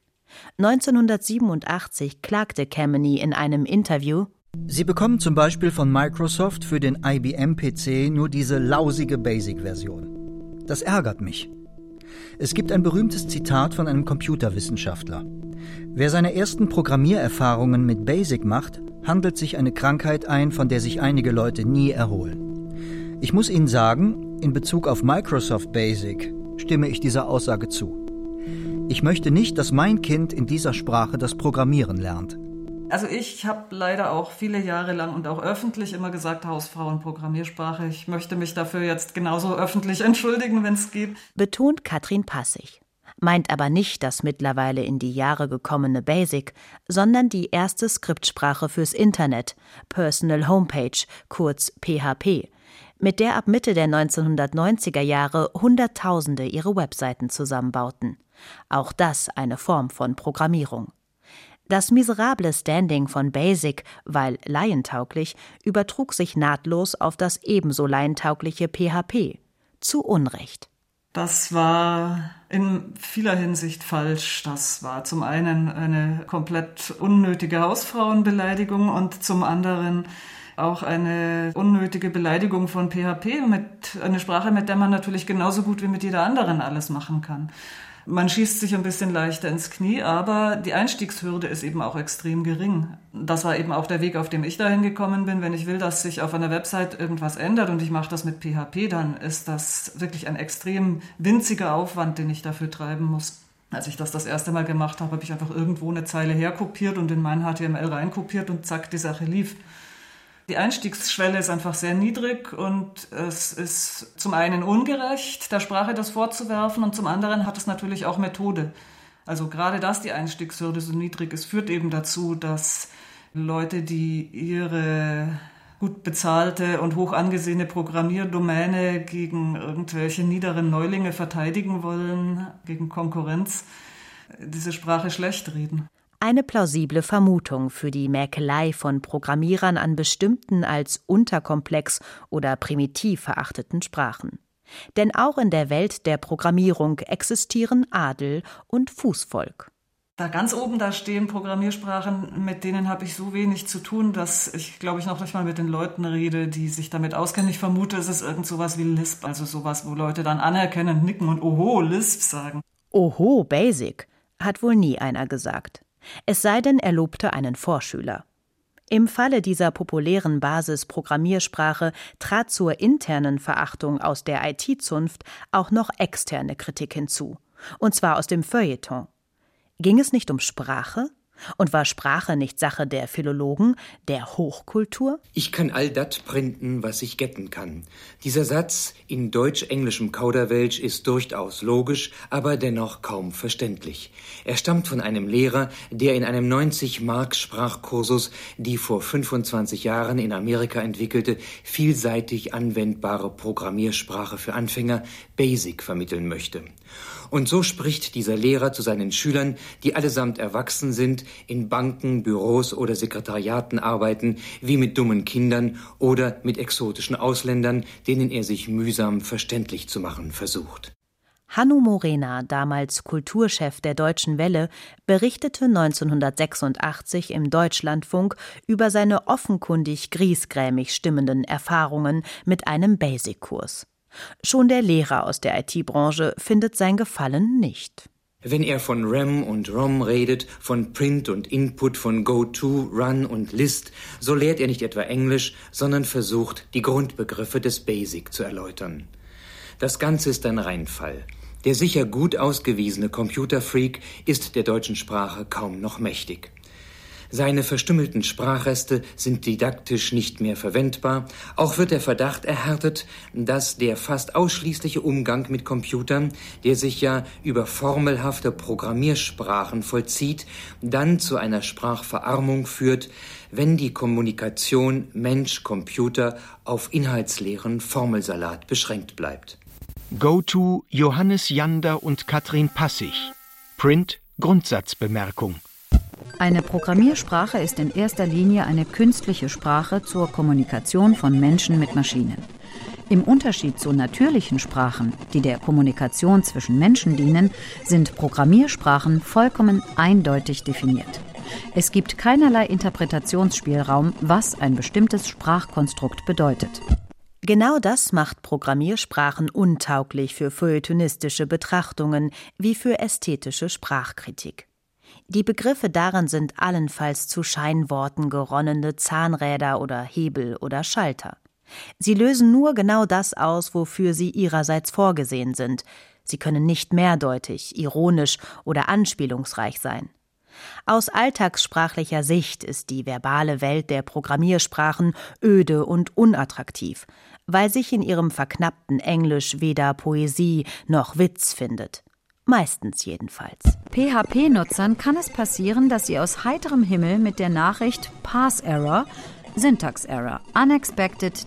1987 klagte Kameny in einem Interview: Sie bekommen zum Beispiel von Microsoft für den IBM-PC nur diese lausige BASIC-Version. Das ärgert mich. Es gibt ein berühmtes Zitat von einem Computerwissenschaftler. Wer seine ersten Programmiererfahrungen mit BASIC macht, handelt sich eine Krankheit ein, von der sich einige Leute nie erholen. Ich muss Ihnen sagen, in Bezug auf Microsoft BASIC stimme ich dieser Aussage zu. Ich möchte nicht, dass mein Kind in dieser Sprache das Programmieren lernt. Also ich habe leider auch viele Jahre lang und auch öffentlich immer gesagt, Hausfrauen-Programmiersprache. Ich möchte mich dafür jetzt genauso öffentlich entschuldigen, wenn es geht. Betont Katrin Passig. Meint aber nicht das mittlerweile in die Jahre gekommene BASIC, sondern die erste Skriptsprache fürs Internet, Personal Homepage, kurz PHP, mit der ab Mitte der 1990er Jahre Hunderttausende ihre Webseiten zusammenbauten. Auch das eine Form von Programmierung. Das miserable Standing von BASIC, weil laientauglich, übertrug sich nahtlos auf das ebenso laientaugliche PHP. Zu Unrecht. Das war in vieler Hinsicht falsch. Das war zum einen eine komplett unnötige Hausfrauenbeleidigung und zum anderen auch eine unnötige Beleidigung von PHP, eine Sprache, mit der man natürlich genauso gut wie mit jeder anderen alles machen kann. Man schießt sich ein bisschen leichter ins Knie, aber die Einstiegshürde ist eben auch extrem gering. Das war eben auch der Weg, auf dem ich dahin gekommen bin. Wenn ich will, dass sich auf einer Website irgendwas ändert und ich mache das mit PHP, dann ist das wirklich ein extrem winziger Aufwand, den ich dafür treiben muss. Als ich das erste Mal gemacht habe, habe ich einfach irgendwo eine Zeile herkopiert und in mein HTML reinkopiert und zack, die Sache lief. Die Einstiegsschwelle ist einfach sehr niedrig und es ist zum einen ungerecht, der Sprache das vorzuwerfen, und zum anderen hat es natürlich auch Methode. Also gerade, dass die Einstiegshürde so niedrig ist, führt eben dazu, dass Leute, die ihre gut bezahlte und hoch angesehene Programmierdomäne gegen irgendwelche niederen Neulinge verteidigen wollen, gegen Konkurrenz, diese Sprache schlecht reden. Eine plausible Vermutung für die Mäkelei von Programmierern an bestimmten als unterkomplex oder primitiv verachteten Sprachen. Denn auch in der Welt der Programmierung existieren Adel und Fußvolk. Da ganz oben, da stehen Programmiersprachen, mit denen habe ich so wenig zu tun, dass ich, glaube ich, noch nicht mal mit den Leuten rede, die sich damit auskennen. Ich vermute, es ist irgend sowas wie Lisp, also sowas, wo Leute dann anerkennend nicken und Oho, Lisp sagen. Oho, Basic, hat wohl nie einer gesagt. Es sei denn, er lobte einen Vorschüler. Im Falle dieser populären Basis-Programmiersprache trat zur internen Verachtung aus der IT-Zunft auch noch externe Kritik hinzu, und zwar aus dem Feuilleton. Ging es nicht um Sprache, Und war Sprache nicht Sache der Philologen, der Hochkultur? Ich kann all dat printen, was ich getten kann. Dieser Satz in deutsch-englischem Kauderwelsch ist durchaus logisch, aber dennoch kaum verständlich. Er stammt von einem Lehrer, der in einem 90-Mark-Sprachkursus die vor 25 Jahren in Amerika entwickelte, vielseitig anwendbare Programmiersprache für Anfänger, BASIC, vermitteln möchte. Und so spricht dieser Lehrer zu seinen Schülern, die allesamt erwachsen sind, in Banken, Büros oder Sekretariaten arbeiten, wie mit dummen Kindern oder mit exotischen Ausländern, denen er sich mühsam verständlich zu machen versucht. Hannu Morena, damals Kulturchef der Deutschen Welle, berichtete 1986 im Deutschlandfunk über seine offenkundig griesgrämig stimmenden Erfahrungen mit einem Basic-Kurs. Schon der Lehrer aus der IT-Branche findet sein Gefallen nicht. Wenn er von RAM und ROM redet, von Print und Input, von Go-To, Run und List, so lehrt er nicht etwa Englisch, sondern versucht, die Grundbegriffe des Basic zu erläutern. Das Ganze ist ein Reinfall. Der sicher gut ausgewiesene Computerfreak ist der deutschen Sprache kaum noch mächtig. Seine verstümmelten Sprachreste sind didaktisch nicht mehr verwendbar. Auch wird der Verdacht erhärtet, dass der fast ausschließliche Umgang mit Computern, der sich ja über formelhafte Programmiersprachen vollzieht, dann zu einer Sprachverarmung führt, wenn die Kommunikation Mensch-Computer auf inhaltsleeren Formelsalat beschränkt bleibt. Go-To Johannes Jander und Katrin Passig. Print Grundsatzbemerkung. Eine Programmiersprache ist in erster Linie eine künstliche Sprache zur Kommunikation von Menschen mit Maschinen. Im Unterschied zu natürlichen Sprachen, die der Kommunikation zwischen Menschen dienen, sind Programmiersprachen vollkommen eindeutig definiert. Es gibt keinerlei Interpretationsspielraum, was ein bestimmtes Sprachkonstrukt bedeutet. Genau das macht Programmiersprachen untauglich für feuilletonistische Betrachtungen wie für ästhetische Sprachkritik. Die Begriffe darin sind allenfalls zu Scheinworten geronnene Zahnräder oder Hebel oder Schalter. Sie lösen nur genau das aus, wofür sie ihrerseits vorgesehen sind. Sie können nicht mehrdeutig, ironisch oder anspielungsreich sein. Aus alltagssprachlicher Sicht ist die verbale Welt der Programmiersprachen öde und unattraktiv, weil sich in ihrem verknappten Englisch weder Poesie noch Witz findet. Meistens jedenfalls. PHP-Nutzern kann es passieren, dass sie aus heiterem Himmel mit der Nachricht Parse Error, Syntax Error, Unexpected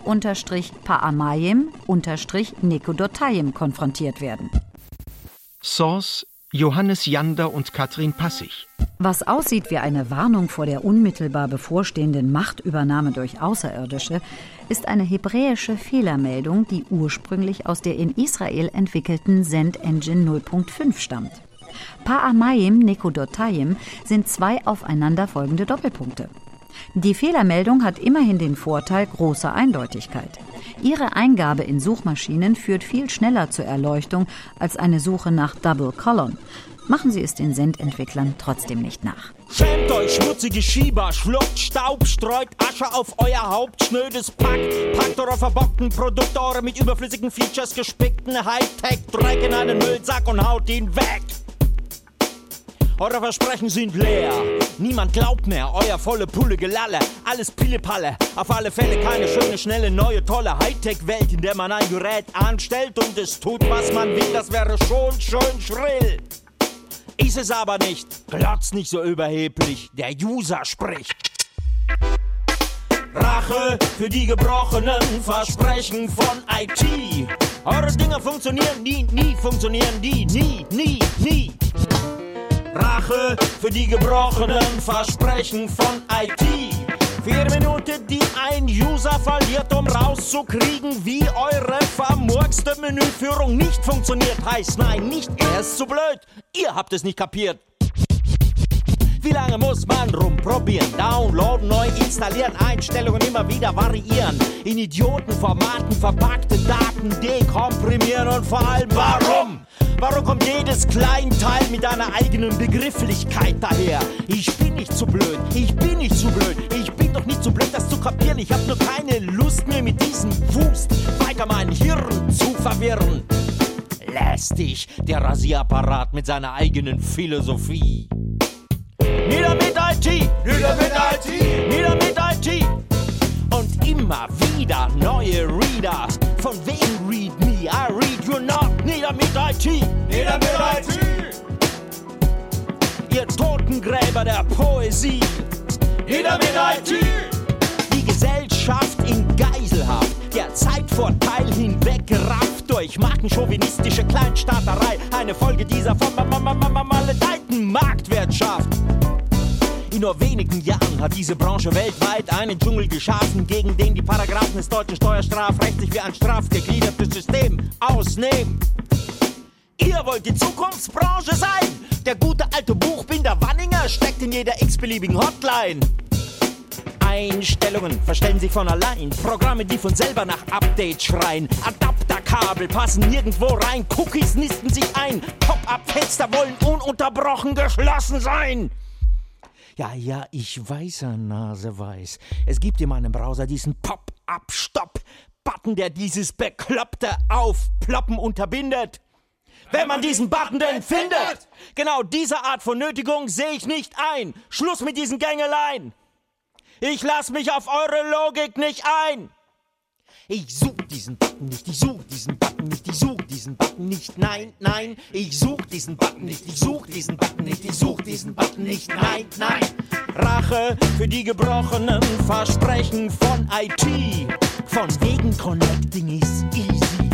T-Paamayim-Nikodotayim konfrontiert werden. Source Johannes Jander und Katrin Passig. Was aussieht wie eine Warnung vor der unmittelbar bevorstehenden Machtübernahme durch Außerirdische, ist eine hebräische Fehlermeldung, die ursprünglich aus der in Israel entwickelten Send-Engine 0.5 stammt. Paamayim-Nikodotayim sind zwei aufeinanderfolgende Doppelpunkte. Die Fehlermeldung hat immerhin den Vorteil großer Eindeutigkeit. Ihre Eingabe in Suchmaschinen führt viel schneller zur Erleuchtung als eine Suche nach Double Colon. Machen Sie es den Sendentwicklern trotzdem nicht nach. Schämt euch, schmutzige Schieber, schluckt Staub, streut Asche auf euer Haupt, schnödes Pack. Packt eure verbockten Produkte, eure mit überflüssigen Features gespickten Hightech-Dreck in einen Müllsack und haut ihn weg. Eure Versprechen sind leer, niemand glaubt mehr, euer volle Pulle Gelalle, alles Pillepalle, auf alle Fälle keine schöne, schnelle, neue, tolle Hightech-Welt, in der man ein Gerät anstellt und es tut, was man will, das wäre schon schön schrill. Ist es aber nicht, glotzt nicht so überheblich, der User spricht. Rache für die gebrochenen Versprechen von IT. Eure Dinger funktionieren nie funktionieren die, nie. Rache für die gebrochenen Versprechen von IT. Für jede Minute, die ein User verliert, um rauszukriegen, wie eure vermurkste Menüführung nicht funktioniert, heißt nein, nicht er ist zu blöd, ihr habt es nicht kapiert. Wie lange muss man rumprobieren, downloaden, neu installieren, Einstellungen immer wieder variieren, in Idiotenformaten verpackte Daten dekomprimieren und vor allem warum? Warum kommt jedes Kleinteil mit einer eigenen Begrifflichkeit daher? Ich bin nicht zu blöd, ich bin doch nicht zu blöd, das zu kapieren. Ich hab nur keine Lust mehr mit diesem Wust weiter mein Hirn zu verwirren. Lästig, der Rasierapparat mit seiner eigenen Philosophie. nieder mit IT, nieder mit IT, nieder mit IT. Und immer wieder neue Reader. Von wem read me? I read you not. Nieder mit IT, nieder mit IT. Ihr Totengräber der Poesie, nieder mit IT. Die Gesellschaft in Geiselhaft, der Zeitvorteil hinweggerafft durch markenchauvinistische Kleinstaaterei. Eine Folge dieser vermaledeiten Marktwirtschaft. In nur wenigen Jahren hat diese Branche weltweit einen Dschungel geschaffen, gegen den die Paragraphen des deutschen Steuerstrafrechts sich wie ein strafgegliedertes System ausnehmen. Ihr wollt die Zukunftsbranche sein? Der gute alte Buchbinder Wanninger steckt in jeder x-beliebigen Hotline. Einstellungen verstellen sich von allein. Programme, die von selber nach Update schreien. Adapterkabel passen nirgendwo rein. Cookies nisten sich ein. Pop-up-Fenster wollen ununterbrochen geschlossen sein. Ja, ich weiß, Herr Naseweiß. Es gibt in meinem Browser diesen Pop-up-Stop-Button, der dieses bekloppte Aufploppen unterbindet. Wenn man diesen Button denn findet! Genau diese Art von Nötigung sehe ich nicht ein. Schluss mit diesen Gängeleien. Ich lass mich auf eure Logik nicht ein. Ich such diesen Button nicht, ich such diesen Button nicht, ich such diesen Button nicht, nein, nein. Ich such diesen Button nicht, ich such diesen Button nicht, ich such diesen Button nicht, nein, nein. Rache für die gebrochenen Versprechen von IT. Von wegen Connecting is easy.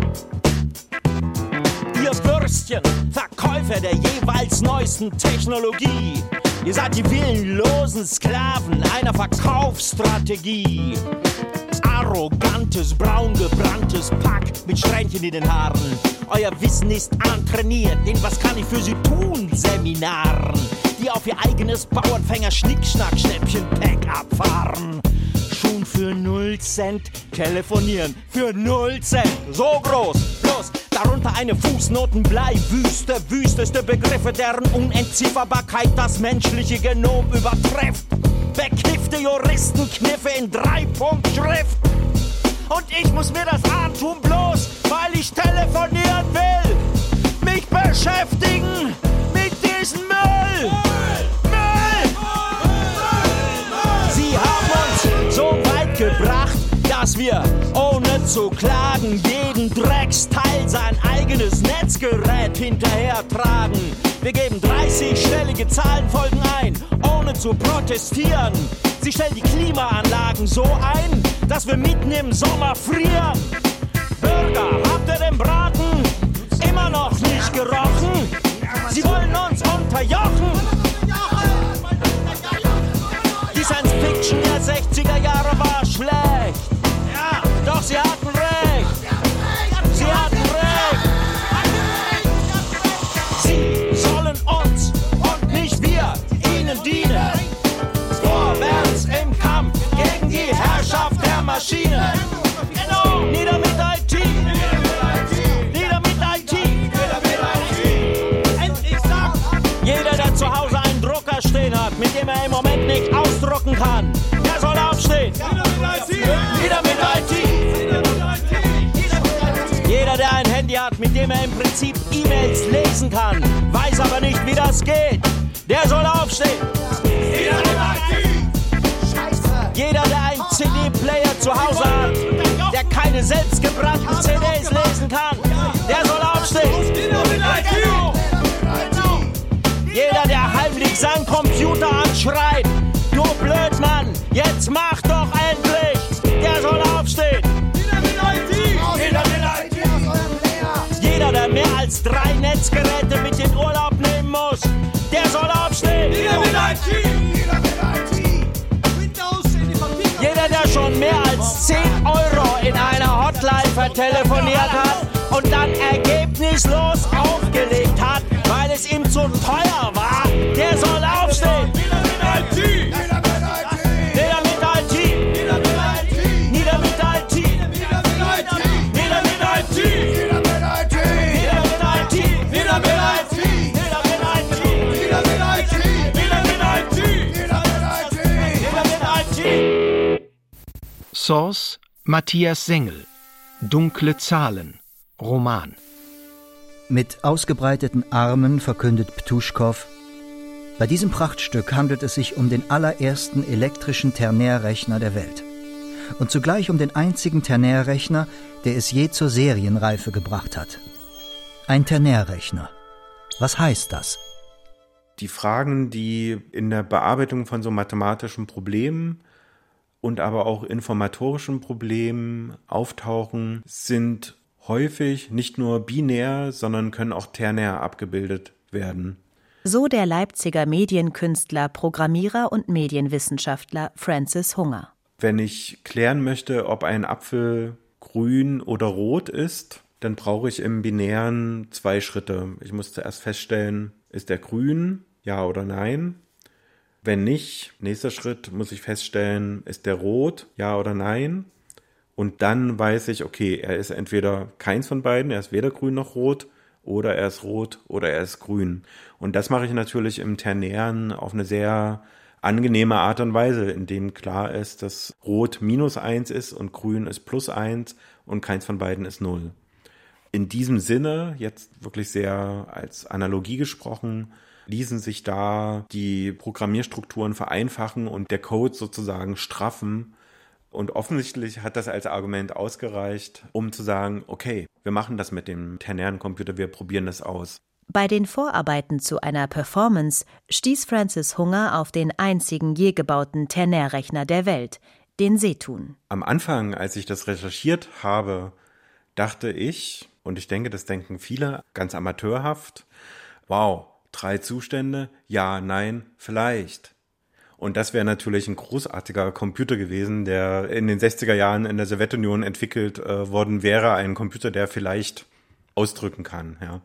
Ihr Würstchen, Verkäufer der jeweils neuesten Technologie. Ihr seid die willenlosen Sklaven einer Verkaufsstrategie. Arrogantes, braungebranntes Pack mit Strähnchen in den Haaren. Euer Wissen ist antrainiert in Was kann ich für Sie tun Seminaren, die auf ihr eigenes Bauernfänger-Schnickschnack-Schnäppchen-Pack abfahren. Schon für 0 Cent telefonieren, für 0 Cent, so groß, bloß darunter eine Fußnotenbleiwüste, wüsteste Begriffe, deren Unentzifferbarkeit das menschliche Genom übertrifft. Bekiffte Juristenkniffe in 3-Punkt-Schrift. Und ich muss mir das antun bloß, weil ich telefonieren will. Mich beschäftigen mit diesem Müll. Sie haben uns so weit gebracht, dass wir, ohne zu klagen, jeden Drecksteil sein eigenes Netzgerät hinterhertragen. Wir geben 30-stellige Zahlenfolgen ein, ohne zu protestieren. Sie stellen die Klimaanlagen so ein, dass wir mitten im Sommer frieren. Bürger, habt ihr den Braten immer noch nicht gerochen? Sie wollen uns unterjochen. Die Science-Fiction der 60er Jahre war schlecht. Doch sie hatten recht. Sie hatten recht. Sie sollen uns und nicht wir ihnen dienen. Vorwärts im Kampf gegen die Herrschaft der Maschinen. Genau. Nieder mit IT. Nieder mit IT. Endlich sagt jeder, der zu Hause einen Drucker stehen hat, mit dem er im Moment nicht ausdrucken kann, der soll aufstehen. Nieder mit IT. Jeder, der ein Handy hat, mit dem er im Prinzip E-Mails lesen kann, weiß aber nicht, wie das geht, der soll aufstehen. Jeder, der einen CD-Player zu Hause hat, der keine selbstgebrannten CDs lesen kann, der soll aufstehen. Jeder, der heimlich seinen Computer anschreit, du Blödmann, jetzt mach doch endlich, der soll aufstehen. Jeder, der mehr als 3 Netzgeräte mit in Urlaub nehmen muss, der soll aufstehen. Jeder, der schon mehr als 10 Euro in einer Hotline vertelefoniert hat und dann ergebnislos aufgelegt hat, weil es ihm zu teuer war, der soll aufstehen. Nieder mit IT! Nieder mit IT! Nieder mit IT! Nieder mit IT! Nieder mit IT! Nieder mit IT! Nieder mit IT! Nieder mit IT! Nieder mit IT! Nieder mit IT! Nieder mit IT! Nieder mit IT! Nieder mit IT! Source Matthias Sengel. Dunkle Zahlen. Roman. Mit ausgebreiteten Armen verkündet Ptuschkow: Bei diesem Prachtstück handelt es sich um den allerersten elektrischen Ternärrechner der Welt. Und zugleich um den einzigen Ternärrechner, der es je zur Serienreife gebracht hat. Ein Ternärrechner. Was heißt das? Die Fragen, die in der Bearbeitung von so mathematischen Problemen und aber auch informatorischen Problemen auftauchen, sind häufig nicht nur binär, sondern können auch ternär abgebildet werden. So der Leipziger Medienkünstler, Programmierer und Medienwissenschaftler Francis Hunger. Wenn ich klären möchte, ob ein Apfel grün oder rot ist, dann brauche ich im Binären 2 Schritte. Ich muss zuerst feststellen, ist der grün, ja oder nein? Wenn nicht, nächster Schritt, muss ich feststellen, ist der rot, ja oder nein? Und dann weiß ich, okay, er ist entweder keins von beiden, er ist weder grün noch rot, oder er ist rot oder er ist grün. Und das mache ich natürlich im Ternären auf eine sehr angenehme Art und Weise, in dem klar ist, dass rot -1 ist und grün ist +1 und keins von beiden ist 0. In diesem Sinne, jetzt wirklich sehr als Analogie gesprochen, ließen sich da die Programmierstrukturen vereinfachen und der Code sozusagen straffen. Und offensichtlich hat das als Argument ausgereicht, um zu sagen, okay, wir machen das mit dem ternären Computer, wir probieren das aus. Bei den Vorarbeiten zu einer Performance stieß Francis Hunger auf den einzigen je gebauten Ternärrechner der Welt, den Setun. Am Anfang, als ich das recherchiert habe, dachte ich, und ich denke, das denken viele, ganz amateurhaft, wow, 3 Zustände, ja, nein, vielleicht. Und das wäre natürlich ein großartiger Computer gewesen, der in den 60er Jahren in der Sowjetunion entwickelt worden wäre, ein Computer, der vielleicht ausdrücken kann, ja.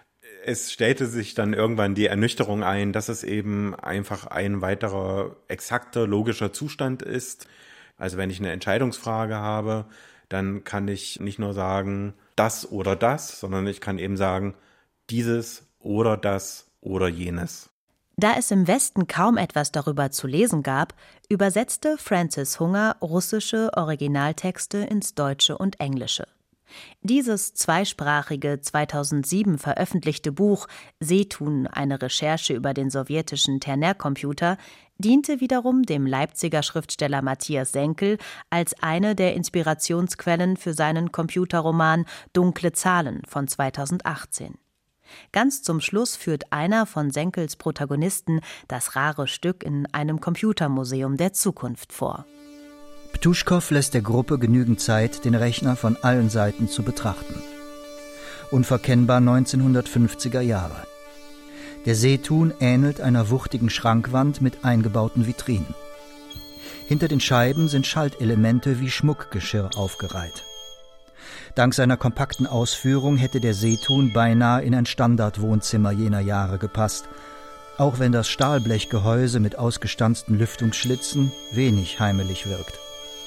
Es stellte sich dann irgendwann die Ernüchterung ein, dass es eben einfach ein weiterer exakter, logischer Zustand ist. Also wenn ich eine Entscheidungsfrage habe, dann kann ich nicht nur sagen, das oder das, sondern ich kann eben sagen, dieses oder das oder jenes. Da es im Westen kaum etwas darüber zu lesen gab, übersetzte Francis Hunger russische Originaltexte ins Deutsche und Englische. Dieses zweisprachige 2007 veröffentlichte Buch Setun, eine Recherche über den sowjetischen Ternärcomputer, diente wiederum dem Leipziger Schriftsteller Matthias Senkel als eine der Inspirationsquellen für seinen Computerroman Dunkle Zahlen von 2018. Ganz zum Schluss führt einer von Senkels Protagonisten das rare Stück in einem Computermuseum der Zukunft vor. Ptuschkow lässt der Gruppe genügend Zeit, den Rechner von allen Seiten zu betrachten. Unverkennbar 1950er Jahre. Der Setun ähnelt einer wuchtigen Schrankwand mit eingebauten Vitrinen. Hinter den Scheiben sind Schaltelemente wie Schmuckgeschirr aufgereiht. Dank seiner kompakten Ausführung hätte der Setun beinahe in ein Standardwohnzimmer jener Jahre gepasst, auch wenn das Stahlblechgehäuse mit ausgestanzten Lüftungsschlitzen wenig heimelig wirkt.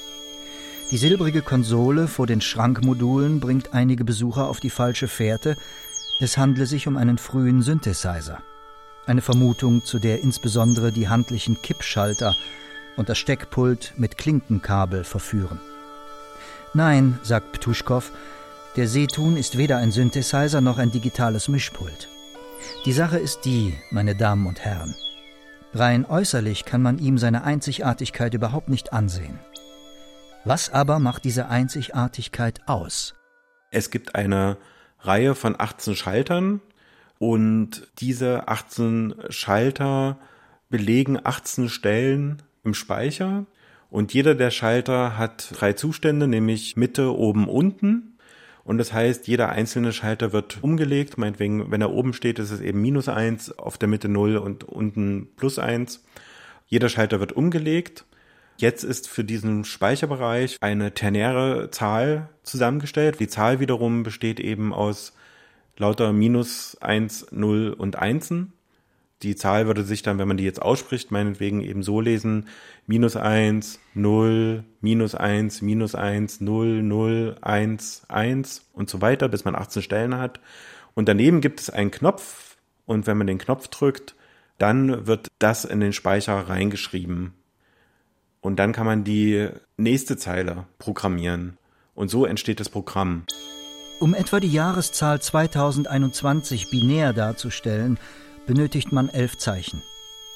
Die silbrige Konsole vor den Schrankmodulen bringt einige Besucher auf die falsche Fährte. Es handle sich um einen frühen Synthesizer. Eine Vermutung, zu der insbesondere die handlichen Kippschalter und das Steckpult mit Klinkenkabel verführen. Nein, sagt Ptuschkow, der Setun ist weder ein Synthesizer noch ein digitales Mischpult. Die Sache ist die, meine Damen und Herren. Rein äußerlich kann man ihm seine Einzigartigkeit überhaupt nicht ansehen. Was aber macht diese Einzigartigkeit aus? Es gibt eine Reihe von 18 Schaltern und diese 18 Schalter belegen 18 Stellen im Speicher und jeder der Schalter hat 3 Zustände, nämlich Mitte, oben, unten. Und das heißt, jeder einzelne Schalter wird umgelegt, meinetwegen, wenn er oben steht, ist es eben -1, auf der Mitte 0 und unten +1. Jeder Schalter wird umgelegt. Jetzt ist für diesen Speicherbereich eine ternäre Zahl zusammengestellt. Die Zahl wiederum besteht eben aus lauter -1, 0 und 1. Die Zahl würde sich dann, wenn man die jetzt ausspricht, meinetwegen eben so lesen, -1, 0, -1, -1, 0, 0, 1, 1 und so weiter, bis man 18 Stellen hat. Und daneben gibt es einen Knopf und wenn man den Knopf drückt, dann wird das in den Speicher reingeschrieben. Und dann kann man die nächste Zeile programmieren. Und so entsteht das Programm. Um etwa die Jahreszahl 2021 binär darzustellen, benötigt man 11 Zeichen.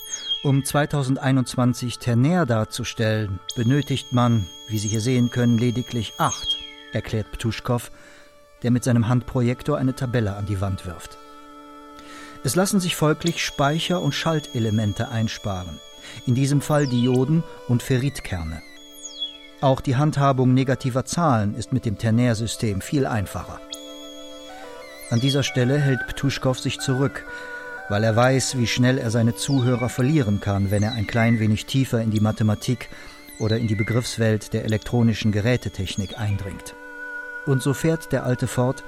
Um 2021 ternär darzustellen, benötigt man, wie Sie hier sehen können, lediglich 8, erklärt Ptuschkow, der mit seinem Handprojektor eine Tabelle an die Wand wirft. Es lassen sich folglich Speicher- und Schaltelemente einsparen, in diesem Fall Dioden und Ferritkerne. Auch die Handhabung negativer Zahlen ist mit dem Ternaire-System viel einfacher. An dieser Stelle hält Ptuschkow sich zurück, weil er weiß, wie schnell er seine Zuhörer verlieren kann, wenn er ein klein wenig tiefer in die Mathematik oder in die Begriffswelt der elektronischen Gerätetechnik eindringt. Und so fährt der Alte fort: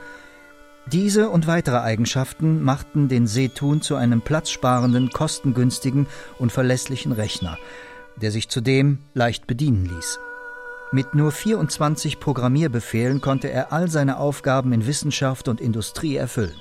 Diese und weitere Eigenschaften machten den Setun zu einem platzsparenden, kostengünstigen und verlässlichen Rechner, der sich zudem leicht bedienen ließ. Mit nur 24 Programmierbefehlen konnte er all seine Aufgaben in Wissenschaft und Industrie erfüllen.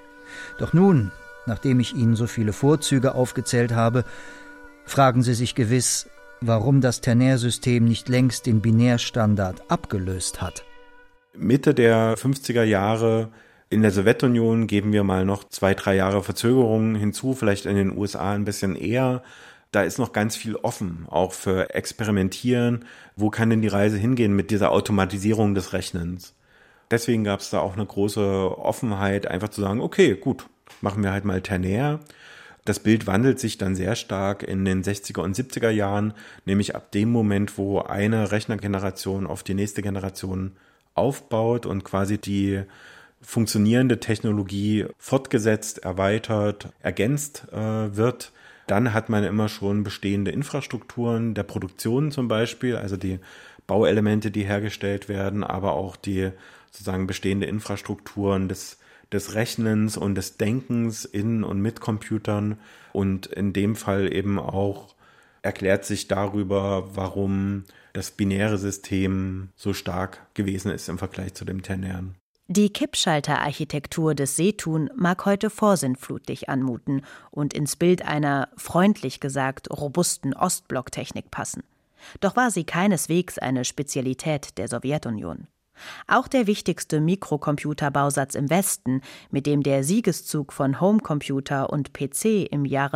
Doch nun, nachdem ich Ihnen so viele Vorzüge aufgezählt habe, fragen Sie sich gewiss, warum das Ternaire-System nicht längst den Binärstandard abgelöst hat. Mitte der 50er Jahre in der Sowjetunion, geben wir mal noch 2-3 Jahre Verzögerungen hinzu, vielleicht in den USA ein bisschen eher. Da ist noch ganz viel offen, auch für Experimentieren. Wo kann denn die Reise hingehen mit dieser Automatisierung des Rechnens? Deswegen gab es da auch eine große Offenheit, einfach zu sagen, okay, gut, machen wir halt mal Ternaire. Das Bild wandelt sich dann sehr stark in den 60er und 70er Jahren, nämlich ab dem Moment, wo eine Rechnergeneration auf die nächste Generation aufbaut und quasi die funktionierende Technologie fortgesetzt, erweitert, ergänzt wird. Dann hat man immer schon bestehende Infrastrukturen der Produktion zum Beispiel, also die Bauelemente, die hergestellt werden, aber auch die sozusagen bestehende Infrastrukturen des Rechnens und des Denkens in und mit Computern. Und in dem Fall eben auch erklärt sich darüber, warum das binäre System so stark gewesen ist im Vergleich zu dem ternären. Die Kippschalterarchitektur des Setun mag heute vorsinnflutlich anmuten und ins Bild einer, freundlich gesagt, robusten Ostblocktechnik passen. Doch war sie keineswegs eine Spezialität der Sowjetunion. Auch der wichtigste Mikrocomputerbausatz im Westen, mit dem der Siegeszug von Homecomputer und PC im Jahre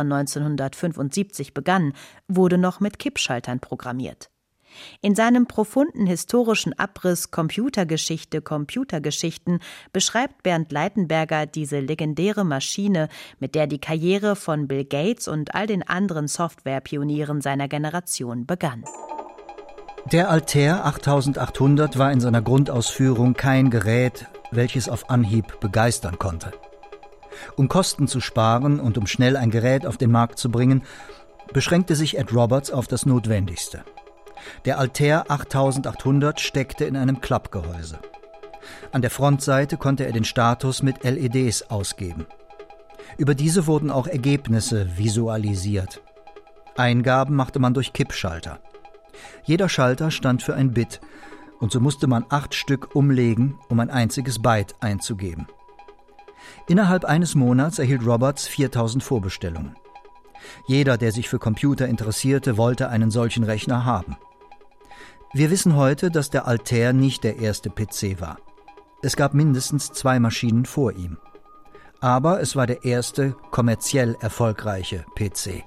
1975 begann, wurde noch mit Kippschaltern programmiert. In seinem profunden historischen Abriss Computergeschichten beschreibt Bernd Leitenberger diese legendäre Maschine, mit der die Karriere von Bill Gates und all den anderen Softwarepionieren seiner Generation begann. Der Altair 8800 war in seiner Grundausführung kein Gerät, welches auf Anhieb begeistern konnte. Um Kosten zu sparen und um schnell ein Gerät auf den Markt zu bringen, beschränkte sich Ed Roberts auf das Notwendigste. Der Altair 8800 steckte in einem Klappgehäuse. An der Frontseite konnte er den Status mit LEDs ausgeben. Über diese wurden auch Ergebnisse visualisiert. Eingaben machte man durch Kippschalter. Jeder Schalter stand für ein Bit, und so musste man 8 Stück umlegen, um ein einziges Byte einzugeben. Innerhalb eines Monats erhielt Roberts 4000 Vorbestellungen. Jeder, der sich für Computer interessierte, wollte einen solchen Rechner haben. Wir wissen heute, dass der Altair nicht der erste PC war. Es gab mindestens 2 Maschinen vor ihm. Aber es war der erste kommerziell erfolgreiche PC.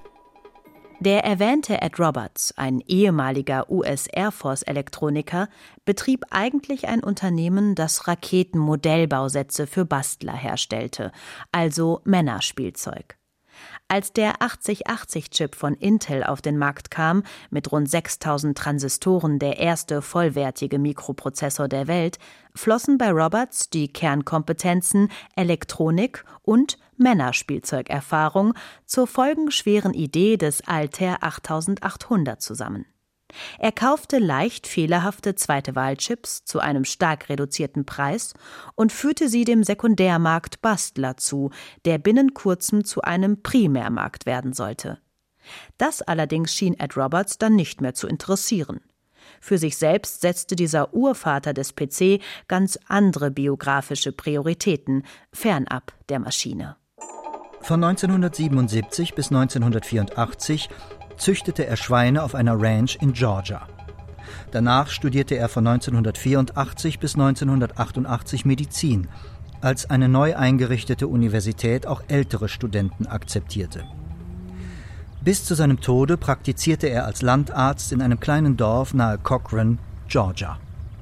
Der erwähnte Ed Roberts, ein ehemaliger US-Air Force-Elektroniker, betrieb eigentlich ein Unternehmen, das Raketenmodellbausätze für Bastler herstellte, also Männerspielzeug. Als der 8080-Chip von Intel auf den Markt kam, mit rund 6000 Transistoren der erste vollwertige Mikroprozessor der Welt, flossen bei Roberts die Kernkompetenzen Elektronik und Männerspielzeugerfahrung zur folgenschweren Idee des Altair 8800 zusammen. Er kaufte leicht fehlerhafte Zweite-Wahl-Chips zu einem stark reduzierten Preis und führte sie dem Sekundärmarkt Bastler zu, der binnen kurzem zu einem Primärmarkt werden sollte. Das allerdings schien Ed Roberts dann nicht mehr zu interessieren. Für sich selbst setzte dieser Urvater des PC ganz andere biografische Prioritäten, fernab der Maschine. Von 1977 bis 1984 züchtete er Schweine auf einer Ranch in Georgia. Danach studierte er von 1984 bis 1988 Medizin, als eine neu eingerichtete Universität auch ältere Studenten akzeptierte. Bis zu seinem Tode praktizierte er als Landarzt in einem kleinen Dorf nahe Cochrane, Georgia.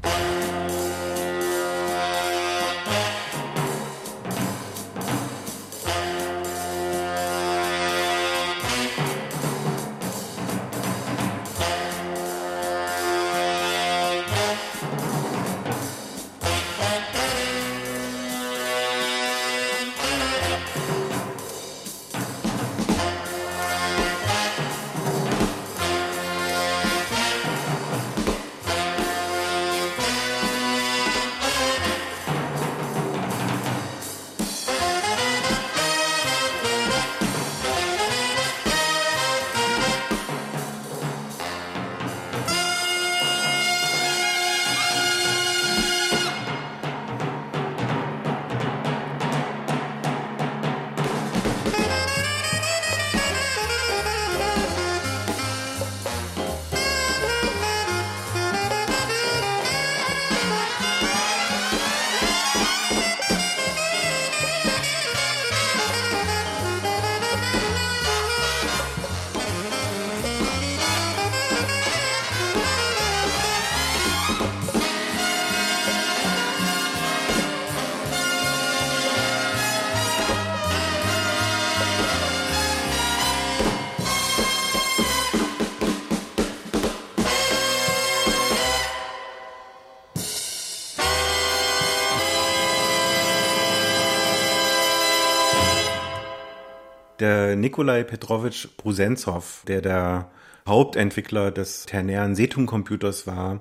Der Nikolai Petrowitsch Brusenzow, der Hauptentwickler des ternären Setum-Computers war,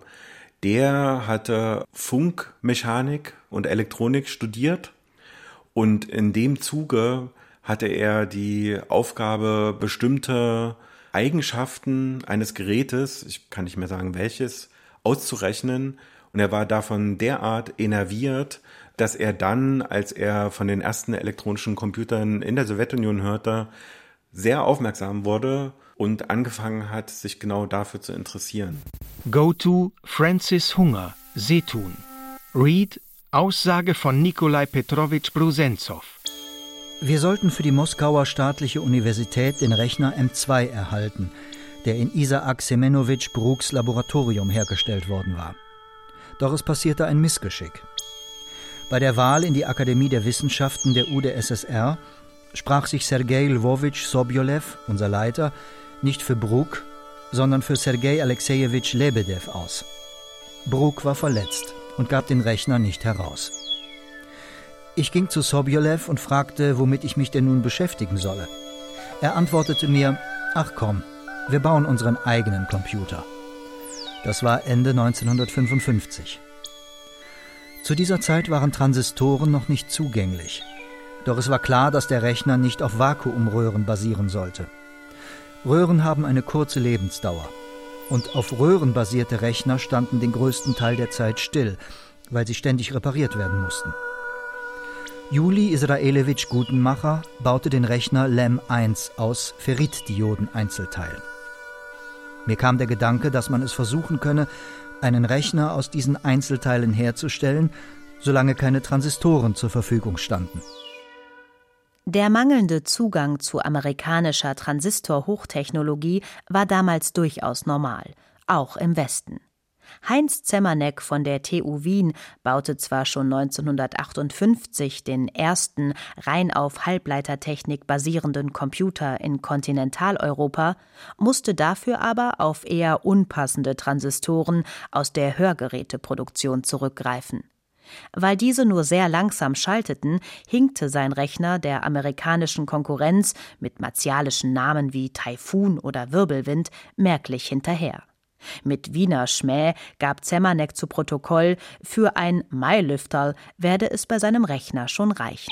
der hatte Funkmechanik und Elektronik studiert und in dem Zuge hatte er die Aufgabe, bestimmte Eigenschaften eines Gerätes, ich kann nicht mehr sagen welches, auszurechnen, und er war davon derart enerviert, dass er dann, als er von den ersten elektronischen Computern in der Sowjetunion hörte, sehr aufmerksam wurde und angefangen hat, sich genau dafür zu interessieren. Go to Francis Hunger, Setun. Read Aussage von Nikolai Petrowitsch Brusenzow. Wir sollten für die Moskauer Staatliche Universität den Rechner M2 erhalten, der in Isaak Semenowitsch Bruks Laboratorium hergestellt worden war. Doch es passierte ein Missgeschick. Bei der Wahl in die Akademie der Wissenschaften der UdSSR sprach sich Sergei Lwowitsch Sobiolew, unser Leiter, nicht für Bruk, sondern für Sergei Alexejewitsch Lebedew aus. Bruk war verletzt und gab den Rechner nicht heraus. Ich ging zu Sobiolew und fragte, womit ich mich denn nun beschäftigen solle. Er antwortete mir, ach komm, wir bauen unseren eigenen Computer. Das war Ende 1955. Zu dieser Zeit waren Transistoren noch nicht zugänglich. Doch es war klar, dass der Rechner nicht auf Vakuumröhren basieren sollte. Röhren haben eine kurze Lebensdauer. Und auf Röhren basierte Rechner standen den größten Teil der Zeit still, weil sie ständig repariert werden mussten. Juli Israelewitsch Gutenmacher baute den Rechner LEM 1 aus Ferritdioden-Einzelteilen. Mir kam der Gedanke, dass man es versuchen könne, einen Rechner aus diesen Einzelteilen herzustellen, solange keine Transistoren zur Verfügung standen. Der mangelnde Zugang zu amerikanischer Transistor-Hochtechnologie war damals durchaus normal, auch im Westen. Heinz Zemanek von der TU Wien baute zwar schon 1958 den ersten rein auf Halbleitertechnik basierenden Computer in Kontinentaleuropa, musste dafür aber auf eher unpassende Transistoren aus der Hörgeräteproduktion zurückgreifen. Weil diese nur sehr langsam schalteten, hinkte sein Rechner der amerikanischen Konkurrenz mit martialischen Namen wie Taifun oder Wirbelwind merklich hinterher. Mit Wiener Schmäh gab Zemanek zu Protokoll, für ein Mailüfterl werde es bei seinem Rechner schon reichen.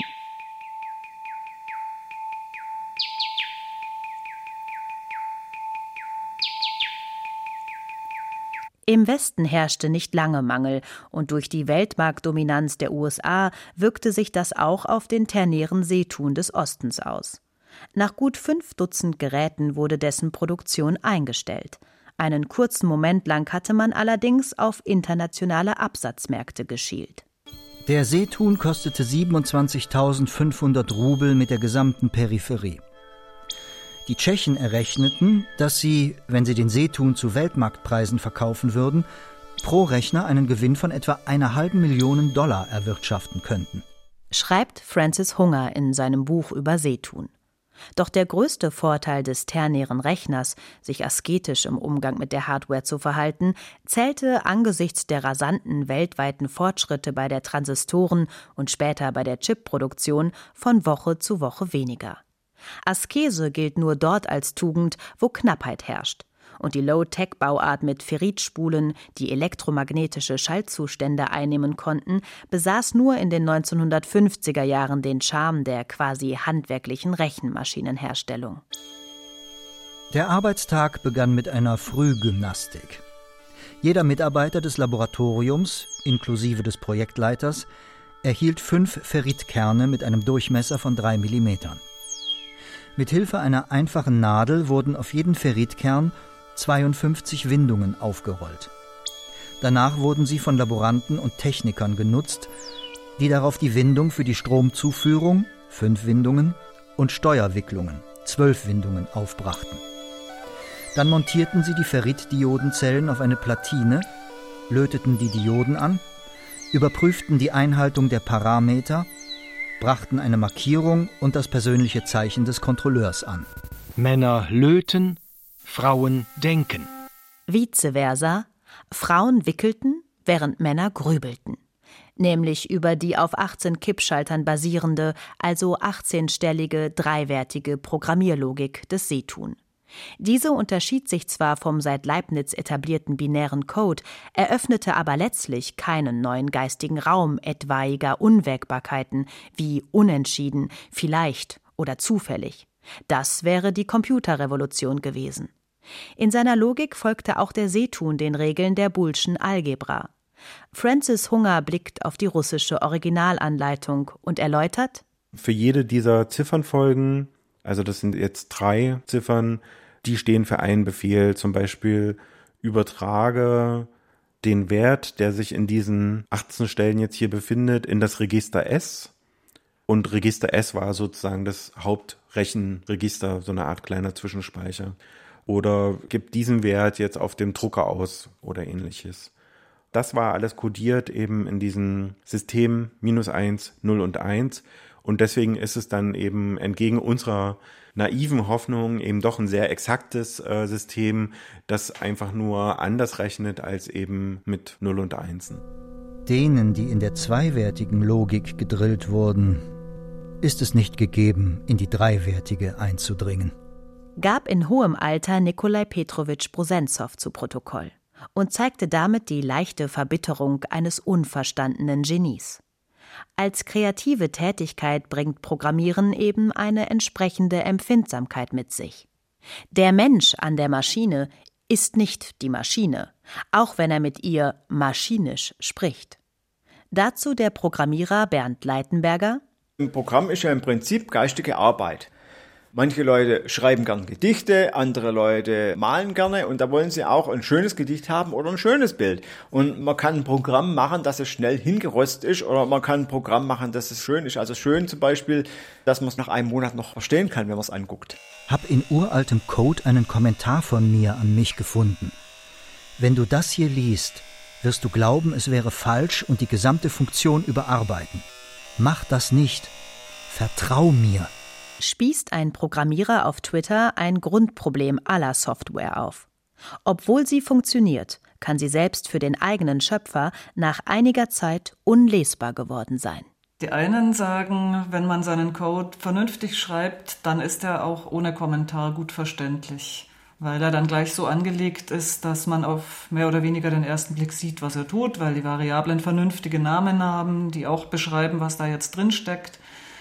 Im Westen herrschte nicht lange Mangel, und durch die Weltmarktdominanz der USA wirkte sich das auch auf den ternären Setun des Ostens aus. Nach gut 5 Dutzend Geräten wurde dessen Produktion eingestellt. Einen kurzen Moment lang hatte man allerdings auf internationale Absatzmärkte geschielt. Der Setun kostete 27.500 Rubel mit der gesamten Peripherie. Die Tschechen errechneten, dass sie, wenn sie den Seetun zu Weltmarktpreisen verkaufen würden, pro Rechner einen Gewinn von etwa $500.000 erwirtschaften könnten. Schreibt Francis Hunger in seinem Buch über Seetun. Doch der größte Vorteil des ternären Rechners, sich asketisch im Umgang mit der Hardware zu verhalten, zählte angesichts der rasanten weltweiten Fortschritte bei der Transistoren- und später bei der Chipproduktion von Woche zu Woche weniger. Askese gilt nur dort als Tugend, wo Knappheit herrscht. Und die Low-Tech-Bauart mit Ferritspulen, die elektromagnetische Schaltzustände einnehmen konnten, besaß nur in den 1950er Jahren den Charme der quasi handwerklichen Rechenmaschinenherstellung. Der Arbeitstag begann mit einer Frühgymnastik. Jeder Mitarbeiter des Laboratoriums, inklusive des Projektleiters, erhielt 5 Ferritkerne mit einem Durchmesser von 3 mm. Mit Hilfe einer einfachen Nadel wurden auf jeden Ferritkern 52 Windungen aufgerollt. Danach wurden sie von Laboranten und Technikern genutzt, die darauf die Windung für die Stromzuführung, 5 Windungen, und Steuerwicklungen, 12 Windungen, aufbrachten. Dann montierten sie die Ferritdiodenzellen auf eine Platine, löteten die Dioden an, überprüften die Einhaltung der Parameter, brachten eine Markierung und das persönliche Zeichen des Kontrolleurs an. Männer löten, Frauen denken. Vice versa, Frauen wickelten, während Männer grübelten. Nämlich über die auf 18 Kippschaltern basierende, also 18-stellige, dreiwertige Programmierlogik des Seetun. Diese unterschied sich zwar vom seit Leibniz etablierten binären Code, eröffnete aber letztlich keinen neuen geistigen Raum etwaiger Unwägbarkeiten wie unentschieden, vielleicht oder zufällig. Das wäre die Computerrevolution gewesen. In seiner Logik folgte auch der Seetun den Regeln der Boolschen Algebra. Francis Hunger blickt auf die russische Originalanleitung und erläutert: Für jede dieser Ziffernfolgen, also das sind jetzt 3 Ziffern, die stehen für einen Befehl, zum Beispiel übertrage den Wert, der sich in diesen 18 Stellen jetzt hier befindet, in das Register S. Und Register S war sozusagen das Hauptrechenregister, so eine Art kleiner Zwischenspeicher. Oder gib diesen Wert jetzt auf dem Drucker aus oder ähnliches. Das war alles kodiert eben in diesem System -1, 0 und 1. Und deswegen ist es dann eben entgegen unserer naiven Hoffnung eben doch ein sehr exaktes System, das einfach nur anders rechnet als eben mit 0 und 1. Denen, die in der zweiwertigen Logik gedrillt wurden, ist es nicht gegeben, in die dreiwertige einzudringen. Gab in hohem Alter Nikolai Petrowitsch Brosentsow zu Protokoll und zeigte damit die leichte Verbitterung eines unverstandenen Genies. Als kreative Tätigkeit bringt Programmieren eben eine entsprechende Empfindsamkeit mit sich. Der Mensch an der Maschine ist nicht die Maschine, auch wenn er mit ihr maschinisch spricht. Dazu der Programmierer Bernd Leitenberger: Ein Programm ist ja im Prinzip geistige Arbeit. Manche Leute schreiben gern Gedichte, andere Leute malen gerne und da wollen sie auch ein schönes Gedicht haben oder ein schönes Bild. Und man kann ein Programm machen, dass es schnell hingerostet ist, oder man kann ein Programm machen, dass es schön ist. Also schön zum Beispiel, dass man es nach einem Monat noch verstehen kann, wenn man es anguckt. Hab in uraltem Code einen Kommentar von mir an mich gefunden. Wenn du das hier liest, wirst du glauben, es wäre falsch und die gesamte Funktion überarbeiten. Mach das nicht. Vertrau mir. Spießt ein Programmierer auf Twitter ein Grundproblem aller Software auf. Obwohl sie funktioniert, kann sie selbst für den eigenen Schöpfer nach einiger Zeit unlesbar geworden sein. Die einen sagen, wenn man seinen Code vernünftig schreibt, dann ist er auch ohne Kommentar gut verständlich, weil er dann gleich so angelegt ist, dass man auf mehr oder weniger den ersten Blick sieht, was er tut, weil die Variablen vernünftige Namen haben, die auch beschreiben, was da jetzt drin steckt.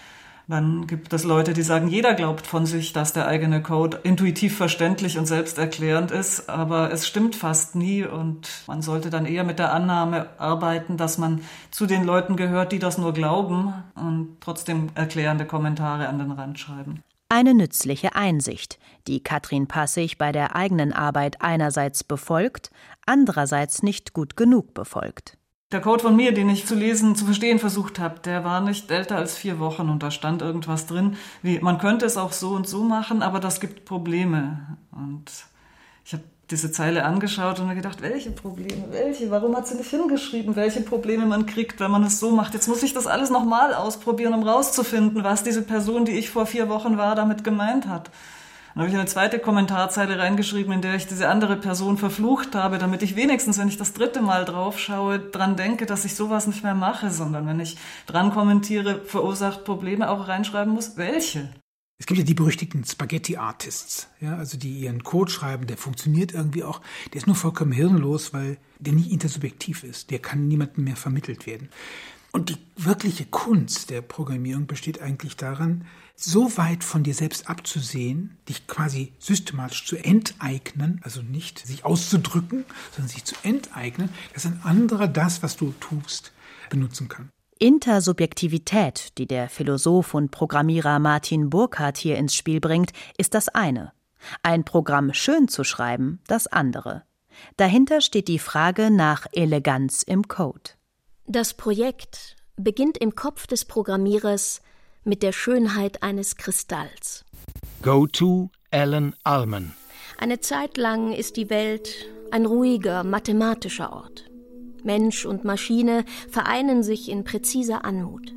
Dann gibt es Leute, die sagen, jeder glaubt von sich, dass der eigene Code intuitiv verständlich und selbsterklärend ist, aber es stimmt fast nie und man sollte dann eher mit der Annahme arbeiten, dass man zu den Leuten gehört, die das nur glauben und trotzdem erklärende Kommentare an den Rand schreiben. Eine nützliche Einsicht, die Katrin Passig bei der eigenen Arbeit einerseits befolgt, andererseits nicht gut genug befolgt. Der Code von mir, den ich zu verstehen versucht habe, der war nicht älter als 4 Wochen und da stand irgendwas drin, wie man könnte es auch so und so machen, aber das gibt Probleme. Und ich habe diese Zeile angeschaut und mir gedacht, welche Probleme, welche? Warum hat sie nicht hingeschrieben, welche Probleme man kriegt, wenn man es so macht? Jetzt muss ich das alles nochmal ausprobieren, um rauszufinden, was diese Person, die ich vor 4 Wochen war, damit gemeint hat. Dann habe ich eine zweite Kommentarzeile reingeschrieben, in der ich diese andere Person verflucht habe, damit ich wenigstens, wenn ich das 3. Mal drauf schaue, dran denke, dass ich sowas nicht mehr mache, sondern wenn ich dran kommentiere, verursacht Probleme, auch reinschreiben muss, welche. Es gibt ja die berüchtigten Spaghetti Artists, ja, also die ihren Code schreiben, der funktioniert irgendwie auch, der ist nur vollkommen hirnlos, weil der nicht intersubjektiv ist, der kann niemandem mehr vermittelt werden. Und die wirkliche Kunst der Programmierung besteht eigentlich daran, so weit von dir selbst abzusehen, dich quasi systematisch zu enteignen, also nicht sich auszudrücken, sondern sich zu enteignen, dass ein anderer das, was du tust, benutzen kann. Intersubjektivität, die der Philosoph und Programmierer Martin Burkhardt hier ins Spiel bringt, ist das eine. Ein Programm schön zu schreiben, das andere. Dahinter steht die Frage nach Eleganz im Code. Das Projekt beginnt im Kopf des Programmierers mit der Schönheit eines Kristalls. Go-To Alan Allman. Eine Zeit lang ist die Welt ein ruhiger, mathematischer Ort. Mensch und Maschine vereinen sich in präziser Anmut.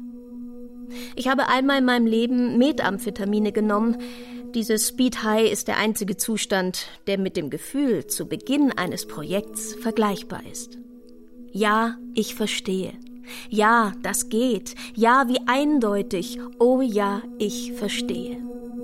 Ich habe einmal in meinem Leben Methamphetamine genommen. Dieses Speed High ist der einzige Zustand, der mit dem Gefühl zu Beginn eines Projekts vergleichbar ist. Ja, ich verstehe. Ja, das geht. Ja, wie eindeutig. Oh ja, ich verstehe.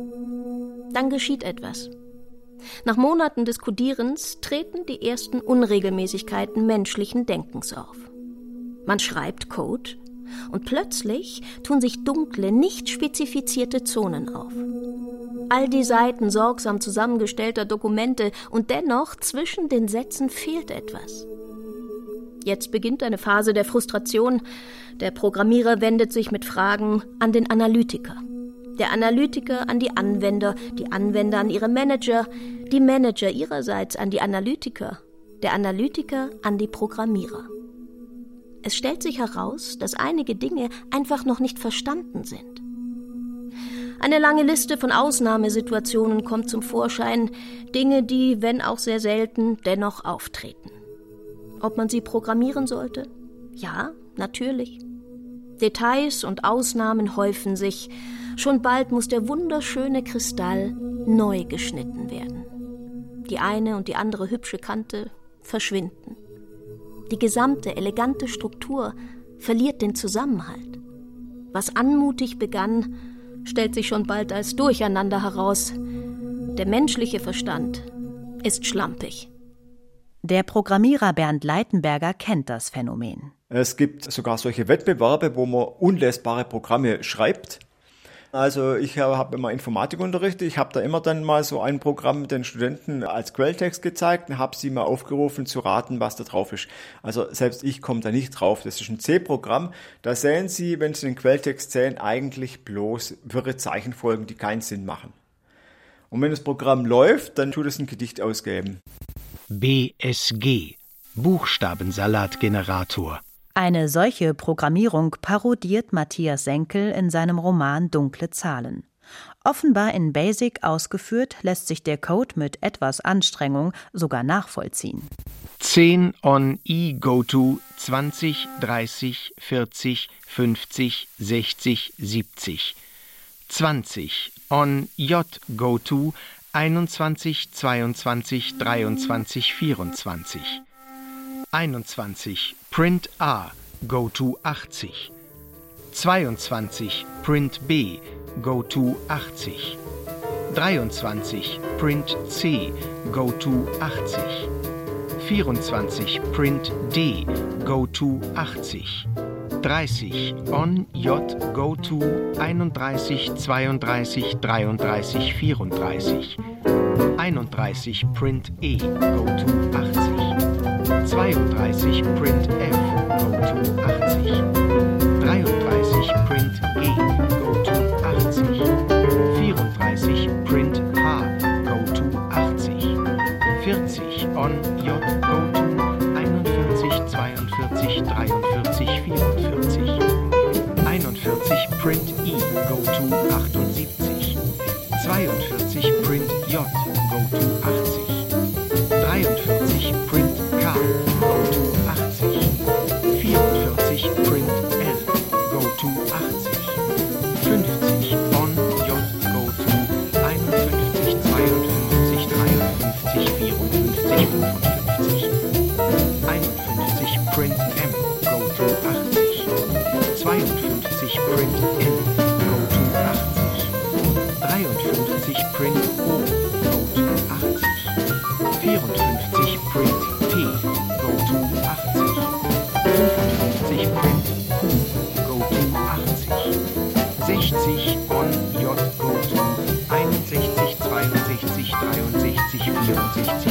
Dann geschieht etwas. Nach Monaten des Codierens treten die ersten Unregelmäßigkeiten menschlichen Denkens auf. Man schreibt Code und plötzlich tun sich dunkle, nicht spezifizierte Zonen auf. All die Seiten sorgsam zusammengestellter Dokumente und dennoch zwischen den Sätzen fehlt etwas. Jetzt beginnt eine Phase der Frustration. Der Programmierer wendet sich mit Fragen an den Analytiker. Der Analytiker an die Anwender an ihre Manager, die Manager ihrerseits an die Analytiker, der Analytiker an die Programmierer. Es stellt sich heraus, dass einige Dinge einfach noch nicht verstanden sind. Eine lange Liste von Ausnahmesituationen kommt zum Vorschein, Dinge, die, wenn auch sehr selten, dennoch auftreten. Ob man sie programmieren sollte? Ja, natürlich. Details und Ausnahmen häufen sich. Schon bald muss der wunderschöne Kristall neu geschnitten werden. Die eine und die andere hübsche Kante verschwinden. Die gesamte elegante Struktur verliert den Zusammenhalt. Was anmutig begann, stellt sich schon bald als Durcheinander heraus. Der menschliche Verstand ist schlampig. Der Programmierer Bernd Leitenberger kennt das Phänomen. Es gibt sogar solche Wettbewerbe, wo man unlesbare Programme schreibt. Also ich habe immer Informatikunterricht, ich habe da immer dann mal so ein Programm den Studenten als Quelltext gezeigt und habe sie mal aufgerufen zu raten, was da drauf ist. Also selbst ich komme da nicht drauf. Das ist ein C-Programm. Da sehen Sie, wenn Sie den Quelltext sehen, eigentlich bloß wirre Zeichenfolgen, die keinen Sinn machen. Und wenn das Programm läuft, dann tut es ein Gedicht ausgeben. BSG, Buchstabensalatgenerator. Eine solche Programmierung parodiert Matthias Senkel in seinem Roman Dunkle Zahlen. Offenbar in BASIC ausgeführt, lässt sich der Code mit etwas Anstrengung sogar nachvollziehen. 10 on I go to 20, 30, 40, 50, 60, 70. 20 on J go to 21, 22, 23, 24. 21 Print A go to 80. 22 Print B go to 80. 23 Print C go to 80. 24 Print D go to 80. 30 on J go to 31, 32, 33, 34. 31 Print E go to 80. 32 Print F go to 80. 33 Print G go to 80. 34 Print H go to 80. 40 on J go to 41, 42, 43. Print O, go to 80. 54 Print T, go to 80. 55 Print Q, go to 80. 60 on J, go to 61, 62, 63, 64,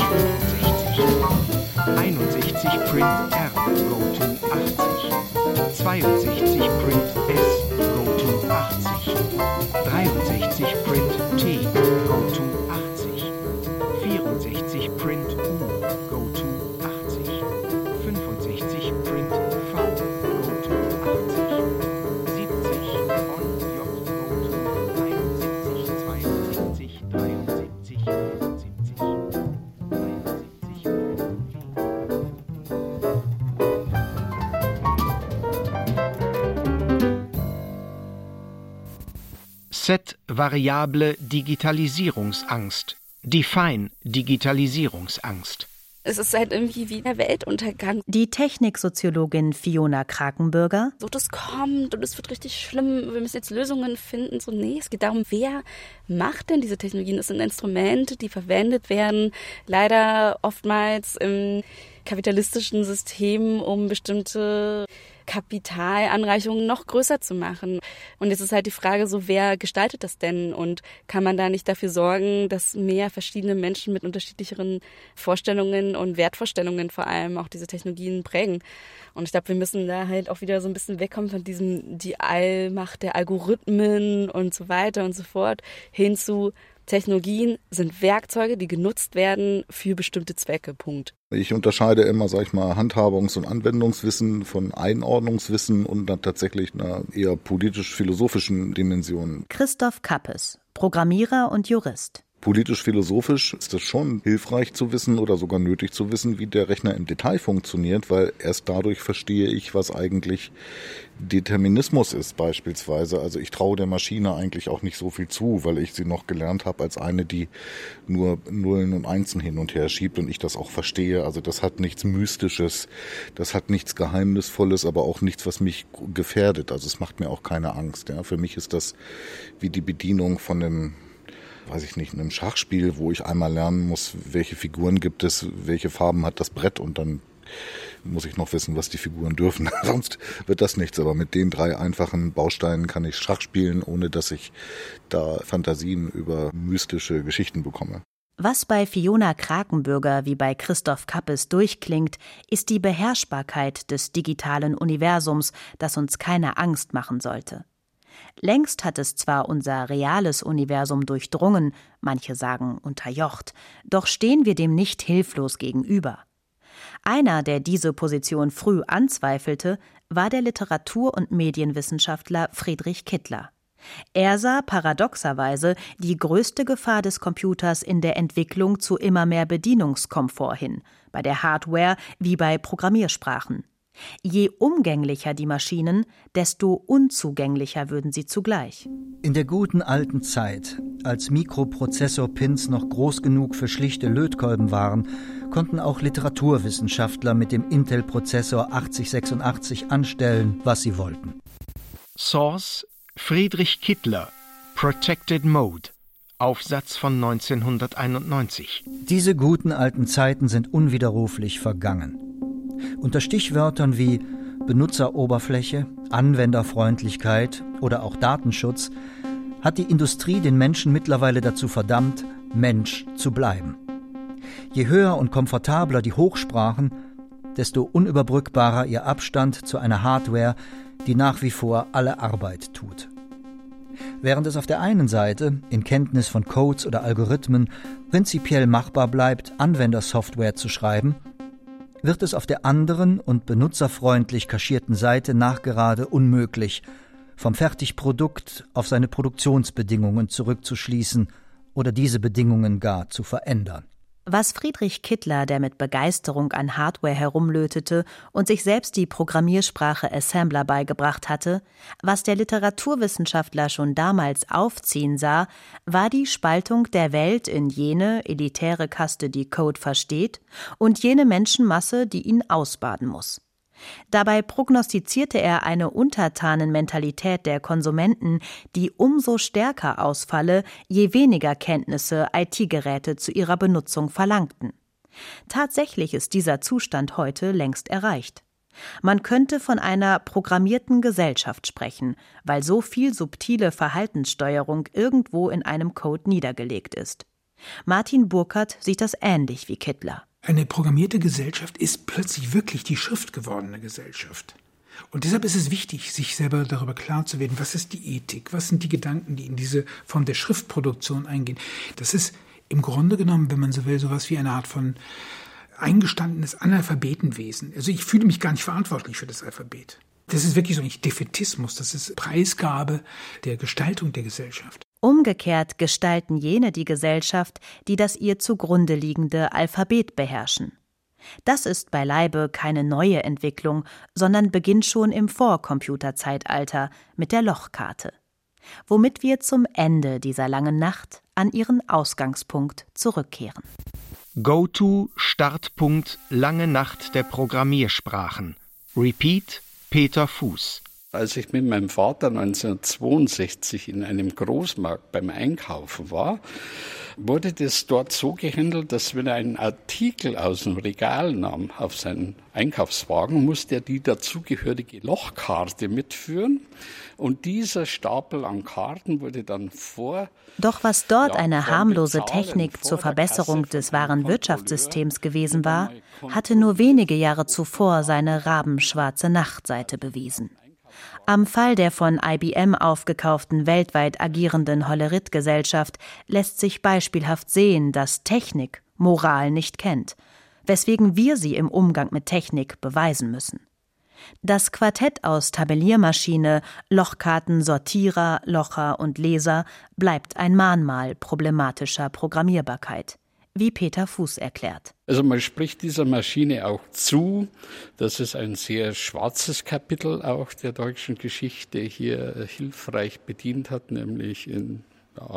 65. 61 Print R, go to 80. 62 Print S, go to 80. 63 Print T, go to 80. 64 Print U, go to 80. 65 Print V, go to 80. 70 on J, go to 71, 72, 73, 74. Set Variable Digitalisierungsangst. Define Digitalisierungsangst. Es ist halt irgendwie wie der Weltuntergang. Die Techniksoziologin Fiona Krakenbürger. So, das kommt und es wird richtig schlimm. Wir müssen jetzt Lösungen finden. So, nee, es geht darum, wer macht denn diese Technologien? Das sind Instrumente, die verwendet werden. Leider oftmals im kapitalistischen System, um bestimmte Kapitalanreichungen noch größer zu machen. Und jetzt ist halt die Frage so, wer gestaltet das denn? Und kann man da nicht dafür sorgen, dass mehr verschiedene Menschen mit unterschiedlicheren Vorstellungen und Wertvorstellungen vor allem auch diese Technologien prägen? Und ich glaube, wir müssen da halt auch wieder so ein bisschen wegkommen von diesem, die Allmacht der Algorithmen und so weiter und so fort, hin zu Technologien sind Werkzeuge, die genutzt werden für bestimmte Zwecke, Punkt. Ich unterscheide immer, Handhabungs- und Anwendungswissen von Einordnungswissen und dann tatsächlich einer eher politisch-philosophischen Dimension. Christoph Kappes, Programmierer und Jurist. Politisch-philosophisch ist es schon hilfreich zu wissen oder sogar nötig zu wissen, wie der Rechner im Detail funktioniert, weil erst dadurch verstehe ich, was eigentlich Determinismus ist beispielsweise. Also ich traue der Maschine eigentlich auch nicht so viel zu, weil ich sie noch gelernt habe als eine, die nur Nullen und Einsen hin und her schiebt und ich das auch verstehe. Also das hat nichts Mystisches, das hat nichts Geheimnisvolles, aber auch nichts, was mich gefährdet. Also es macht mir auch keine Angst. Ja. Für mich ist das wie die Bedienung von einem einem Schachspiel, wo ich einmal lernen muss, welche Figuren gibt es, welche Farben hat das Brett und dann muss ich noch wissen, was die Figuren dürfen. Sonst wird das nichts. Aber mit den 3 einfachen Bausteinen kann ich Schach spielen, ohne dass ich da Fantasien über mystische Geschichten bekomme. Was bei Fiona Krakenbürger wie bei Christoph Kappes durchklingt, ist die Beherrschbarkeit des digitalen Universums, das uns keine Angst machen sollte. Längst hat es zwar unser reales Universum durchdrungen, manche sagen unterjocht, doch stehen wir dem nicht hilflos gegenüber. Einer, der diese Position früh anzweifelte, war der Literatur- und Medienwissenschaftler Friedrich Kittler. Er sah paradoxerweise die größte Gefahr des Computers in der Entwicklung zu immer mehr Bedienungskomfort hin, bei der Hardware wie bei Programmiersprachen. Je umgänglicher die Maschinen, desto unzugänglicher würden sie zugleich. In der guten alten Zeit, als Mikroprozessor-Pins noch groß genug für schlichte Lötkolben waren, konnten auch Literaturwissenschaftler mit dem Intel-Prozessor 8086 anstellen, was sie wollten. Source Friedrich Kittler, Protected Mode, Aufsatz von 1991. Diese guten alten Zeiten sind unwiderruflich vergangen. Unter Stichwörtern wie Benutzeroberfläche, Anwenderfreundlichkeit oder auch Datenschutz hat die Industrie den Menschen mittlerweile dazu verdammt, Mensch zu bleiben. Je höher und komfortabler die Hochsprachen, desto unüberbrückbarer ihr Abstand zu einer Hardware, die nach wie vor alle Arbeit tut. Während es auf der einen Seite in Kenntnis von Codes oder Algorithmen prinzipiell machbar bleibt, Anwendersoftware zu schreiben, wird es auf der anderen und benutzerfreundlich kaschierten Seite nachgerade unmöglich, vom Fertigprodukt auf seine Produktionsbedingungen zurückzuschließen oder diese Bedingungen gar zu verändern. Was Friedrich Kittler, der mit Begeisterung an Hardware herumlötete und sich selbst die Programmiersprache Assembler beigebracht hatte, was der Literaturwissenschaftler schon damals aufziehen sah, war die Spaltung der Welt in jene elitäre Kaste, die Code versteht, und jene Menschenmasse, die ihn ausbaden muss. Dabei prognostizierte er eine Untertanenmentalität der Konsumenten, die umso stärker ausfalle, je weniger Kenntnisse IT-Geräte zu ihrer Benutzung verlangten. Tatsächlich ist dieser Zustand heute längst erreicht. Man könnte von einer programmierten Gesellschaft sprechen, weil so viel subtile Verhaltenssteuerung irgendwo in einem Code niedergelegt ist. Martin Burkhardt sieht das ähnlich wie Kittler. Eine programmierte Gesellschaft ist plötzlich wirklich die schriftgewordene Gesellschaft. Und deshalb ist es wichtig, sich selber darüber klar zu werden, was ist die Ethik, was sind die Gedanken, die in diese Form der Schriftproduktion eingehen. Das ist im Grunde genommen, wenn man so will, sowas wie eine Art von eingestandenes Analphabetenwesen. Also ich fühle mich gar nicht verantwortlich für das Alphabet. Das ist wirklich so nicht Defätismus, das ist Preisgabe der Gestaltung der Gesellschaft. Umgekehrt gestalten jene die Gesellschaft, die das ihr zugrunde liegende Alphabet beherrschen. Das ist beileibe keine neue Entwicklung, sondern beginnt schon im Vorcomputerzeitalter mit der Lochkarte. Womit wir zum Ende dieser langen Nacht an ihren Ausgangspunkt zurückkehren. Go-To, Startpunkt, lange Nacht der Programmiersprachen. Repeat, Peter Fuß. Als ich mit meinem Vater 1962 in einem Großmarkt beim Einkaufen war, wurde das dort so gehandelt, dass wenn er einen Artikel aus dem Regal nahm auf seinen Einkaufswagen, musste er die dazugehörige Lochkarte mitführen. Und dieser Stapel an Karten wurde dann Doch was dort eine harmlose Technik zur Verbesserung des Warenwirtschaftssystems gewesen war, hatte nur wenige Jahre zuvor seine rabenschwarze Nachtseite bewiesen. Am Fall der von IBM aufgekauften weltweit agierenden Hollerith-Gesellschaft lässt sich beispielhaft sehen, dass Technik Moral nicht kennt, weswegen wir sie im Umgang mit Technik beweisen müssen. Das Quartett aus Tabelliermaschine, Lochkarten, Sortierer, Locher und Leser bleibt ein Mahnmal problematischer Programmierbarkeit, wie Peter Fuß erklärt. Also man spricht dieser Maschine auch zu, dass es ein sehr schwarzes Kapitel auch der deutschen Geschichte hier hilfreich bedient hat, nämlich in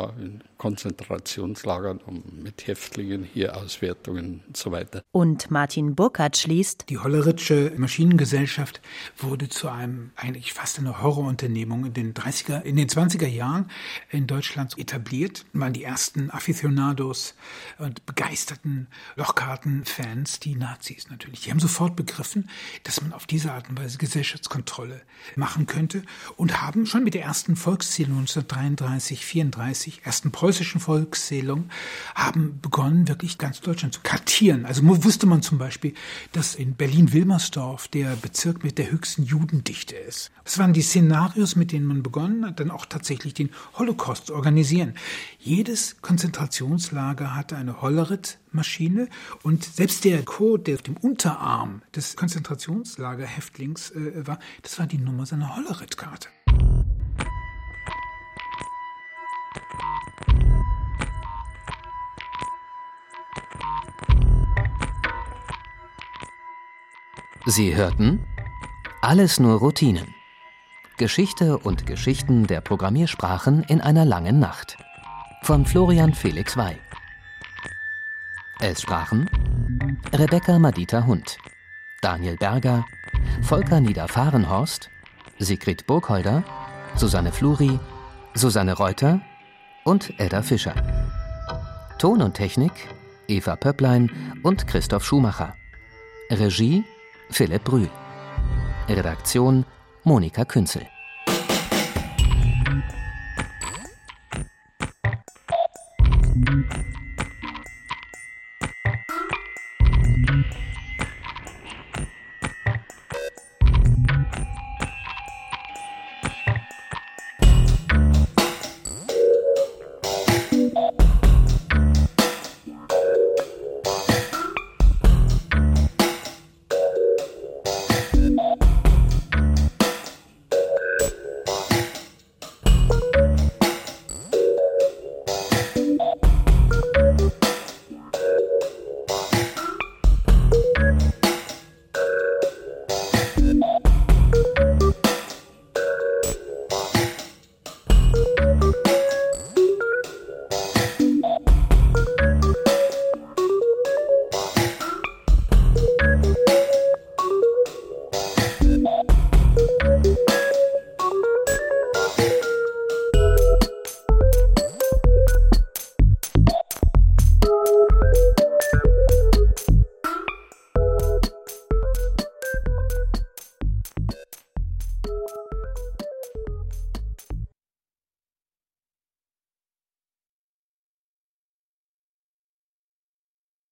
Konzentrationslagern mit Häftlingen, hier Auswertungen und so weiter. Und Martin Burkhardt schließt: Die Hollerithsche Maschinengesellschaft wurde zu einem eigentlich fast eine Horrorunternehmung in den 20er Jahren in Deutschland etabliert. Waren die ersten Aficionados und begeisterten Lochkartenfans, die Nazis natürlich. Die haben sofort begriffen, dass man auf diese Art und Weise Gesellschaftskontrolle machen könnte und haben schon mit der ersten Volkszählung 1933, 1934 ersten preußischen Volkszählung haben begonnen, wirklich ganz Deutschland zu kartieren. Also wusste man zum Beispiel, dass in Berlin-Wilmersdorf der Bezirk mit der höchsten Judendichte ist. Das waren die Szenarios, mit denen man begonnen hat, dann auch tatsächlich den Holocaust zu organisieren. Jedes Konzentrationslager hatte eine Hollerith-Maschine und selbst der Code, der auf dem Unterarm des Konzentrationslagerhäftlings war, das war die Nummer seiner Hollerith-Karte. Sie hörten Alles nur Routinen. Geschichte und Geschichten der Programmiersprachen in einer langen Nacht. Von Florian Felix Wey. Es sprachen Rebecca Madita Hund, Daniel Berger, Volker Nieder-Fahrenhorst, Sigrid Burgholder, Susanne Fluri, Susanne Reuter und Edda Fischer. Ton und Technik Eva Pöpplein und Christoph Schumacher. Regie Philipp Brühl. Redaktion Monika Künzel.